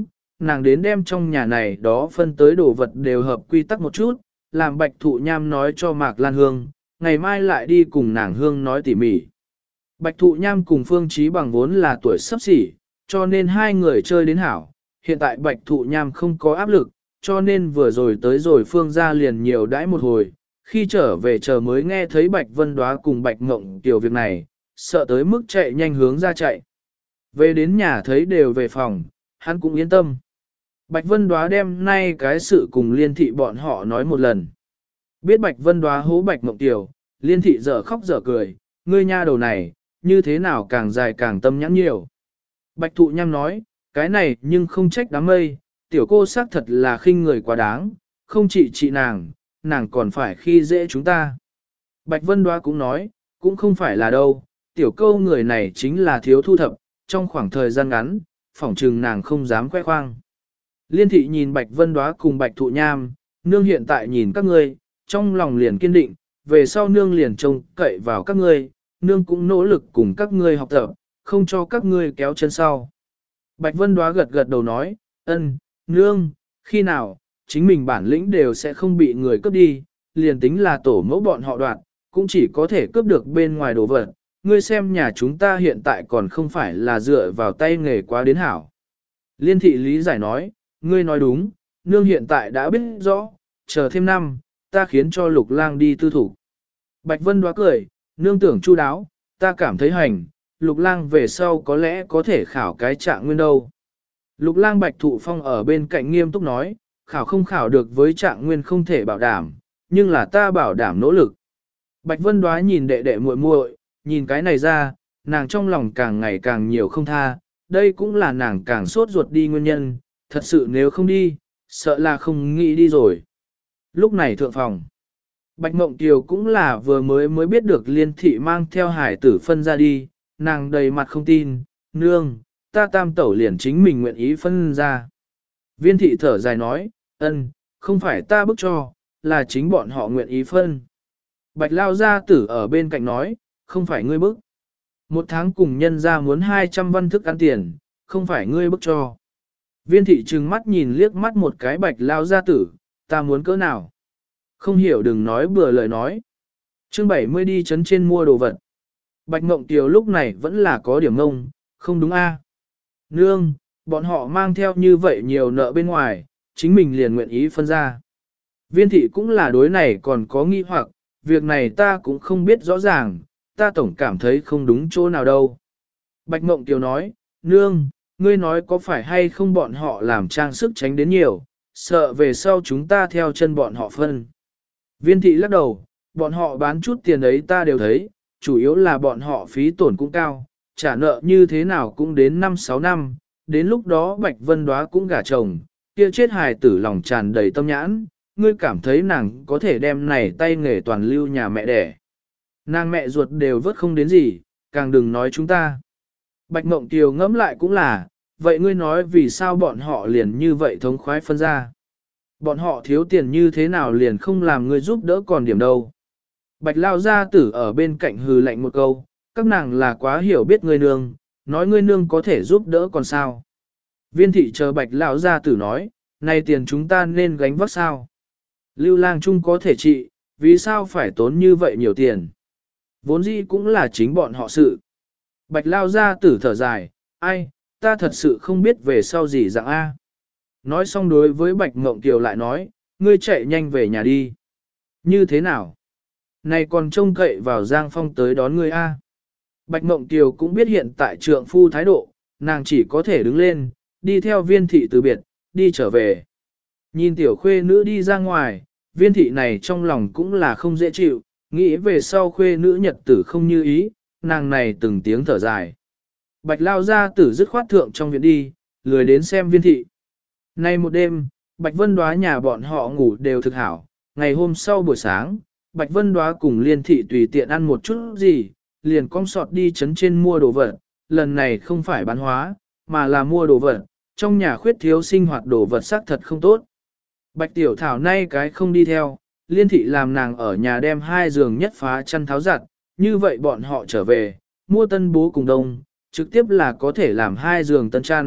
nàng đến đem trong nhà này đó phân tới đồ vật đều hợp quy tắc một chút, làm Bạch Thụ Nham nói cho Mạc Lan Hương, ngày mai lại đi cùng nàng Hương nói tỉ mỉ. Bạch Thụ Nham cùng Phương Chí Bằng vốn là tuổi sắp xỉ, cho nên hai người chơi đến hảo. Hiện tại Bạch Thụ Nham không có áp lực, cho nên vừa rồi tới rồi Phương gia liền nhiều đãi một hồi. Khi trở về chờ mới nghe thấy Bạch Vân Đóa cùng Bạch Ngộng Kiều việc này, sợ tới mức chạy nhanh hướng ra chạy. Về đến nhà thấy đều về phòng, hắn cũng yên tâm. Bạch Vân Đóa đem nay cái sự cùng Liên Thị bọn họ nói một lần. Biết Bạch Vân Đóa hố Bạch Ngộng Kiều, Liên Thị dở khóc dở cười, ngươi nha đầu này, như thế nào càng dài càng tâm nhãn nhiều. Bạch Thụ Nham nói, cái này nhưng không trách đám mây, tiểu cô xác thật là khinh người quá đáng, không chỉ trị nàng, nàng còn phải khi dễ chúng ta. Bạch Vân Đóa cũng nói, cũng không phải là đâu, tiểu câu người này chính là thiếu thu thập, trong khoảng thời gian ngắn, phỏng trừng nàng không dám khoe khoang. Liên Thị nhìn Bạch Vân Đóa cùng Bạch Thụ Nham, nương hiện tại nhìn các ngươi, trong lòng liền kiên định, về sau nương liền trông cậy vào các ngươi, nương cũng nỗ lực cùng các ngươi học tập, không cho các ngươi kéo chân sau. Bạch Vân Đóa gật gật đầu nói, ân, nương, khi nào, chính mình bản lĩnh đều sẽ không bị người cướp đi, liền tính là tổ mẫu bọn họ đoạt, cũng chỉ có thể cướp được bên ngoài đồ vật. Ngươi xem nhà chúng ta hiện tại còn không phải là dựa vào tay nghề quá đến hảo. Liên Thị lý giải nói, ngươi nói đúng, nương hiện tại đã biết rõ, chờ thêm năm, ta khiến cho Lục Lang đi tư thủ. Bạch Vân Đóa cười, nương tưởng chu đáo, ta cảm thấy hành, Lục Lang về sau có lẽ có thể khảo cái trạng nguyên đâu. Lục Lang Bạch Thụ Phong ở bên cạnh nghiêm túc nói, khảo không khảo được với trạng nguyên không thể bảo đảm, nhưng là ta bảo đảm nỗ lực. Bạch Vân Đóa nhìn đệ đệ muội muội, nhìn cái này ra, nàng trong lòng càng ngày càng nhiều không tha, đây cũng là nàng càng sốt ruột đi nguyên nhân, thật sự nếu không đi, sợ là không nghĩ đi rồi. Lúc này thượng phòng, Bạch Mộng Kiều cũng là vừa mới biết được Liên Thị mang theo hải tử phân ra đi, nàng đầy mặt không tin, nương, ta tam tẩu liền chính mình nguyện ý phân ra. Viên Thị thở dài nói, ân, không phải ta bức cho, là chính bọn họ nguyện ý phân. Bạch Lao gia tử ở bên cạnh nói, không phải ngươi bức. Một tháng cùng nhân ra muốn 200 văn thức ăn tiền, không phải ngươi bức cho. Viên Thị trừng mắt nhìn liếc mắt một cái Bạch Lao gia tử, ta muốn cỡ nào. Không hiểu đừng nói bừa lời nói. Chương 70 đi chấn trên mua đồ vật. Bạch Mộng Kiều lúc này vẫn là có điểm ngông, không đúng a? Nương, bọn họ mang theo như vậy nhiều nợ bên ngoài, chính mình liền nguyện ý phân ra. Viên Thị cũng là đối này còn có nghi hoặc, việc này ta cũng không biết rõ ràng, ta tổng cảm thấy không đúng chỗ nào đâu. Bạch Mộng Kiều nói, nương, ngươi nói có phải hay không bọn họ làm trang sức tránh đến nhiều, sợ về sau chúng ta theo chân bọn họ phân. Viên Thị lắc đầu, bọn họ bán chút tiền ấy ta đều thấy, chủ yếu là bọn họ phí tổn cũng cao, trả nợ như thế nào cũng đến 5-6 năm, đến lúc đó Bạch Vân Đóa cũng gả chồng, kia chết hài tử lòng tràn đầy tâm nhãn, ngươi cảm thấy nàng có thể đem này tay nghề toàn lưu nhà mẹ đẻ. Nàng mẹ ruột đều vớt không đến gì, càng đừng nói chúng ta. Bạch Mộng Kiều ngẫm lại cũng là, vậy ngươi nói vì sao bọn họ liền như vậy thống khoái phân ra. Bọn họ thiếu tiền như thế nào liền không làm ngươi giúp đỡ còn điểm đâu. Bạch Lao gia tử ở bên cạnh hừ lạnh một câu, các nàng là quá hiểu biết ngươi nương, nói ngươi nương có thể giúp đỡ còn sao. Viên Thị chờ Bạch Lão gia tử nói, này tiền chúng ta nên gánh vác sao. Lưu Lang Trung có thể trị, vì sao phải tốn như vậy nhiều tiền. Vốn dĩ cũng là chính bọn họ sự. Bạch Lao gia tử thở dài, ai, ta thật sự không biết về sau gì dạng A. Nói xong đối với Bạch Ngộng Kiều lại nói, ngươi chạy nhanh về nhà đi. Như thế nào? Này còn trông cậy vào Giang Phong tới đón ngươi A. Bạch Ngộng Kiều cũng biết hiện tại trượng phu thái độ, nàng chỉ có thể đứng lên, đi theo Viên Thị từ biệt, đi trở về. Nhìn tiểu khuê nữ đi ra ngoài, Viên Thị này trong lòng cũng là không dễ chịu, nghĩ về sau khuê nữ nhật tử không như ý, nàng này từng tiếng thở dài. Bạch Lao gia tử dứt khoát thượng trong viện đi, lười đến xem Viên Thị. Nay một đêm, Bạch Vân Đóa nhà bọn họ ngủ đều thực hảo, ngày hôm sau buổi sáng, Bạch Vân Đóa cùng Liên Thị tùy tiện ăn một chút gì, liền cong sọt đi chấn trên mua đồ vật, lần này không phải bán hóa, mà là mua đồ vật, trong nhà khuyết thiếu sinh hoạt đồ vật xác thật không tốt. Bạch Tiểu Thảo nay cái không đi theo, Liên Thị làm nàng ở nhà đem 2 giường nhất phá chăn tháo giặt, như vậy bọn họ trở về, mua tân bố cùng đông, trực tiếp là có thể làm 2 giường tân chăn,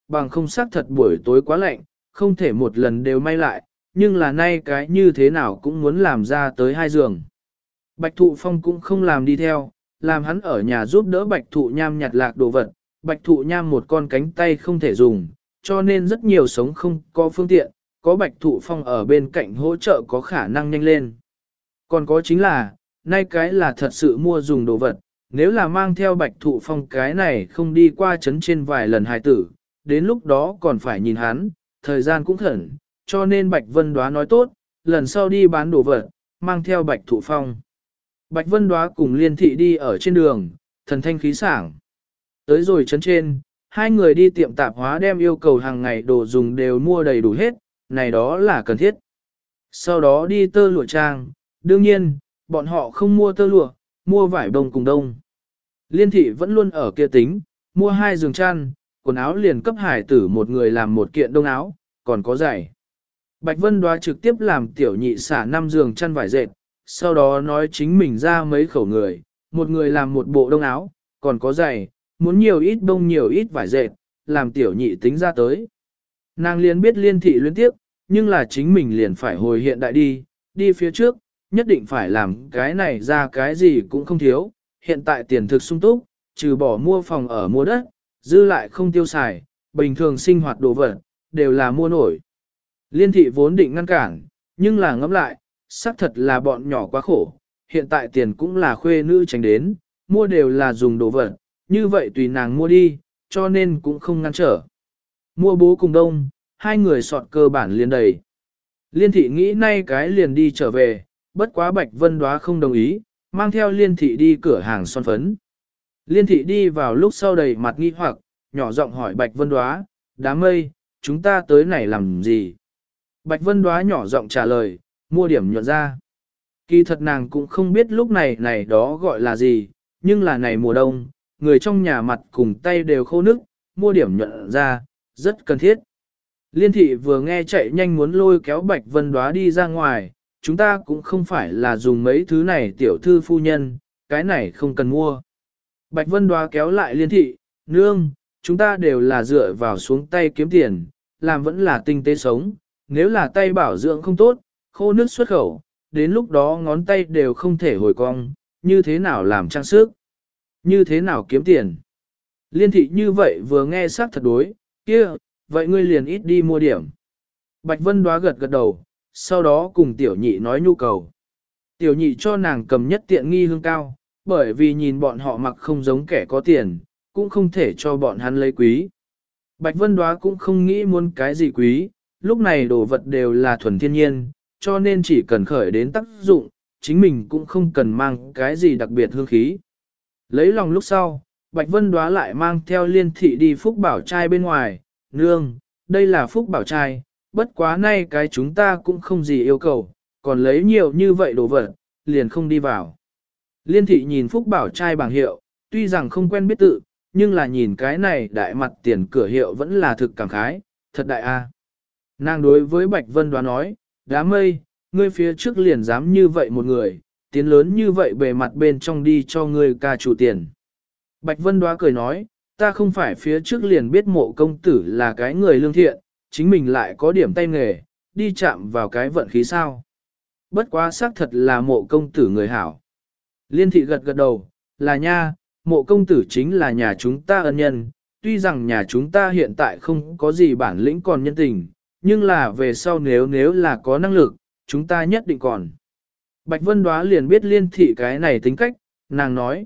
bằng không xác thật buổi tối quá lạnh, không thể một lần đều may lại, nhưng là nay cái như thế nào cũng muốn làm ra tới 2 giường. Bạch Thụ Phong cũng không làm đi theo, làm hắn ở nhà giúp đỡ Bạch Thụ Nham nhặt lạc đồ vật. Bạch Thụ Nham một con cánh tay không thể dùng, cho nên rất nhiều sống không có phương tiện, có Bạch Thụ Phong ở bên cạnh hỗ trợ có khả năng nhanh lên. Còn có chính là, nay cái là thật sự mua dùng đồ vật, nếu là mang theo Bạch Thụ Phong cái này không đi qua chấn trên vài lần hài tử, đến lúc đó còn phải nhìn hắn, thời gian cũng khẩn, cho nên Bạch Vân Đoá nói tốt, lần sau đi bán đồ vật, mang theo Bạch Thụ Phong. Bạch Vân Đoá cùng Liên Thị đi ở trên đường, thần thanh khí sảng. Tới rồi chấn trên, hai người đi tiệm tạp hóa đem yêu cầu hàng ngày đồ dùng đều mua đầy đủ hết, này đó là cần thiết. Sau đó đi tơ lụa trang, đương nhiên, bọn họ không mua tơ lụa, mua vải bông cùng đông. Liên Thị vẫn luôn ở kia tính, mua 2 giường chăn, quần áo liền cấp hải tử một người làm một kiện đông áo, còn có giày. Bạch Vân Đoá trực tiếp làm tiểu nhị xả 5 giường chăn vải dệt, sau đó nói chính mình ra mấy khẩu người, một người làm một bộ đông áo, còn có giày, muốn nhiều ít đông nhiều ít vải dệt, làm tiểu nhị tính ra tới. Nàng liền biết Liên Thị luyến tiếp, nhưng là chính mình liền phải hồi hiện đại đi phía trước, nhất định phải làm cái này ra cái gì cũng không thiếu, hiện tại tiền thực sung túc, trừ bỏ mua phòng ở mua đất, dư lại không tiêu xài, bình thường sinh hoạt đồ vật, đều là mua nổi. Liên Thị vốn định ngăn cản, nhưng là ngẫm lại, xác thật là bọn nhỏ quá khổ, hiện tại tiền cũng là khuê nữ tránh đến, mua đều là dùng đồ vật, như vậy tùy nàng mua đi, cho nên cũng không ngăn trở. Mua bố cùng đông, 2 người sọt cơ bản liền đầy. Liên Thị nghĩ nay cái liền đi trở về, bất quá Bạch Vân Đoá không đồng ý, mang theo Liên Thị đi cửa hàng son phấn. Liên Thị đi vào lúc sau đầy mặt nghi hoặc, nhỏ giọng hỏi Bạch Vân Đoá, đám mây, chúng ta tới này làm gì? Bạch Vân Đoá nhỏ giọng trả lời, mua điểm nhuận ra. Kỳ thật nàng cũng không biết lúc này đó gọi là gì, nhưng là này mùa đông, người trong nhà mặt cùng tay đều khô nức, mua điểm nhuận ra, rất cần thiết. Liên Thị vừa nghe chạy nhanh muốn lôi kéo Bạch Vân Đoá đi ra ngoài, chúng ta cũng không phải là dùng mấy thứ này tiểu thư phu nhân, cái này không cần mua. Bạch Vân Đoá kéo lại Liên Thị, nương, chúng ta đều là dựa vào xuống tay kiếm tiền, làm vẫn là tinh tế sống, nếu là tay bảo dưỡng không tốt, khô nước xuất khẩu, đến lúc đó ngón tay đều không thể hồi cong, như thế nào làm trang sức, như thế nào kiếm tiền. Liên Thị như vậy vừa nghe xác thật đối, kia, vậy ngươi liền ít đi mua điểm. Bạch Vân Đoá gật gật đầu, sau đó cùng tiểu nhị nói nhu cầu. Tiểu nhị cho nàng cầm nhất tiện nghi hương cao, bởi vì nhìn bọn họ mặc không giống kẻ có tiền, cũng không thể cho bọn hắn lấy quý. Bạch Vân Đoá cũng không nghĩ muốn cái gì quý, lúc này đồ vật đều là thuần thiên nhiên, cho nên chỉ cần khởi đến tác dụng, chính mình cũng không cần mang cái gì đặc biệt hương khí. Lấy lòng lúc sau, Bạch Vân Đoá lại mang theo Liên Thị đi Phúc Bảo trai bên ngoài, nương, đây là Phúc Bảo trai, bất quá nay cái chúng ta cũng không gì yêu cầu, còn lấy nhiều như vậy đồ vật, liền không đi vào. Liên Thị nhìn Phúc Bảo trai bảng hiệu, tuy rằng không quen biết tự, nhưng là nhìn cái này đại mặt tiền cửa hiệu vẫn là thực cảm khái, thật đại a. Nàng đối với Bạch Vân Đoá nói, đám mây, ngươi phía trước liền dám như vậy một người, tiến lớn như vậy bề mặt bên trong đi cho ngươi ca chủ tiền. Bạch Vân Đoá cười nói, ta không phải phía trước liền biết Mộ công tử là cái người lương thiện, chính mình lại có điểm tay nghề, đi chạm vào cái vận khí sao. Bất quá xác thật là Mộ công tử người hảo. Liên Thị gật gật đầu, là nha, Mộ công tử chính là nhà chúng ta ân nhân, tuy rằng nhà chúng ta hiện tại không có gì bản lĩnh còn nhân tình, nhưng là về sau nếu là có năng lực, chúng ta nhất định còn. Bạch Vân Đoá liền biết Liên Thị cái này tính cách, nàng nói,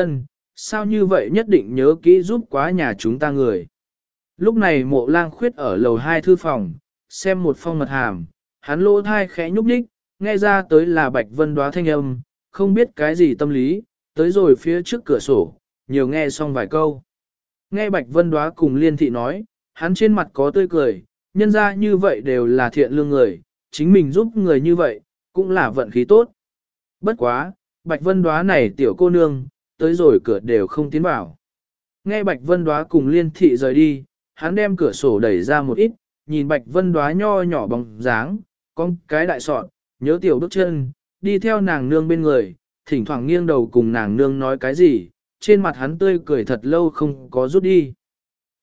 sao như vậy nhất định nhớ kỹ giúp quá nhà chúng ta người. Lúc này Mộ Lang Khuyết ở lầu 2 thư phòng, xem một phong mật hàm, hắn lỗ thai khẽ nhúc nhích, nghe ra tới là Bạch Vân Đoá thanh âm, không biết cái gì tâm lý, tới rồi phía trước cửa sổ, nhiều nghe xong vài câu. Nghe Bạch Vân Đoá cùng Liên Thị nói, hắn trên mặt có tươi cười, nhân ra như vậy đều là thiện lương người, chính mình giúp người như vậy, cũng là vận khí tốt. Bất quá, Bạch Vân Đoá này tiểu cô nương, tới rồi cửa đều không tiến vào. Nghe Bạch Vân Đoá cùng Liên Thị rời đi, hắn đem cửa sổ đẩy ra một ít, nhìn Bạch Vân Đoá nho nhỏ bóng dáng, con cái đại sọt, nhớ tiểu bước chân, đi theo nàng nương bên người, thỉnh thoảng nghiêng đầu cùng nàng nương nói cái gì, trên mặt hắn tươi cười thật lâu không có rút đi.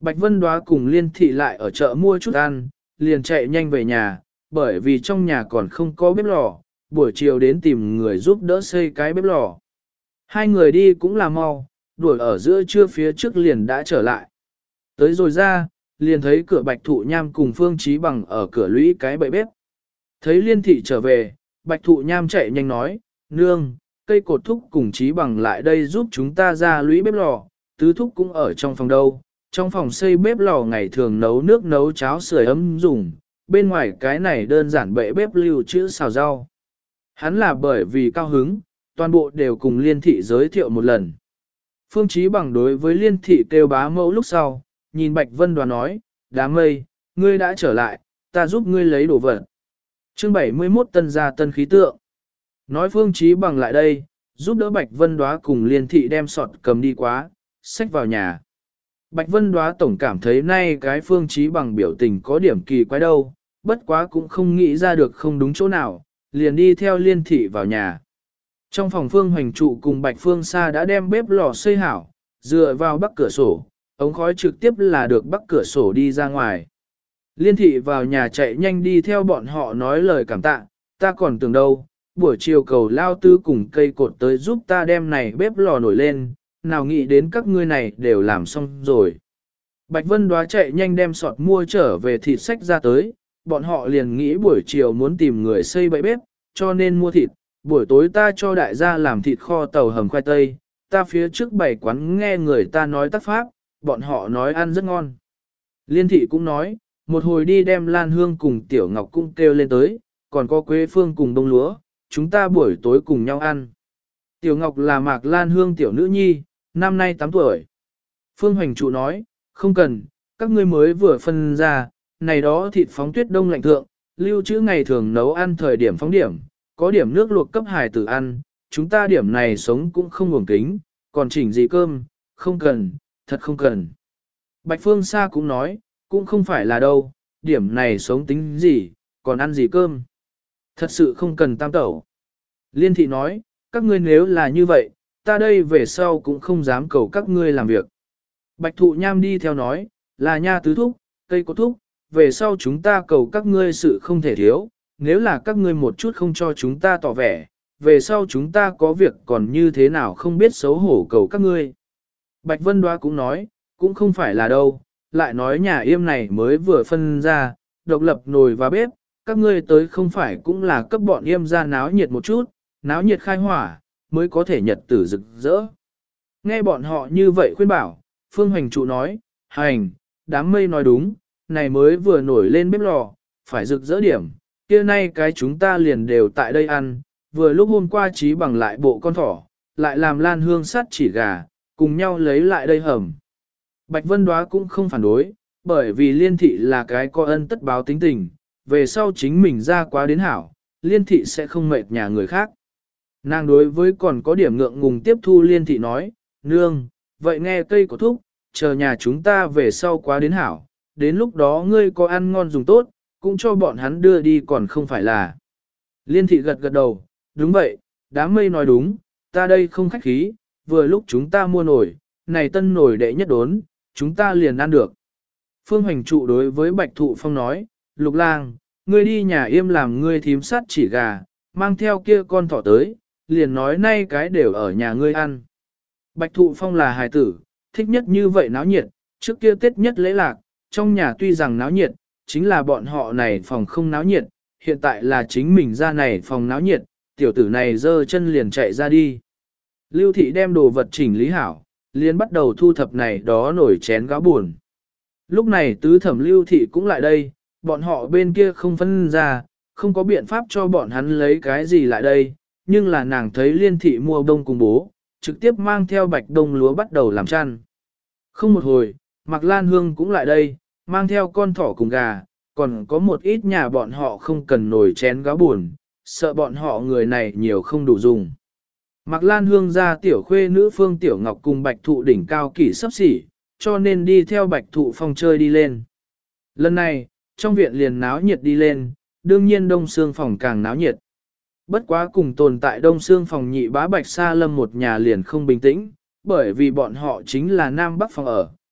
Bạch Vân Đóa cùng Liên Thị lại ở chợ mua chút ăn, liền chạy nhanh về nhà, bởi vì trong nhà còn không có bếp lò, buổi chiều đến tìm người giúp đỡ xây cái bếp lò. Hai người đi cũng là mau, đuổi ở giữa trưa phía trước liền đã trở lại. Tới rồi ra, liền thấy cửa Bạch Thụ Nham cùng Phương Chí Bằng ở cửa lũy cái bậy bếp. Thấy Liên Thị trở về, Bạch Thụ Nham chạy nhanh nói, nương, cây cột thúc cùng Chí Bằng lại đây giúp chúng ta ra lũy bếp lò, tứ thúc cũng ở trong phòng đâu. Trong phòng xây bếp lò ngày thường nấu nước nấu cháo sưởi ấm dùng, bên ngoài cái này đơn giản bệ bếp lưu trữ xào rau. Hắn là bởi vì cao hứng, toàn bộ đều cùng Liên Thị giới thiệu một lần. Phương Chí Bằng đối với Liên Thị kêu bá mẫu lúc sau, nhìn Bạch Vân Đoán nói, đám mây, ngươi đã trở lại, ta giúp ngươi lấy đồ vật. Chương 71 tân gia tân khí tượng. Nói Phương Chí Bằng lại đây, giúp đỡ Bạch Vân Đoá cùng Liên Thị đem sọt cầm đi quá, xách vào nhà. Bạch Vân Đoá tổng cảm thấy nay cái Phương Chí Bằng biểu tình có điểm kỳ quái đâu, bất quá cũng không nghĩ ra được không đúng chỗ nào, liền đi theo Liên Thị vào nhà. Trong phòng Phương Hoành Trụ cùng Bạch Phương Sa đã đem bếp lò xây hảo, dựa vào bắc cửa sổ, ống khói trực tiếp là được bắc cửa sổ đi ra ngoài. Liên Thị vào nhà chạy nhanh đi theo bọn họ nói lời cảm tạ, ta còn tưởng đâu, buổi chiều cầu lao tư cùng cây cột tới giúp ta đem này bếp lò nổi lên, nào nghĩ đến các ngươi này đều làm xong rồi. Bạch Vân Đoá chạy nhanh đem sọt mua trở về thịt sách ra tới, bọn họ liền nghĩ buổi chiều muốn tìm người xây bậy bếp, cho nên mua thịt, buổi tối ta cho đại gia làm thịt kho tàu hầm khoai tây, ta phía trước bày quán nghe người ta nói tác pháp, bọn họ nói ăn rất ngon. Liên Thị cũng nói, một hồi đi đem Lan Hương cùng Tiểu Ngọc cũng kêu lên tới, còn có Quế Phương cùng Đông Lúa, chúng ta buổi tối cùng nhau ăn. Tiểu Ngọc là Mạc Lan Hương tiểu nữ nhi, năm nay 8 tuổi. Phương Hoành Trụ nói, không cần, các ngươi mới vừa phân ra, này đó thịt phóng tuyết đông lạnh thượng, lưu trữ ngày thường nấu ăn thời điểm phóng điểm, có điểm nước luộc cấp hài tử ăn, chúng ta điểm này sống cũng không uổng kính, còn chỉnh gì cơm, không cần, thật không cần. Bạch Phương Sa cũng nói, cũng không phải là đâu, điểm này sống tính gì, còn ăn gì cơm. Thật sự không cần tam tẩu. Liên Thị nói, các ngươi nếu là như vậy, ta đây về sau cũng không dám cầu các ngươi làm việc. Bạch Thụ Nham đi theo nói, là nha tứ thúc, cây có thúc, về sau chúng ta cầu các ngươi sự không thể thiếu, nếu là các ngươi một chút không cho chúng ta tỏ vẻ, về sau chúng ta có việc còn như thế nào không biết xấu hổ cầu các ngươi. Bạch Vân Đoá cũng nói, cũng không phải là đâu, lại nói nhà yêm này mới vừa phân ra, độc lập nồi và bếp, các ngươi tới không phải cũng là cấp bọn yêm ra náo nhiệt một chút, náo nhiệt khai hỏa, mới có thể nhật tử rực rỡ. Nghe bọn họ như vậy khuyên bảo, Phương Hoành Trụ nói, hành, đám mây nói đúng, này mới vừa nổi lên bếp lò, phải rực rỡ điểm, kia nay cái chúng ta liền đều tại đây ăn, vừa lúc hôm qua Chí Bằng lại bộ con thỏ, lại làm Lan Hương sắt chỉ gà, cùng nhau lấy lại đây hầm. Bạch Vân Đoá cũng không phản đối, bởi vì Liên Thị là cái có ân tất báo tính tình, về sau chính mình ra quá đến hảo, Liên Thị sẽ không mệt nhà người khác. Nàng đối với còn có điểm ngượng ngùng tiếp thu Liên Thị nói, nương, vậy nghe cây của thúc, chờ nhà chúng ta về sau quá đến hảo, đến lúc đó ngươi có ăn ngon dùng tốt, cũng cho bọn hắn đưa đi còn không phải là. Liên Thị gật gật đầu, đúng vậy, đám mây nói đúng, ta đây không khách khí, vừa lúc chúng ta mua nổi, này tân nổi đệ nhất đốn, chúng ta liền ăn được. Phương Hoành Trụ đối với Bạch Thụ Phong nói, Lục Lang, ngươi đi nhà yêm làm ngươi thím sát chỉ gà, mang theo kia con thỏ tới, liền nói nay cái đều ở nhà ngươi ăn. Bạch Thụ Phong là hài tử, thích nhất như vậy náo nhiệt, trước kia Tết nhất lễ lạc, trong nhà tuy rằng náo nhiệt, chính là bọn họ này phòng không náo nhiệt, hiện tại là chính mình ra này phòng náo nhiệt, tiểu tử này giơ chân liền chạy ra đi. Lưu Thị đem đồ vật chỉnh lý hảo, liền bắt đầu thu thập này đó nổi chén gáo buồn. Lúc này tứ thẩm Lưu Thị cũng lại đây, bọn họ bên kia không phân ra, không có biện pháp cho bọn hắn lấy cái gì lại đây, nhưng là nàng thấy Liên Thị mua đông cùng bố, trực tiếp mang theo bạch đông lúa bắt đầu làm chăn. Không một hồi, Mạc Lan Hương cũng lại đây, mang theo con thỏ cùng gà, còn có một ít nhà bọn họ không cần nồi chén gáo buồn, sợ bọn họ người này nhiều không đủ dùng. Mạc Lan Hương ra tiểu khuê nữ Phương Tiểu Ngọc cùng Bạch Thụ đỉnh cao kỷ sắp xỉ, cho nên đi theo Bạch Thụ Phong chơi đi lên. Lần này, trong viện liền náo nhiệt đi lên, đương nhiên đông xương phòng càng náo nhiệt. Bất quá cùng tồn tại đông xương phòng nhị bá Bạch Sa Lâm một nhà liền không bình tĩnh, bởi vì bọn họ chính là Nam Bắc phòng ở,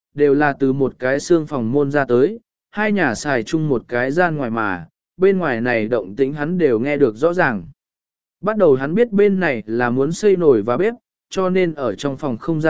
đều là từ một cái xương phòng môn ra tới, hai nhà xài chung một cái gian ngoài mà, bên ngoài này động tĩnh hắn đều nghe được rõ ràng. Bắt đầu hắn biết bên này là muốn xây nồi và bếp, cho nên ở trong phòng không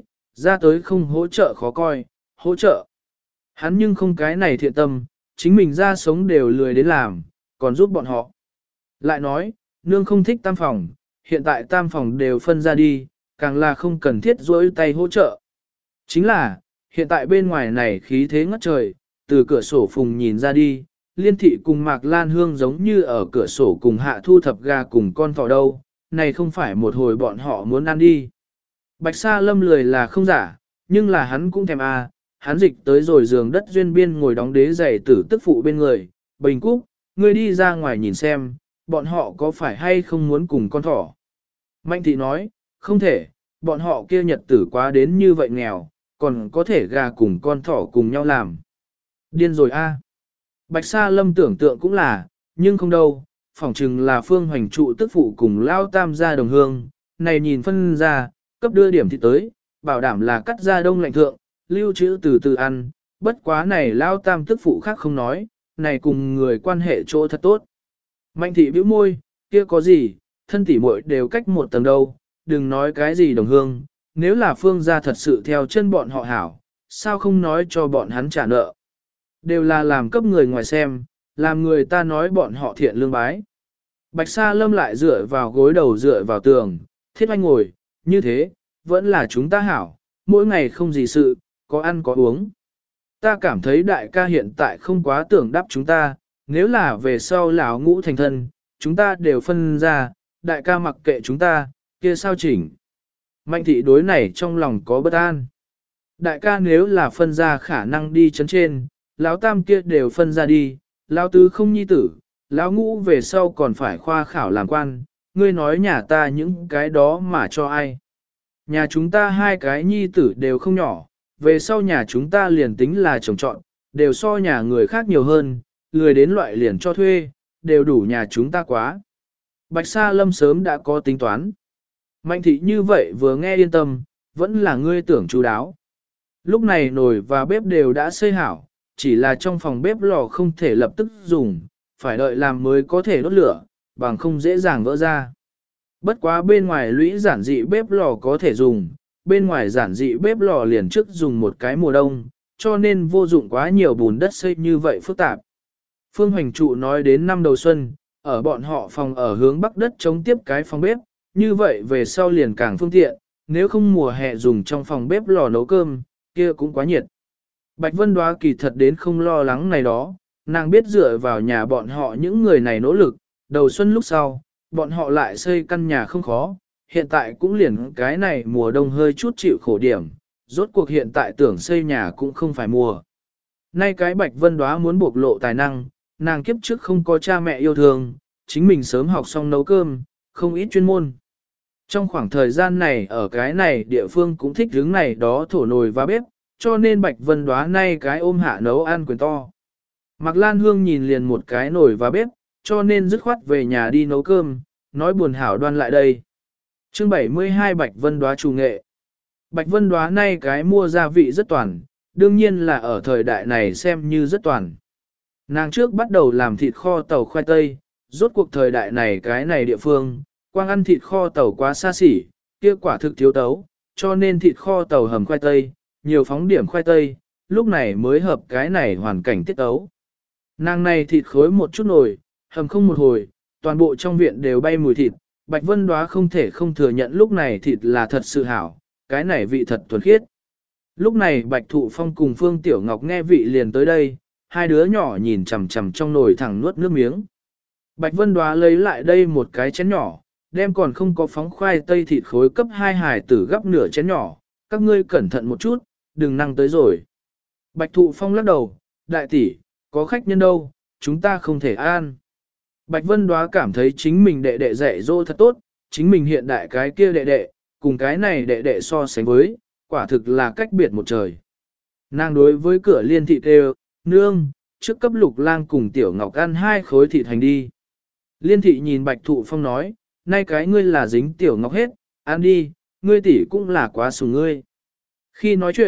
ra tới không hỗ trợ khó coi, hỗ trợ. Hắn nhưng không cái này thiện tâm, chính mình ra sống đều lười đến làm, còn giúp bọn họ. Lại nói, nương không thích tam phòng, hiện tại tam phòng đều phân ra đi, càng là không cần thiết dối tay hỗ trợ. Chính là, hiện tại bên ngoài này khí thế ngất trời, từ cửa sổ phùng nhìn ra đi, Liên thị cùng Mạc Lan Hương giống như ở cửa sổ cùng hạ thu thập gà cùng con thỏ đâu, này không phải một hồi bọn họ muốn ăn đi. Bạch Sa Lâm lười là không giả, nhưng là hắn cũng thèm hắn dịch tới rồi giường đất duyên biên ngồi đóng đế giày tử tức phụ bên người, Bình Cúc, ngươi đi ra ngoài nhìn xem, bọn họ có phải hay không muốn cùng con thỏ. Mạnh thị nói, không thể, bọn họ kia nhật tử quá đến như vậy nghèo, còn có thể gà cùng con thỏ cùng nhau làm. Điên rồi Bạch Sa Lâm tưởng tượng cũng là, nhưng không đâu, phỏng chừng là Phương Hoành trụ tức phụ cùng lao tam gia đồng hương, này nhìn phân ra, cấp đưa điểm thì tới, bảo đảm là cắt ra đông lạnh thượng, lưu trữ từ từ ăn, bất quá này lao tam tức phụ khác không nói, này cùng người quan hệ chỗ thật tốt. Mạnh thị bĩu môi, kia có gì, thân tỉ muội đều cách một tầng đâu, đừng nói cái gì đồng hương, nếu là Phương gia thật sự theo chân bọn họ hảo, sao không nói cho bọn hắn trả nợ. Đều là làm cấp người ngoài xem, làm người ta nói bọn họ thiện lương bái. Bạch Sa Lâm lại dựa vào gối đầu dựa vào tường, Thiết Oanh ngồi, như thế, vẫn là chúng ta hảo, mỗi ngày không gì sự, có ăn có uống. Ta cảm thấy đại ca hiện tại không quá tưởng đáp chúng ta, nếu là về sau lão ngũ thành thân, chúng ta đều phân ra, đại ca mặc kệ chúng ta, kia sao chỉnh. Mạnh thị đối này trong lòng có bất an. Đại ca nếu là phân ra khả năng đi chấn trên, lão tam kia đều phân ra đi, lão tứ không nhi tử, lão ngũ về sau còn phải khoa khảo làm quan, ngươi nói nhà ta những cái đó mà cho ai. Nhà chúng ta hai cái nhi tử đều không nhỏ, về sau nhà chúng ta liền tính là chồng chọn, đều so nhà người khác nhiều hơn, lười đến loại liền cho thuê, đều đủ nhà chúng ta quá. Bạch Sa Lâm sớm đã có tính toán. Mạnh thị như vậy vừa nghe yên tâm, vẫn là ngươi tưởng chú đáo. Lúc này nồi và bếp đều đã xây hảo, chỉ là trong phòng bếp lò không thể lập tức dùng, phải đợi làm mới có thể đốt lửa, bằng không dễ dàng vỡ ra. Bất quá bên ngoài lũy giản dị bếp lò có thể dùng, bên ngoài giản dị bếp lò liền trước dùng một cái mùa đông, cho nên vô dụng quá nhiều bùn đất xây như vậy phức tạp. Phương Hoành Trụ nói đến năm đầu xuân, ở bọn họ phòng ở hướng bắc đất chống tiếp cái phòng bếp, như vậy về sau liền càng phương tiện, nếu không mùa hè dùng trong phòng bếp lò nấu cơm, kia cũng quá nhiệt. Bạch Vân Đoá kỳ thật đến không lo lắng này đó, nàng biết dựa vào nhà bọn họ những người này nỗ lực, đầu xuân lúc sau, bọn họ lại xây căn nhà không khó, hiện tại cũng liền cái này mùa đông hơi chút chịu khổ điểm, rốt cuộc hiện tại tưởng xây nhà cũng không phải mùa. Nay cái Bạch Vân Đoá muốn bộc lộ tài năng, nàng kiếp trước không có cha mẹ yêu thương, chính mình sớm học xong nấu cơm, không ít chuyên môn. Trong khoảng thời gian này ở cái này địa phương cũng thích hướng này đó thổ nồi và bếp, cho nên Bạch Vân Đoá nay cái ôm hạ nấu ăn quyền to. Mạc Lan Hương nhìn liền một cái nồi và bếp, cho nên dứt khoát về nhà đi nấu cơm, nói buồn hảo đoan lại đây. Chương 72 Bạch Vân Đoá chủ nghệ. Bạch Vân Đoá nay cái mua gia vị rất toàn, đương nhiên là ở thời đại này xem như rất toàn. Nàng trước bắt đầu làm thịt kho tàu khoai tây, rốt cuộc thời đại này cái này địa phương, quang ăn thịt kho tàu quá xa xỉ, kia quả thực thiếu tấu, cho nên thịt kho tàu hầm khoai tây, nhiều phóng điểm khoai tây, lúc này mới hợp cái này hoàn cảnh tiết tấu. Nàng này thịt khối một chút nồi, hầm không một hồi, toàn bộ trong viện đều bay mùi thịt, Bạch Vân Đoá không thể không thừa nhận lúc này thịt là thật sự hảo, cái này vị thật thuần khiết. Lúc này Bạch Thụ Phong cùng Phương Tiểu Ngọc nghe vị liền tới đây, hai đứa nhỏ nhìn chằm chằm trong nồi thẳng nuốt nước miếng. Bạch Vân Đoá lấy lại đây một cái chén nhỏ, đem còn không có phóng khoai tây thịt khối cấp hai hài tử gấp nửa chén nhỏ, các ngươi cẩn thận một chút, đừng năng tới rồi. Bạch Thụ Phong lắc đầu, đại tỷ, có khách nhân đâu, chúng ta không thể ăn. Bạch Vân Đoá cảm thấy chính mình đệ đệ dạy dỗ thật tốt, chính mình hiện đại cái kia đệ đệ, cùng cái này đệ đệ so sánh với, quả thực là cách biệt một trời. Nàng đối với cửa Liên thị kêu, nương, trước cấp Lục Lang cùng Tiểu Ngọc ăn hai khối thịt hành đi. Liên thị nhìn Bạch Thụ Phong nói, nay cái ngươi là dính Tiểu Ngọc hết, ăn đi, ngươi tỷ cũng là quá sủng ngươi. Khi nói chuyện,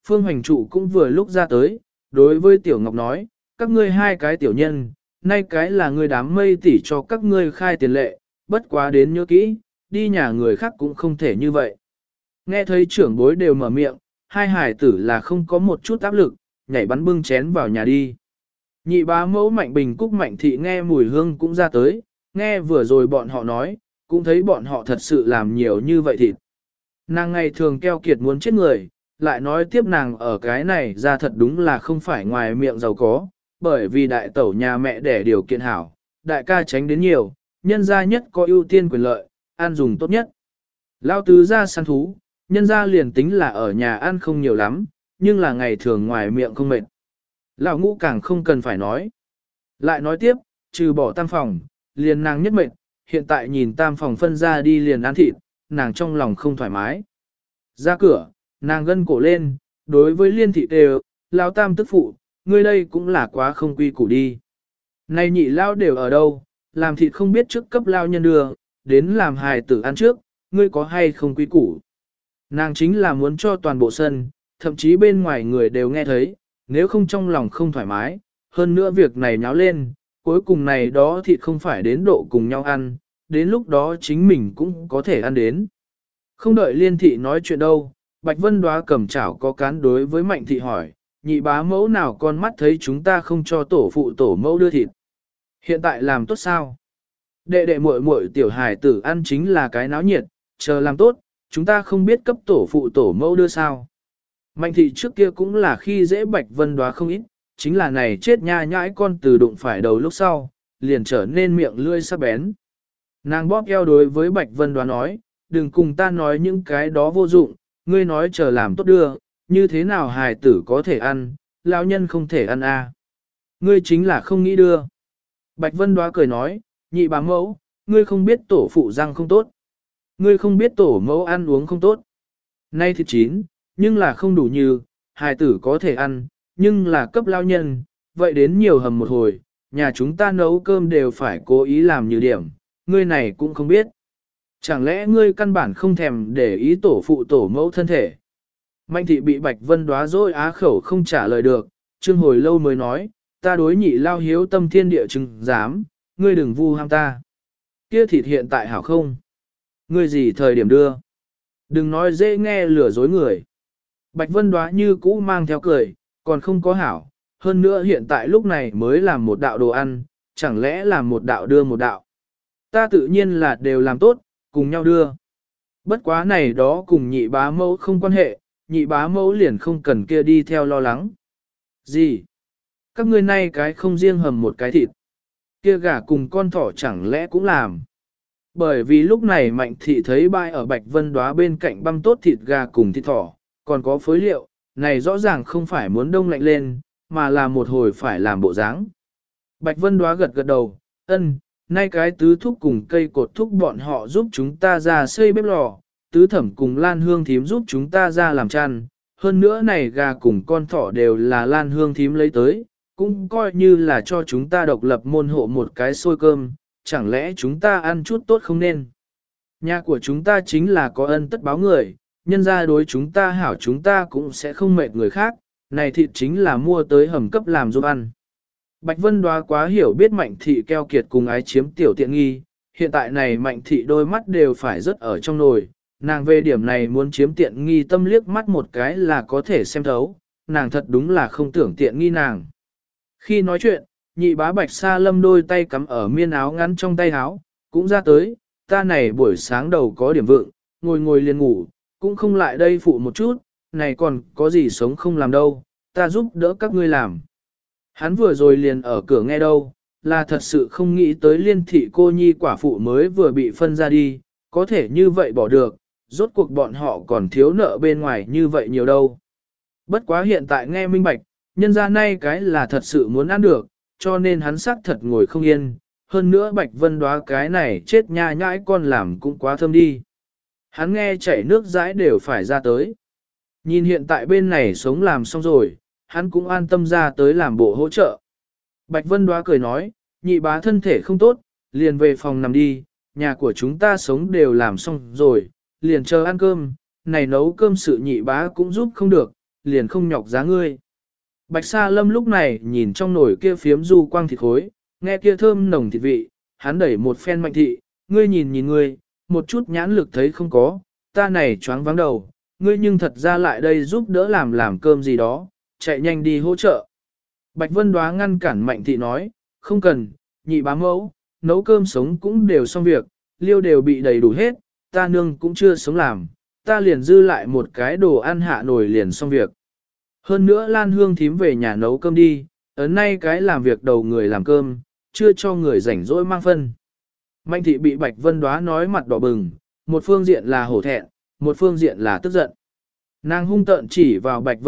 Phương Hoành Trụ cũng vừa lúc ra tới, đối với Tiểu Ngọc nói, các ngươi hai cái tiểu nhân, nay cái là người đám mây tỷ cho các ngươi khai tiền lệ, bất quá đến nhớ kỹ, đi nhà người khác cũng không thể như vậy. Nghe thấy trưởng bối đều mở miệng, hai hải tử là không có một chút áp lực, nhảy bắn bưng chén vào nhà đi. Nhị bá mẫu Mạnh Bình Cúc Mạnh Thị nghe mùi hương cũng ra tới, nghe vừa rồi bọn họ nói, cũng thấy bọn họ thật sự làm nhiều như vậy thịt. Nàng ngày thường keo kiệt muốn chết người, lại nói tiếp nàng ở cái này ra thật đúng là không phải ngoài miệng giàu có, bởi vì đại tẩu nhà mẹ đẻ điều kiện hảo, đại ca tránh đến nhiều, nhân gia nhất có ưu tiên quyền lợi, ăn dùng tốt nhất. Lao tứ ra săn thú, nhân gia liền tính là ở nhà ăn không nhiều lắm, nhưng là ngày thường ngoài miệng không mệt. Lão ngũ càng không cần phải nói. Lại nói tiếp, trừ bỏ tam phòng, liền nàng nhất mệt, hiện tại nhìn tam phòng phân ra đi liền ăn thịt, nàng trong lòng không thoải mái. Ra cửa, nàng gân cổ lên, đối với liên thị đều, lão tam tức phụ, ngươi đây cũng là quá không quy củ đi. Này nhị lao đều ở đâu, làm thịt không biết trước cấp lao nhân đưa, đến làm hài tử ăn trước, ngươi có hay không quy củ. Nàng chính là muốn cho toàn bộ sân, thậm chí bên ngoài người đều nghe thấy, nếu không trong lòng không thoải mái, hơn nữa việc này nháo lên, cuối cùng này đó thịt không phải đến độ cùng nhau ăn, đến lúc đó chính mình cũng có thể ăn đến. Không đợi liên thị nói chuyện đâu, Bạch Vân Đoá cầm chảo có cán đối với Mạnh thị hỏi, nhị bá mẫu nào con mắt thấy chúng ta không cho tổ phụ tổ mẫu đưa thịt. Hiện tại làm tốt sao? Đệ đệ muội muội tiểu hài tử ăn chính là cái náo nhiệt, chờ làm tốt, chúng ta không biết cấp tổ phụ tổ mẫu đưa sao. Mạnh thị trước kia cũng là khi dễ Bạch Vân Đoá không ít, chính là này chết nha nhãi con từ đụng phải đầu lúc sau, liền trở nên miệng lươi sắc bén. Nàng bóp eo đối với Bạch Vân Đoá nói, đừng cùng ta nói những cái đó vô dụng, ngươi nói chờ làm tốt đưa, như thế nào hài tử có thể ăn, lão nhân không thể ăn à. Ngươi chính là không nghĩ đưa. Bạch Vân Đoá cười nói, nhị bá mẫu, ngươi không biết tổ phụ răng không tốt. Ngươi không biết tổ mẫu ăn uống không tốt. Nay thịt chín, nhưng là không đủ như, hài tử có thể ăn, nhưng là cấp lao nhân, vậy đến nhiều hầm một hồi, nhà chúng ta nấu cơm đều phải cố ý làm như điểm, ngươi này cũng không biết. Chẳng lẽ ngươi căn bản không thèm để ý tổ phụ tổ mẫu thân thể. Mạnh thị bị Bạch Vân Đoá dối á khẩu không trả lời được, Trương hồi lâu mới nói, ta đối nhị lao hiếu tâm thiên địa chứng dám, ngươi đừng vu ham ta. Kia thịt hiện tại hảo không? Ngươi gì thời điểm đưa? Đừng nói dễ nghe lừa dối người. Bạch Vân Đoá như cũ mang theo cười, còn không có hảo, hơn nữa hiện tại lúc này mới làm một đạo đồ ăn, chẳng lẽ làm một đạo đưa một đạo. Ta tự nhiên là đều làm tốt, cùng nhau đưa. Bất quá này đó cùng nhị bá mẫu không quan hệ, nhị bá mẫu liền không cần kia đi theo lo lắng. Gì? Các ngươi nay cái không riêng hầm một cái thịt. Kia gà cùng con thỏ chẳng lẽ cũng làm. Bởi vì lúc này Mạnh thị thấy bãi ở Bạch Vân Đoá bên cạnh băm tốt thịt gà cùng thịt thỏ, còn có phối liệu, này rõ ràng không phải muốn đông lạnh lên, mà là một hồi phải làm bộ dáng. Bạch Vân Đoá gật gật đầu, ân, nay cái tứ thúc cùng cây cột thúc bọn họ giúp chúng ta ra xây bếp lò, tứ thẩm cùng Lan Hương thím giúp chúng ta ra làm chăn, hơn nữa này gà cùng con thỏ đều là Lan Hương thím lấy tới, cũng coi như là cho chúng ta độc lập môn hộ một cái xôi cơm, chẳng lẽ chúng ta ăn chút tốt không nên. Nhà của chúng ta chính là có ân tất báo người, nhân ra đối chúng ta hảo chúng ta cũng sẽ không mệt người khác, này thịt chính là mua tới hầm cấp làm giúp ăn. Bạch Vân Đoá quá hiểu biết Mạnh thị keo kiệt cùng ái chiếm tiểu tiện nghi, hiện tại này Mạnh thị đôi mắt đều phải rớt ở trong nồi, nàng về điểm này muốn chiếm tiện nghi tâm liếc mắt một cái là có thể xem thấu, nàng thật đúng là không tưởng tiện nghi nàng. Khi nói chuyện, nhị bá Bạch Sa Lâm đôi tay cắm ở miên áo ngắn trong tay áo, cũng ra tới, ta này buổi sáng đầu có điểm vượng, ngồi ngồi liền ngủ, cũng không lại đây phụ một chút, này còn có gì sống không làm đâu, ta giúp đỡ các ngươi làm. Hắn vừa rồi liền ở cửa nghe đâu, là thật sự không nghĩ tới liên thị cô nhi quả phụ mới vừa bị phân ra đi, có thể như vậy bỏ được, rốt cuộc bọn họ còn thiếu nợ bên ngoài như vậy nhiều đâu. Bất quá hiện tại nghe minh bạch, nhân ra nay cái là thật sự muốn ăn được, cho nên hắn xác thật ngồi không yên, hơn nữa Bạch Vân Đoá cái này chết nha nhãi con làm cũng quá thơm đi. Hắn nghe chảy nước dãi đều phải ra tới. Nhìn hiện tại bên này sống làm xong rồi, hắn cũng an tâm ra tới làm bộ hỗ trợ. Bạch Vân Đoá cười nói, nhị bá thân thể không tốt, liền về phòng nằm đi, nhà của chúng ta sống đều làm xong rồi, liền chờ ăn cơm, này nấu cơm sự nhị bá cũng giúp không được, liền không nhọc giá ngươi. Bạch Sa Lâm lúc này nhìn trong nồi kia phiếm du quang thịt khối, nghe kia thơm nồng thịt vị, hắn đẩy một phen Mạnh Thị, ngươi nhìn ngươi, một chút nhãn lực thấy không có, ta này choáng vắng đầu, ngươi nhưng thật ra lại đây giúp đỡ làm cơm gì đó, chạy nhanh đi hỗ trợ. Bạch Vân Đoá ngăn cản Mạnh Thị nói, không cần, nhị bá mẫu, nấu cơm sống cũng đều xong việc, liêu đều bị đầy đủ hết, ta nương cũng chưa sống làm, ta liền dư lại một cái đồ ăn hạ nồi liền xong việc. Hơn nữa Lan Hương thím về nhà nấu cơm đi, ấn nay cái làm việc đầu người làm cơm, chưa cho người rảnh rỗi mang phân. Mạnh Thị bị Bạch Vân Đoá nói mặt đỏ bừng, một phương diện là hổ thẹn, một phương diện là tức giận. Nàng hung tợn chỉ vào Bạch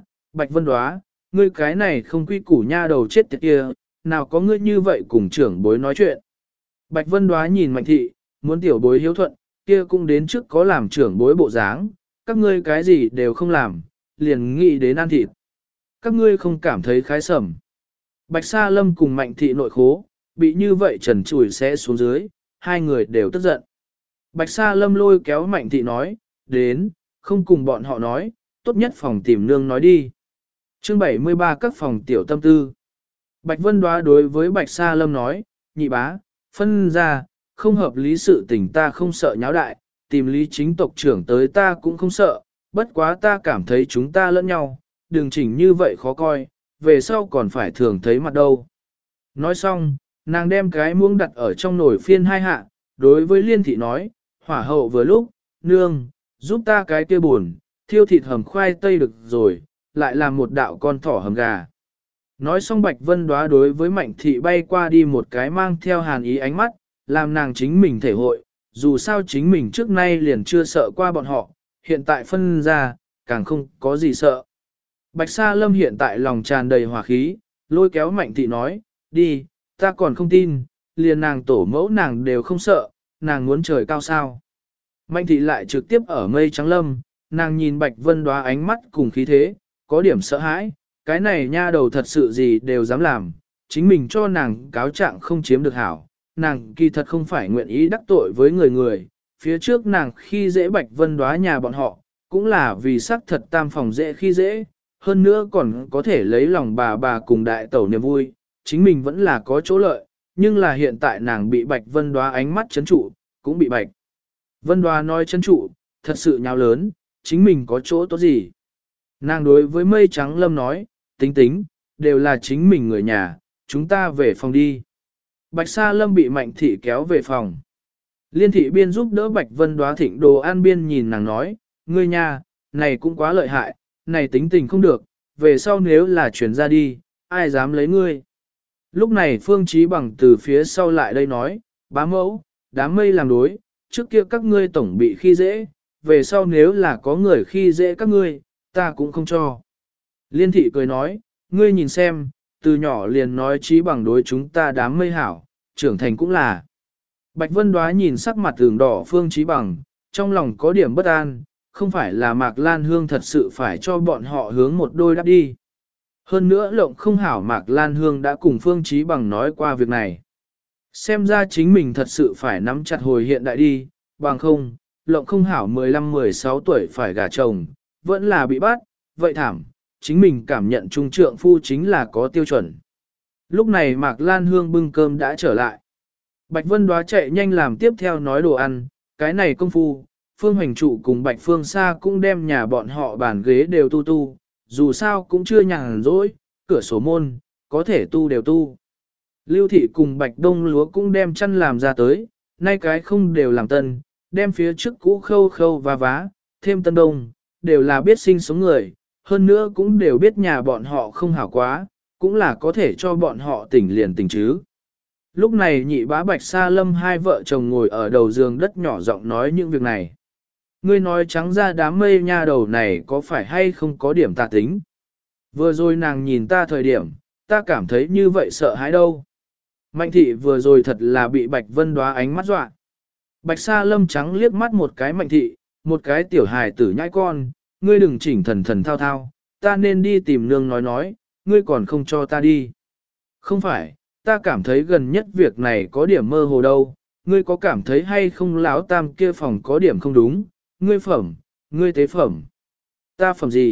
Vân Đoá, ngươi cái này không quy củ nha đầu chết tiệt kia, nào có ngươi như vậy cùng trưởng bối nói chuyện. Bạch Vân Đoá nhìn Mạnh Thị, muốn tiểu bối hiếu thuận, kia cũng đến trước có làm trưởng bối bộ dáng, các ngươi cái gì đều không làm, liền nghĩ đến ăn thịt. Các ngươi không cảm thấy khái sẩm. Bạch Sa Lâm cùng Mạnh Thị nội khố, bị như vậy trần trùi sẽ xuống dưới, hai người đều tức giận. Bạch Sa Lâm lôi kéo Mạnh Thị nói, đến, không cùng bọn họ nói, tốt nhất phòng tìm nương nói đi. Chương 73 các phòng tiểu tâm tư. Bạch Vân Đoá đối với Bạch Sa Lâm nói, nhị bá, phân ra, không hợp lý sự tình ta không sợ nháo đại, tìm lý chính tộc trưởng tới ta cũng không sợ, bất quá ta cảm thấy chúng ta lẫn nhau, đừng chỉnh như vậy khó coi, về sau còn phải thường thấy mặt đâu. Nói xong, nàng đem cái muỗng đặt ở trong nồi phiên hai hạ, đối với Liên Thị nói, hỏa hậu vừa lúc, nương, giúp ta cái kia buồn, thiêu thịt hầm khoai tây được rồi, lại làm một đạo con thỏ hầm gà. Nói xong Bạch Vân Đoá đối với Mạnh Thị bay qua đi một cái mang theo hàn ý ánh mắt, làm nàng chính mình thể hội, dù sao chính mình trước nay liền chưa sợ qua bọn họ, hiện tại phân ra, càng không có gì sợ. Bạch Sa Lâm hiện tại lòng tràn đầy hỏa khí, lôi kéo Mạnh Thị nói, đi, ta còn không tin, liền nàng tổ mẫu nàng đều không sợ, nàng muốn trời cao sao. Mạnh Thị lại trực tiếp ở mây trắng lâm, nàng nhìn Bạch Vân Đoá ánh mắt cùng khí thế, có điểm sợ hãi, cái này nha đầu thật sự gì đều dám làm, chính mình cho nàng cáo trạng không chiếm được hảo, nàng kỳ thật không phải nguyện ý đắc tội với người, phía trước nàng khi dễ Bạch Vân Đoá nhà bọn họ, cũng là vì sắc thật tam phòng dễ khi dễ, hơn nữa còn có thể lấy lòng bà cùng đại tẩu niềm vui, chính mình vẫn là có chỗ lợi, nhưng là hiện tại nàng bị Bạch Vân Đoá ánh mắt chấn trụ, cũng bị Bạch Vân Đoá nói chấn trụ, thật sự nhào lớn, chính mình có chỗ tốt gì. Nàng đối với mây trắng lâm nói, tính, đều là chính mình người nhà, chúng ta về phòng đi. Bạch Sa Lâm bị Mạnh Thị kéo về phòng. Liên Thị biên giúp đỡ Bạch Vân Đoá thịnh đồ an biên nhìn nàng nói, ngươi nhà, này cũng quá lợi hại, này tính tình không được, về sau nếu là chuyển ra đi, ai dám lấy ngươi. Lúc này Phương Chí Bằng từ phía sau lại đây nói, bá mẫu, đám mây làm đối, trước kia các ngươi tổng bị khi dễ, về sau nếu là có người khi dễ các ngươi, ta cũng không cho. Liên Thị cười nói, ngươi nhìn xem, từ nhỏ liền nói Chí Bằng đối chúng ta đám mây hảo, trưởng thành cũng là. Bạch Vân Đoá nhìn sắc mặt thường đỏ Phương Chí Bằng, trong lòng có điểm bất an, không phải là Mạc Lan Hương thật sự phải cho bọn họ hướng một đôi đáp đi. Hơn nữa lộng không hảo Mạc Lan Hương đã cùng Phương Chí Bằng nói qua việc này. Xem ra chính mình thật sự phải nắm chặt hồi hiện đại đi, bằng không, lộng không hảo 15-16 tuổi phải gả chồng, vẫn là bị bắt, vậy thảm, chính mình cảm nhận trung trượng phu chính là có tiêu chuẩn. Lúc này Mạc Lan Hương bưng cơm đã trở lại. Bạch Vân Đoá chạy nhanh làm tiếp theo nói đồ ăn, cái này công phu, Phương Hoành Trụ cùng Bạch Phương Sa cũng đem nhà bọn họ bàn ghế đều tu, dù sao cũng chưa nhàn rỗi, cửa sổ môn, có thể tu đều tu. Lưu Thị cùng Bạch Đông Lúa cũng đem chăn làm ra tới, nay cái không đều làm tân, đem phía trước cũ khâu và vá, thêm tân đông, đều là biết sinh sống người, hơn nữa cũng đều biết nhà bọn họ không hảo quá, cũng là có thể cho bọn họ tỉnh liền tỉnh chứ. Lúc này nhị bá Bạch Sa Lâm hai vợ chồng ngồi ở đầu giường đất nhỏ giọng nói những việc này. Ngươi nói trắng ra đám mây nha đầu này có phải hay không có điểm tà tính. Vừa rồi nàng nhìn ta thời điểm, ta cảm thấy như vậy sợ hãi đâu. Mạnh Thị vừa rồi thật là bị Bạch Vân Đoá ánh mắt dọa. Bạch Sa Lâm trắng liếc mắt một cái Mạnh Thị, một cái tiểu hài tử nhãi con, ngươi đừng chỉnh thần thao thao, ta nên đi tìm nương nói, ngươi còn không cho ta đi. Không phải, ta cảm thấy gần nhất việc này có điểm mơ hồ đâu, ngươi có cảm thấy hay không lão tam kia phòng có điểm không đúng, ngươi phẩm, ngươi tế phẩm. Ta phẩm gì,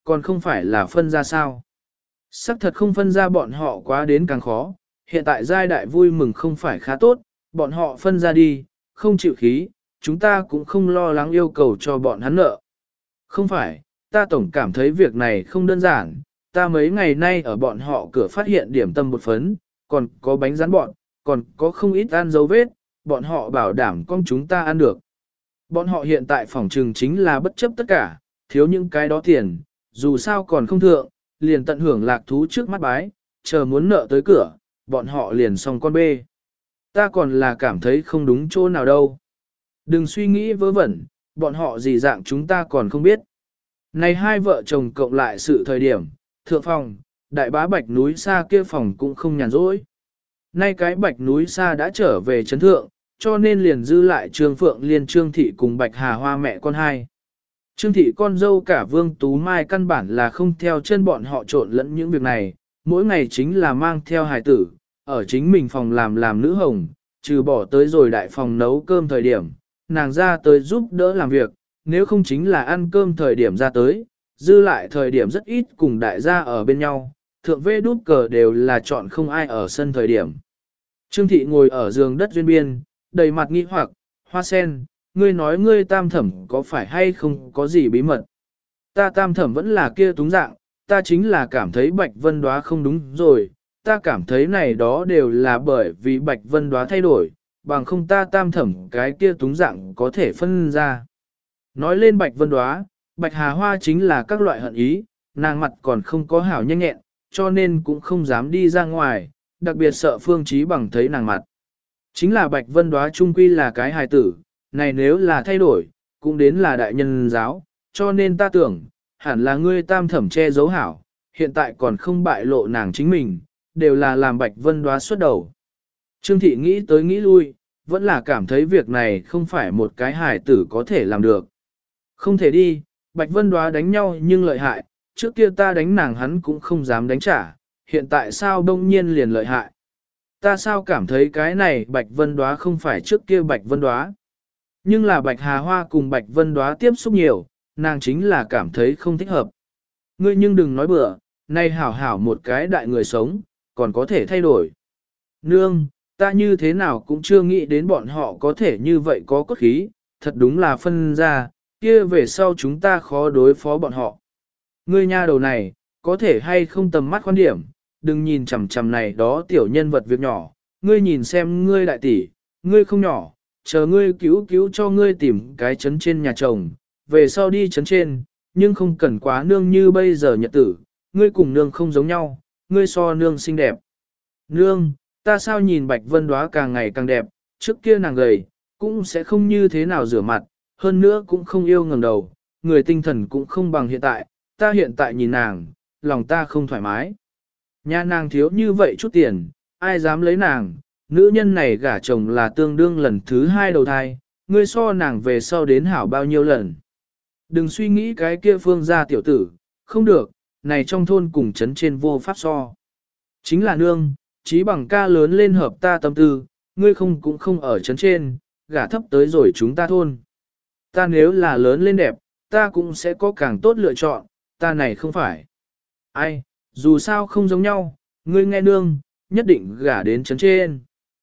còn không phải là phân ra sao. Sắc thật không phân ra bọn họ quá đến càng khó, hiện tại giai đại vui mừng không phải khá tốt, bọn họ phân ra đi, không chịu khí, chúng ta cũng không lo lắng yêu cầu cho bọn hắn nợ. Không phải, ta tổng cảm thấy việc này không đơn giản, ta mấy ngày nay ở bọn họ cửa phát hiện điểm tâm bột phấn, còn có bánh rán bọn, còn có không ít ăn dấu vết, bọn họ bảo đảm con chúng ta ăn được. Bọn họ hiện tại phòng trừng chính là bất chấp tất cả, thiếu những cái đó tiền, dù sao còn không thượng, liền tận hưởng lạc thú trước mắt bái, chờ muốn nợ tới cửa, bọn họ liền xong con bê. Ta còn là cảm thấy không đúng chỗ nào đâu. Đừng suy nghĩ vớ vẩn, bọn họ gì dạng chúng ta còn không biết. Này hai vợ chồng cộng lại sự thời điểm, thượng phòng, đại bá bạch núi xa kia phòng cũng không nhàn rỗi. Nay cái bạch núi xa đã trở về chấn thượng, cho nên liền dư lại Trương Phượng Liên Trương Thị cùng Bạch Hà Hoa mẹ con hai. Trương Thị con dâu cả Vương Tú Mai căn bản là không theo chân bọn họ trộn lẫn những việc này, mỗi ngày chính là mang theo hài tử, ở chính mình phòng làm nữ hồng, trừ bỏ tới rồi đại phòng nấu cơm thời điểm, nàng ra tới giúp đỡ làm việc, nếu không chính là ăn cơm thời điểm ra tới, dư lại thời điểm rất ít cùng đại gia ở bên nhau, thượng vê đút cờ đều là chọn không ai ở sân thời điểm. Trương Thị ngồi ở giường đất duyên biên, đầy mặt nghi hoặc, Hoa Sen, ngươi nói ngươi tam thẩm có phải hay không có gì bí mật. Ta tam thẩm vẫn là kia túng dạng, ta chính là cảm thấy Bạch Vân Đóa không đúng rồi, ta cảm thấy này đó đều là bởi vì Bạch Vân Đóa thay đổi, bằng không ta tam thẩm cái kia túng dạng có thể phân ra. Nói lên Bạch Vân Đóa, Bạch Hà Hoa chính là các loại hận ý, nàng mặt còn không có hảo nhanh nhẹn, cho nên cũng không dám đi ra ngoài, đặc biệt sợ Phương Chí Bằng thấy nàng mặt. Chính là Bạch Vân Đóa trung quy là cái hài tử, này nếu là thay đổi, cũng đến là đại nhân giáo, cho nên ta tưởng, hẳn là ngươi tam thẩm che giấu hảo, hiện tại còn không bại lộ nàng chính mình, đều là làm Bạch Vân Đóa xuất đầu. Trương Thị nghĩ tới nghĩ lui, vẫn là cảm thấy việc này không phải một cái hài tử có thể làm được. Không thể đi, Bạch Vân Đóa đánh nhau nhưng lợi hại, trước kia ta đánh nàng hắn cũng không dám đánh trả, hiện tại sao đông nhiên liền lợi hại. Ta sao cảm thấy cái này Bạch Vân Đóa không phải trước kia Bạch Vân Đóa. Nhưng là Bạch Hà Hoa cùng Bạch Vân Đóa tiếp xúc nhiều, nàng chính là cảm thấy không thích hợp. Ngươi nhưng đừng nói bừa, nay hảo hảo một cái đại người sống, còn có thể thay đổi. Nương, ta như thế nào cũng chưa nghĩ đến bọn họ có thể như vậy có cốt khí, thật đúng là phân ra, kia về sau chúng ta khó đối phó bọn họ. Ngươi nha đầu này, có thể hay không tầm mắt quan điểm, đừng nhìn chằm chằm này đó tiểu nhân vật việc nhỏ, ngươi nhìn xem ngươi đại tỷ, ngươi không nhỏ, chờ ngươi cứu cho ngươi tìm cái chấn trên nhà chồng, về sau đi chấn trên, nhưng không cần quá nương như bây giờ nhật tử, ngươi cùng nương không giống nhau, ngươi so nương xinh đẹp. Nương, ta sao nhìn Bạch Vân Đóa càng ngày càng đẹp, trước kia nàng gầy, cũng sẽ không như thế nào rửa mặt, hơn nữa cũng không yêu ngẩng đầu, người tinh thần cũng không bằng hiện tại, ta hiện tại nhìn nàng, lòng ta không thoải mái. Nhà nàng thiếu như vậy chút tiền, ai dám lấy nàng, nữ nhân này gả chồng là tương đương lần thứ 2 đầu thai, ngươi so nàng về sau đến hảo bao nhiêu lần. Đừng suy nghĩ cái kia phương gia tiểu tử, không được, này trong thôn cùng chấn trên vô pháp so. Chính là nương, Chí Bằng ca lớn lên hợp ta tâm tư, ngươi không cũng không ở chấn trên, gả thấp tới rồi chúng ta thôn. Ta nếu là lớn lên đẹp, ta cũng sẽ có càng tốt lựa chọn, ta này không phải. Ai, dù sao không giống nhau, ngươi nghe nương, nhất định gả đến chấn trên.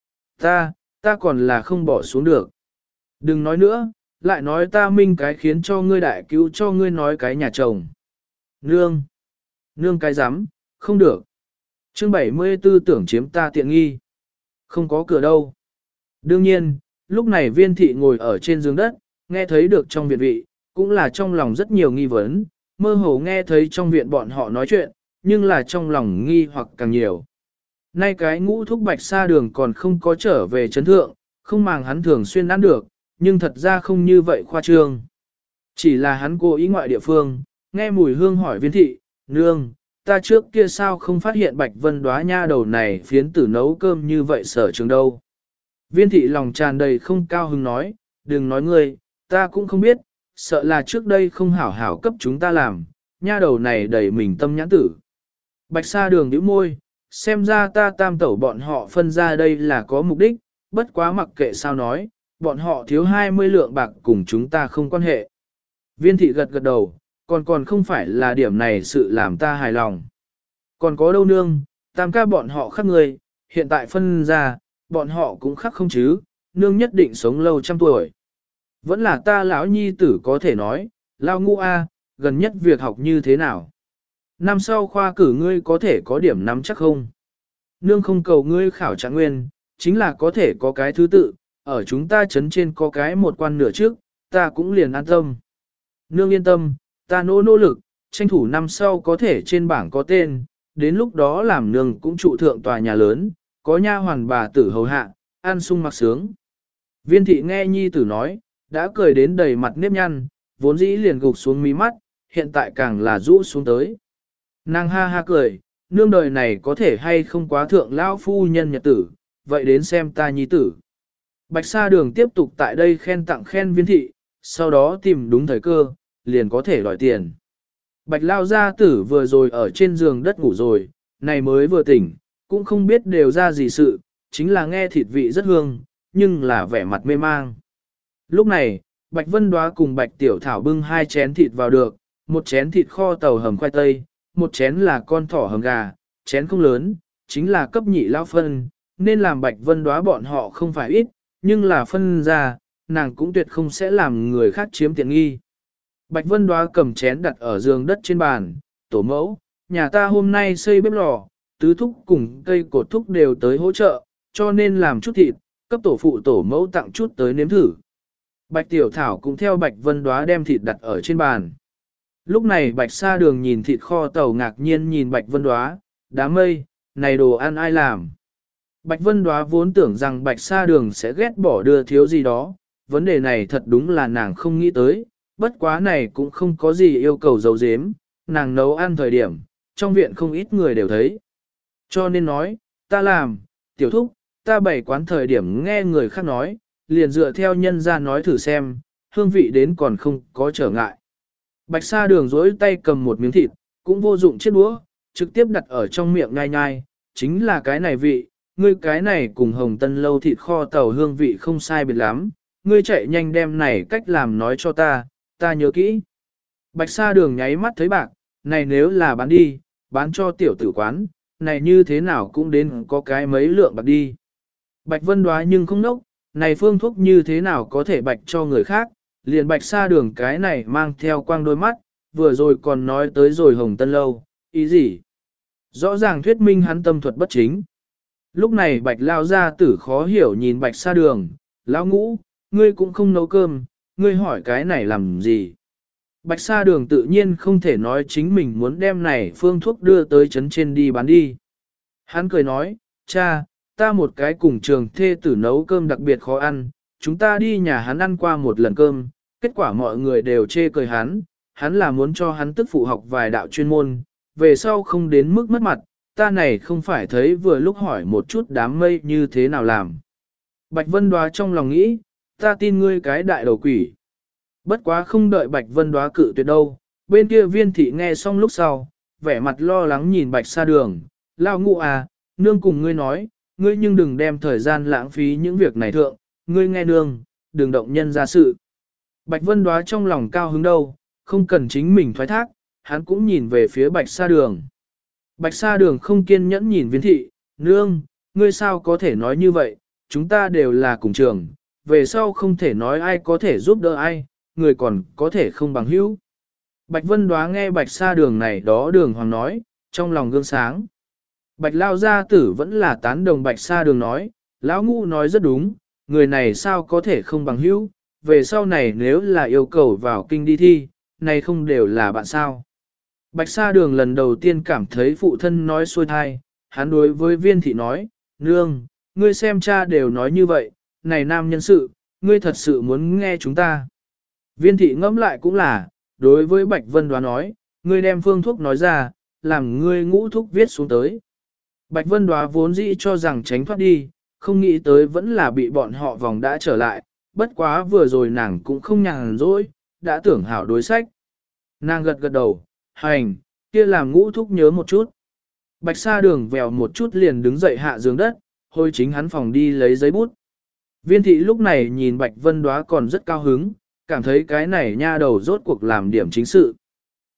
Ta còn là không bỏ xuống được. Đừng nói nữa, lại nói ta minh cái khiến cho ngươi đại cứu cho ngươi nói cái nhà chồng. Nương cái dám, không được. Chương 74 tưởng chiếm ta tiện nghi. Không có cửa đâu. Đương nhiên, lúc này viên thị ngồi ở trên giường đất, nghe thấy được trong viện vị, cũng là trong lòng rất nhiều nghi vấn, mơ hồ nghe thấy trong viện bọn họ nói chuyện, nhưng là trong lòng nghi hoặc càng nhiều. Nay cái ngũ thúc bạch xa đường còn không có trở về chấn thượng, không màng hắn thường xuyên ăn được, nhưng thật ra không như vậy khoa trương. Chỉ là hắn cố ý ngoại địa phương, nghe mùi hương hỏi viên thị, nương, ta trước kia sao không phát hiện Bạch Vân Đóa nha đầu này phiến tử nấu cơm như vậy sở trường đâu. Viên thị lòng tràn đầy không cao hứng nói, đừng nói ngươi, ta cũng không biết, sợ là trước đây không hảo hảo cấp chúng ta làm, nha đầu này đầy mình tâm nhãn tử. Bạch Sa Đường nhíu môi, xem ra ta tam tẩu bọn họ phân ra đây là có mục đích, bất quá mặc kệ sao nói, bọn họ thiếu 20 lượng bạc cùng chúng ta không quan hệ. Viên thị gật gật đầu, còn không phải là điểm này sự làm ta hài lòng. Còn có đâu nương, tam ca bọn họ khắc người, hiện tại phân ra, bọn họ cũng khắc không chứ, nương nhất định sống lâu trăm tuổi. Vẫn là ta lão nhi tử có thể nói, lao ngũ A, gần nhất việc học như thế nào. Năm sau khoa cử ngươi có thể có điểm nắm chắc không? Nương không cầu ngươi khảo trạng nguyên, chính là có thể có cái thứ tự, ở chúng ta chấn trên có cái một quan nửa trước, ta cũng liền an tâm. Nương yên tâm, ta nỗ lực, tranh thủ năm sau có thể trên bảng có tên, đến lúc đó làm nương cũng trụ thượng tòa nhà lớn, có nha hoàn bà tử hầu hạ, ăn sung mặc sướng. Viên thị nghe nhi tử nói, đã cười đến đầy mặt nếp nhăn, vốn dĩ liền gục xuống mí mắt, hiện tại càng là rũ xuống tới. Nàng ha ha cười, nương đời này có thể hay không quá thượng lão phu nhân nhật tử, vậy đến xem ta nhi tử. Bạch Sa Đường tiếp tục tại đây khen tặng khen viên thị, sau đó tìm đúng thời cơ, liền có thể đòi tiền. Bạch Lao gia tử vừa rồi ở trên giường đất ngủ rồi, này mới vừa tỉnh, cũng không biết đều ra gì sự, chính là nghe thịt vị rất hương, nhưng là vẻ mặt mê mang. Lúc này, Bạch Vân Đoá cùng Bạch Tiểu Thảo bưng 2 chén thịt vào được, một chén thịt kho tàu hầm khoai tây, một chén là con thỏ hầm gà, chén không lớn, chính là cấp nhị lao phân, nên làm Bạch Vân Đoá bọn họ không phải ít, nhưng là phân ra, nàng cũng tuyệt không sẽ làm người khác chiếm tiện nghi. Bạch Vân Đoá cầm chén đặt ở giường đất trên bàn, tổ mẫu, nhà ta hôm nay xây bếp lò, tứ thúc cùng cây cột thúc đều tới hỗ trợ, cho nên làm chút thịt, cấp tổ phụ tổ mẫu tặng chút tới nếm thử. Bạch Tiểu Thảo cũng theo Bạch Vân Đoá đem thịt đặt ở trên bàn. Lúc này Bạch Sa Đường nhìn thịt kho tàu ngạc nhiên nhìn Bạch Vân Đoá, đám mây, này đồ ăn ai làm. Bạch Vân Đoá vốn tưởng rằng Bạch Sa Đường sẽ ghét bỏ đưa thiếu gì đó, vấn đề này thật đúng là nàng không nghĩ tới, bất quá này cũng không có gì yêu cầu giấu giếm, nàng nấu ăn thời điểm, trong viện không ít người đều thấy. Cho nên nói, ta làm, tiểu thúc, ta bày quán thời điểm nghe người khác nói, liền dựa theo nhân ra nói thử xem, hương vị đến còn không có trở ngại. Bạch Sa Đường dối tay cầm một miếng thịt, cũng vô dụng chiếc đũa, trực tiếp đặt ở trong miệng nhai nhai, chính là cái này vị, ngươi cái này cùng hồng tân lâu thịt kho tàu hương vị không sai biệt lắm, ngươi chạy nhanh đem này cách làm nói cho ta nhớ kỹ. Bạch Sa Đường nháy mắt thấy bạc, này nếu là bán đi, bán cho tiểu tử quán, này như thế nào cũng đến có cái mấy lượng bạc đi. Bạch Vân Đoá nhưng không nốc, này phương thuốc như thế nào có thể bạch cho người khác, liền Bạch Sa Đường cái này mang theo quang đôi mắt, vừa rồi còn nói tới rồi hồng tân lâu, ý gì? Rõ ràng thuyết minh hắn tâm thuật bất chính. Lúc này Bạch Lao gia tử khó hiểu nhìn Bạch Sa Đường, Lão Ngũ, ngươi cũng không nấu cơm, ngươi hỏi cái này làm gì? Bạch Sa Đường tự nhiên không thể nói chính mình muốn đem này phương thuốc đưa tới trấn trên đi bán đi. Hắn cười nói, cha, ta một cái cùng trường thê tử nấu cơm đặc biệt khó ăn, chúng ta đi nhà hắn ăn qua một lần cơm, kết quả mọi người đều chê cười hắn là muốn cho hắn tức phụ học vài đạo chuyên môn, về sau không đến mức mất mặt, ta này không phải thấy vừa lúc hỏi một chút đám mây như thế nào làm. Bạch Vân Đoá trong lòng nghĩ, ta tin ngươi cái đại đầu quỷ. Bất quá không đợi Bạch Vân Đoá cự tuyệt đâu, bên kia Viên thị nghe xong lúc sau, vẻ mặt lo lắng nhìn Bạch Sa Đường, Lao Ngũ à, nương cùng ngươi nói, ngươi nhưng đừng đem thời gian lãng phí những việc này thượng, ngươi nghe nương, đừng động nhân ra sự. Bạch Vân Đoá trong lòng cao hứng đâu, không cần chính mình thoái thác, hắn cũng nhìn về phía Bạch Sa Đường. Bạch Sa Đường không kiên nhẫn nhìn Viên thị, nương, ngươi sao có thể nói như vậy, chúng ta đều là cùng trường, về sau không thể nói ai có thể giúp đỡ ai, người còn có thể không bằng hữu. Bạch Vân Đoá nghe Bạch Sa Đường này đó Đường Hoàng nói, trong lòng gương sáng. Bạch Lao gia tử vẫn là tán đồng Bạch Sa Đường nói, Lão Ngũ nói rất đúng, người này sao có thể không bằng hữu, về sau này nếu là yêu cầu vào kinh đi thi, này không đều là bạn sao. Bạch Sa Đường lần đầu tiên cảm thấy phụ thân nói xuôi thai, hắn đối với Viên thị nói, nương, ngươi xem cha đều nói như vậy, này nam nhân sự, ngươi thật sự muốn nghe chúng ta. Viên thị ngẫm lại cũng là, đối với Bạch Vân Đoá nói, ngươi đem phương thuốc nói ra, làm ngươi ngũ thuốc viết xuống tới. Bạch Vân Đoá vốn dĩ cho rằng tránh thoát đi, không nghĩ tới vẫn là bị bọn họ vòng đã trở lại, bất quá vừa rồi nàng cũng không nhàn rỗi, đã tưởng hảo đối sách. Nàng gật gật đầu, hành, kia làm ngũ thúc nhớ một chút. Bạch Sa Đường vèo một chút liền đứng dậy hạ giường đất, hồi chính hắn phòng đi lấy giấy bút. Viên thị lúc này nhìn Bạch Vân Đoá còn rất cao hứng, cảm thấy cái này nha đầu rốt cuộc làm điểm chính sự.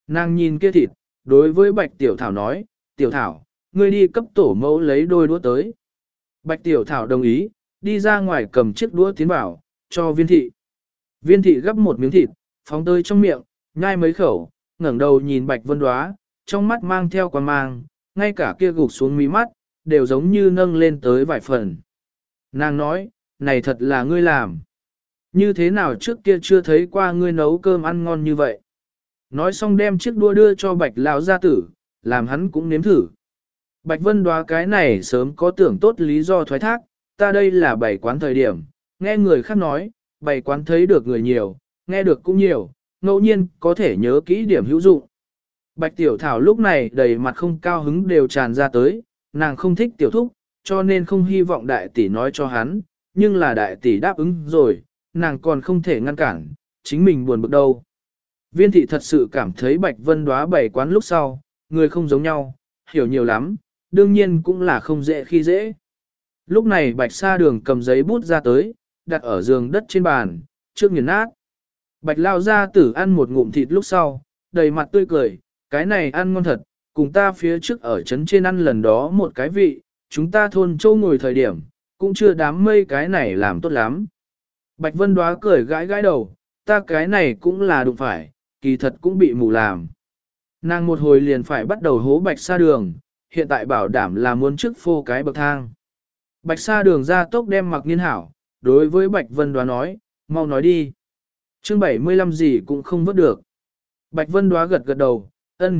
Nàng nhìn kia thịt, đối với Bạch Tiểu Thảo nói, Tiểu Thảo, ngươi đi cấp tổ mẫu lấy đôi đũa tới. Bạch Tiểu Thảo đồng ý, đi ra ngoài cầm chiếc đũa tiến vào, cho viên thị. Viên thị gắp một miếng thịt, phóng tới trong miệng, nhai mấy khẩu, ngẩng đầu nhìn Bạch Vân Đóa, trong mắt mang theo quan mang, ngay cả kia gục xuống mí mắt, đều giống như nâng lên tới vài phần. Nàng nói, này thật là ngươi làm. Như thế nào trước kia chưa thấy qua ngươi nấu cơm ăn ngon như vậy. Nói xong đem chiếc đũa đưa cho Bạch lão gia tử, làm hắn cũng nếm thử. Bạch Vân Đóa cái này sớm có tưởng tốt lý do thoái thác, ta đây là bày quán thời điểm, nghe người khác nói, bày quán thấy được người nhiều, nghe được cũng nhiều, ngẫu nhiên có thể nhớ kỹ điểm hữu dụng. Bạch Tiểu Thảo lúc này đầy mặt không cao hứng đều tràn ra tới, nàng không thích tiểu thúc, cho nên không hy vọng đại tỷ nói cho hắn, nhưng là đại tỷ đáp ứng rồi, nàng còn không thể ngăn cản, chính mình buồn bực đâu. Viên thị thật sự cảm thấy Bạch Vân Đóa bày quán lúc sau, người không giống nhau, hiểu nhiều lắm, đương nhiên cũng là không dễ khi dễ. Lúc này Bạch Sa Đường cầm giấy bút ra tới, đặt ở giường đất trên bàn, trước nghiền nát. Bạch lao gia tử ăn một ngụm thịt lúc sau, đầy mặt tươi cười, cái này ăn ngon thật, cùng ta phía trước ở trấn trên ăn lần đó một cái vị, chúng ta thôn châu ngồi thời điểm, cũng chưa đám mây cái này làm tốt lắm. Bạch Vân Đóa cười gãi gãi đầu, ta cái này cũng là đụng phải, kỳ thật cũng bị mù làm. Nàng một hồi liền phải bắt đầu hố Bạch Sa Đường, hiện tại bảo đảm là muốn trước phô cái bậc thang. Bạch Sa Đường ra tốc đem Mặc Nghiên hảo, đối với Bạch Vân Đóa nói, mau nói đi. Chương 75 gì cũng không vớt được. Bạch Vân Đóa gật gật đầu,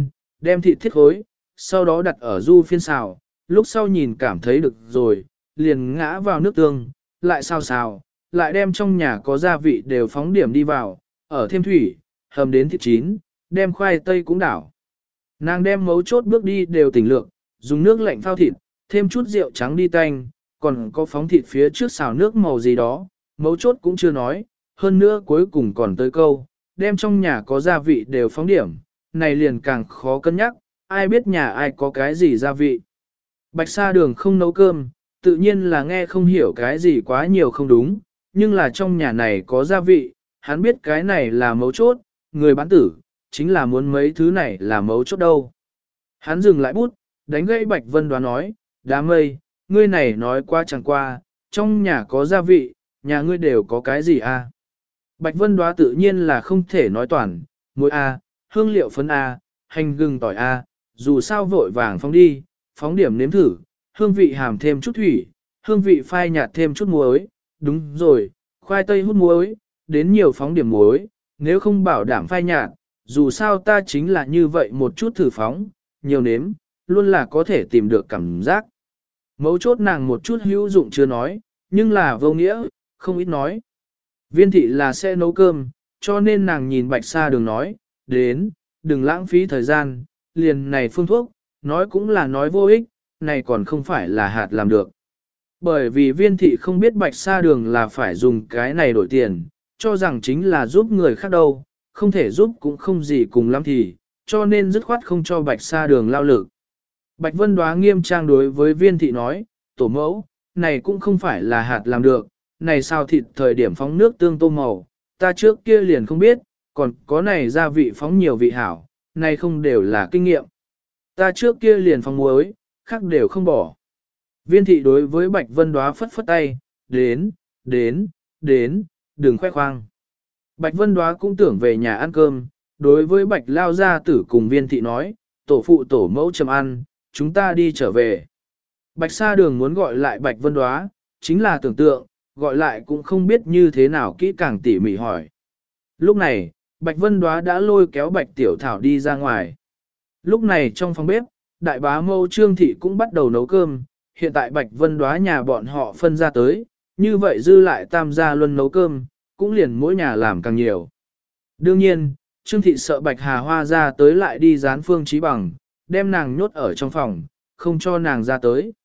đem thịt thiết khối, sau đó đặt ở du phiên xào, lúc sau nhìn cảm thấy được rồi, liền ngã vào nước tương, lại xào xào, lại đem trong nhà có gia vị đều phóng điểm đi vào, ở thêm thủy, hầm đến thịt chín, đem khoai tây cũng đảo. Nàng đem mấu chốt bước đi đều tỉnh lược, dùng nước lạnh phao thịt, thêm chút rượu trắng đi tanh, còn có phóng thịt phía trước xào nước màu gì đó, mấu chốt cũng chưa nói, hơn nữa cuối cùng còn tới câu, đem trong nhà có gia vị đều phóng điểm, này liền càng khó cân nhắc, ai biết nhà ai có cái gì gia vị. Bạch Sa Đường không nấu cơm, tự nhiên là nghe không hiểu cái gì quá nhiều không đúng, nhưng là trong nhà này có gia vị, hắn biết cái này là mấu chốt, người bán tử, chính là muốn mấy thứ này là mấu chốt đâu. Hắn dừng lại bút, đánh gãy Bạch Vân Đoán nói, đám mây, ngươi này nói qua chẳng qua, trong nhà có gia vị, nhà ngươi đều có cái gì a? Bạch Vân Đoá tự nhiên là không thể nói toàn, muối a, hương liệu phấn a, hành gừng tỏi a, dù sao vội vàng phóng đi, phóng điểm nếm thử, hương vị hàm thêm chút thủy, hương vị phai nhạt thêm chút muối, đúng rồi, khoai tây hút muối, đến nhiều phóng điểm muối, nếu không bảo đảm phai nhạt, dù sao ta chính là như vậy một chút thử phóng, nhiều nếm, luôn là có thể tìm được cảm giác. Mấu chốt nàng một chút hữu dụng chưa nói, nhưng là vô nghĩa, không ít nói. Viên thị là sẽ nấu cơm, cho nên nàng nhìn Bạch Sa Đường nói, đến, đừng lãng phí thời gian, liền này phương thuốc, nói cũng là nói vô ích, này còn không phải là hạt làm được. Bởi vì viên thị không biết Bạch Sa Đường là phải dùng cái này đổi tiền, cho rằng chính là giúp người khác đâu, không thể giúp cũng không gì cùng lắm thì, cho nên dứt khoát không cho Bạch Sa Đường lao lực. Bạch Vân Đoá nghiêm trang đối với viên thị nói, tổ mẫu, này cũng không phải là hạt làm được, này sao thịt thời điểm phóng nước tương tô màu, ta trước kia liền không biết, còn có này gia vị phóng nhiều vị hảo, này không đều là kinh nghiệm. Ta trước kia liền phóng muối, khác đều không bỏ. Viên thị đối với Bạch Vân Đoá phất phất tay, đến, đừng khoe khoang. Bạch Vân Đoá cũng tưởng về nhà ăn cơm, đối với Bạch Lao gia tử cùng viên thị nói, tổ phụ tổ mẫu chầm ăn, chúng ta đi trở về. Bạch Sa Đường muốn gọi lại Bạch Vân Đoá, chính là tưởng tượng, gọi lại cũng không biết như thế nào kỹ càng tỉ mỉ hỏi. Lúc này, Bạch Vân Đoá đã lôi kéo Bạch Tiểu Thảo đi ra ngoài. Lúc này trong phòng bếp, đại bá mâu Trương Thị cũng bắt đầu nấu cơm, hiện tại Bạch Vân Đoá nhà bọn họ phân ra tới, như vậy dư lại tam gia luân nấu cơm, cũng liền mỗi nhà làm càng nhiều. Đương nhiên, Trương Thị sợ Bạch Hà Hoa ra tới lại đi gián Phương Chí Bằng, đem nàng nhốt ở trong phòng, không cho nàng ra tới.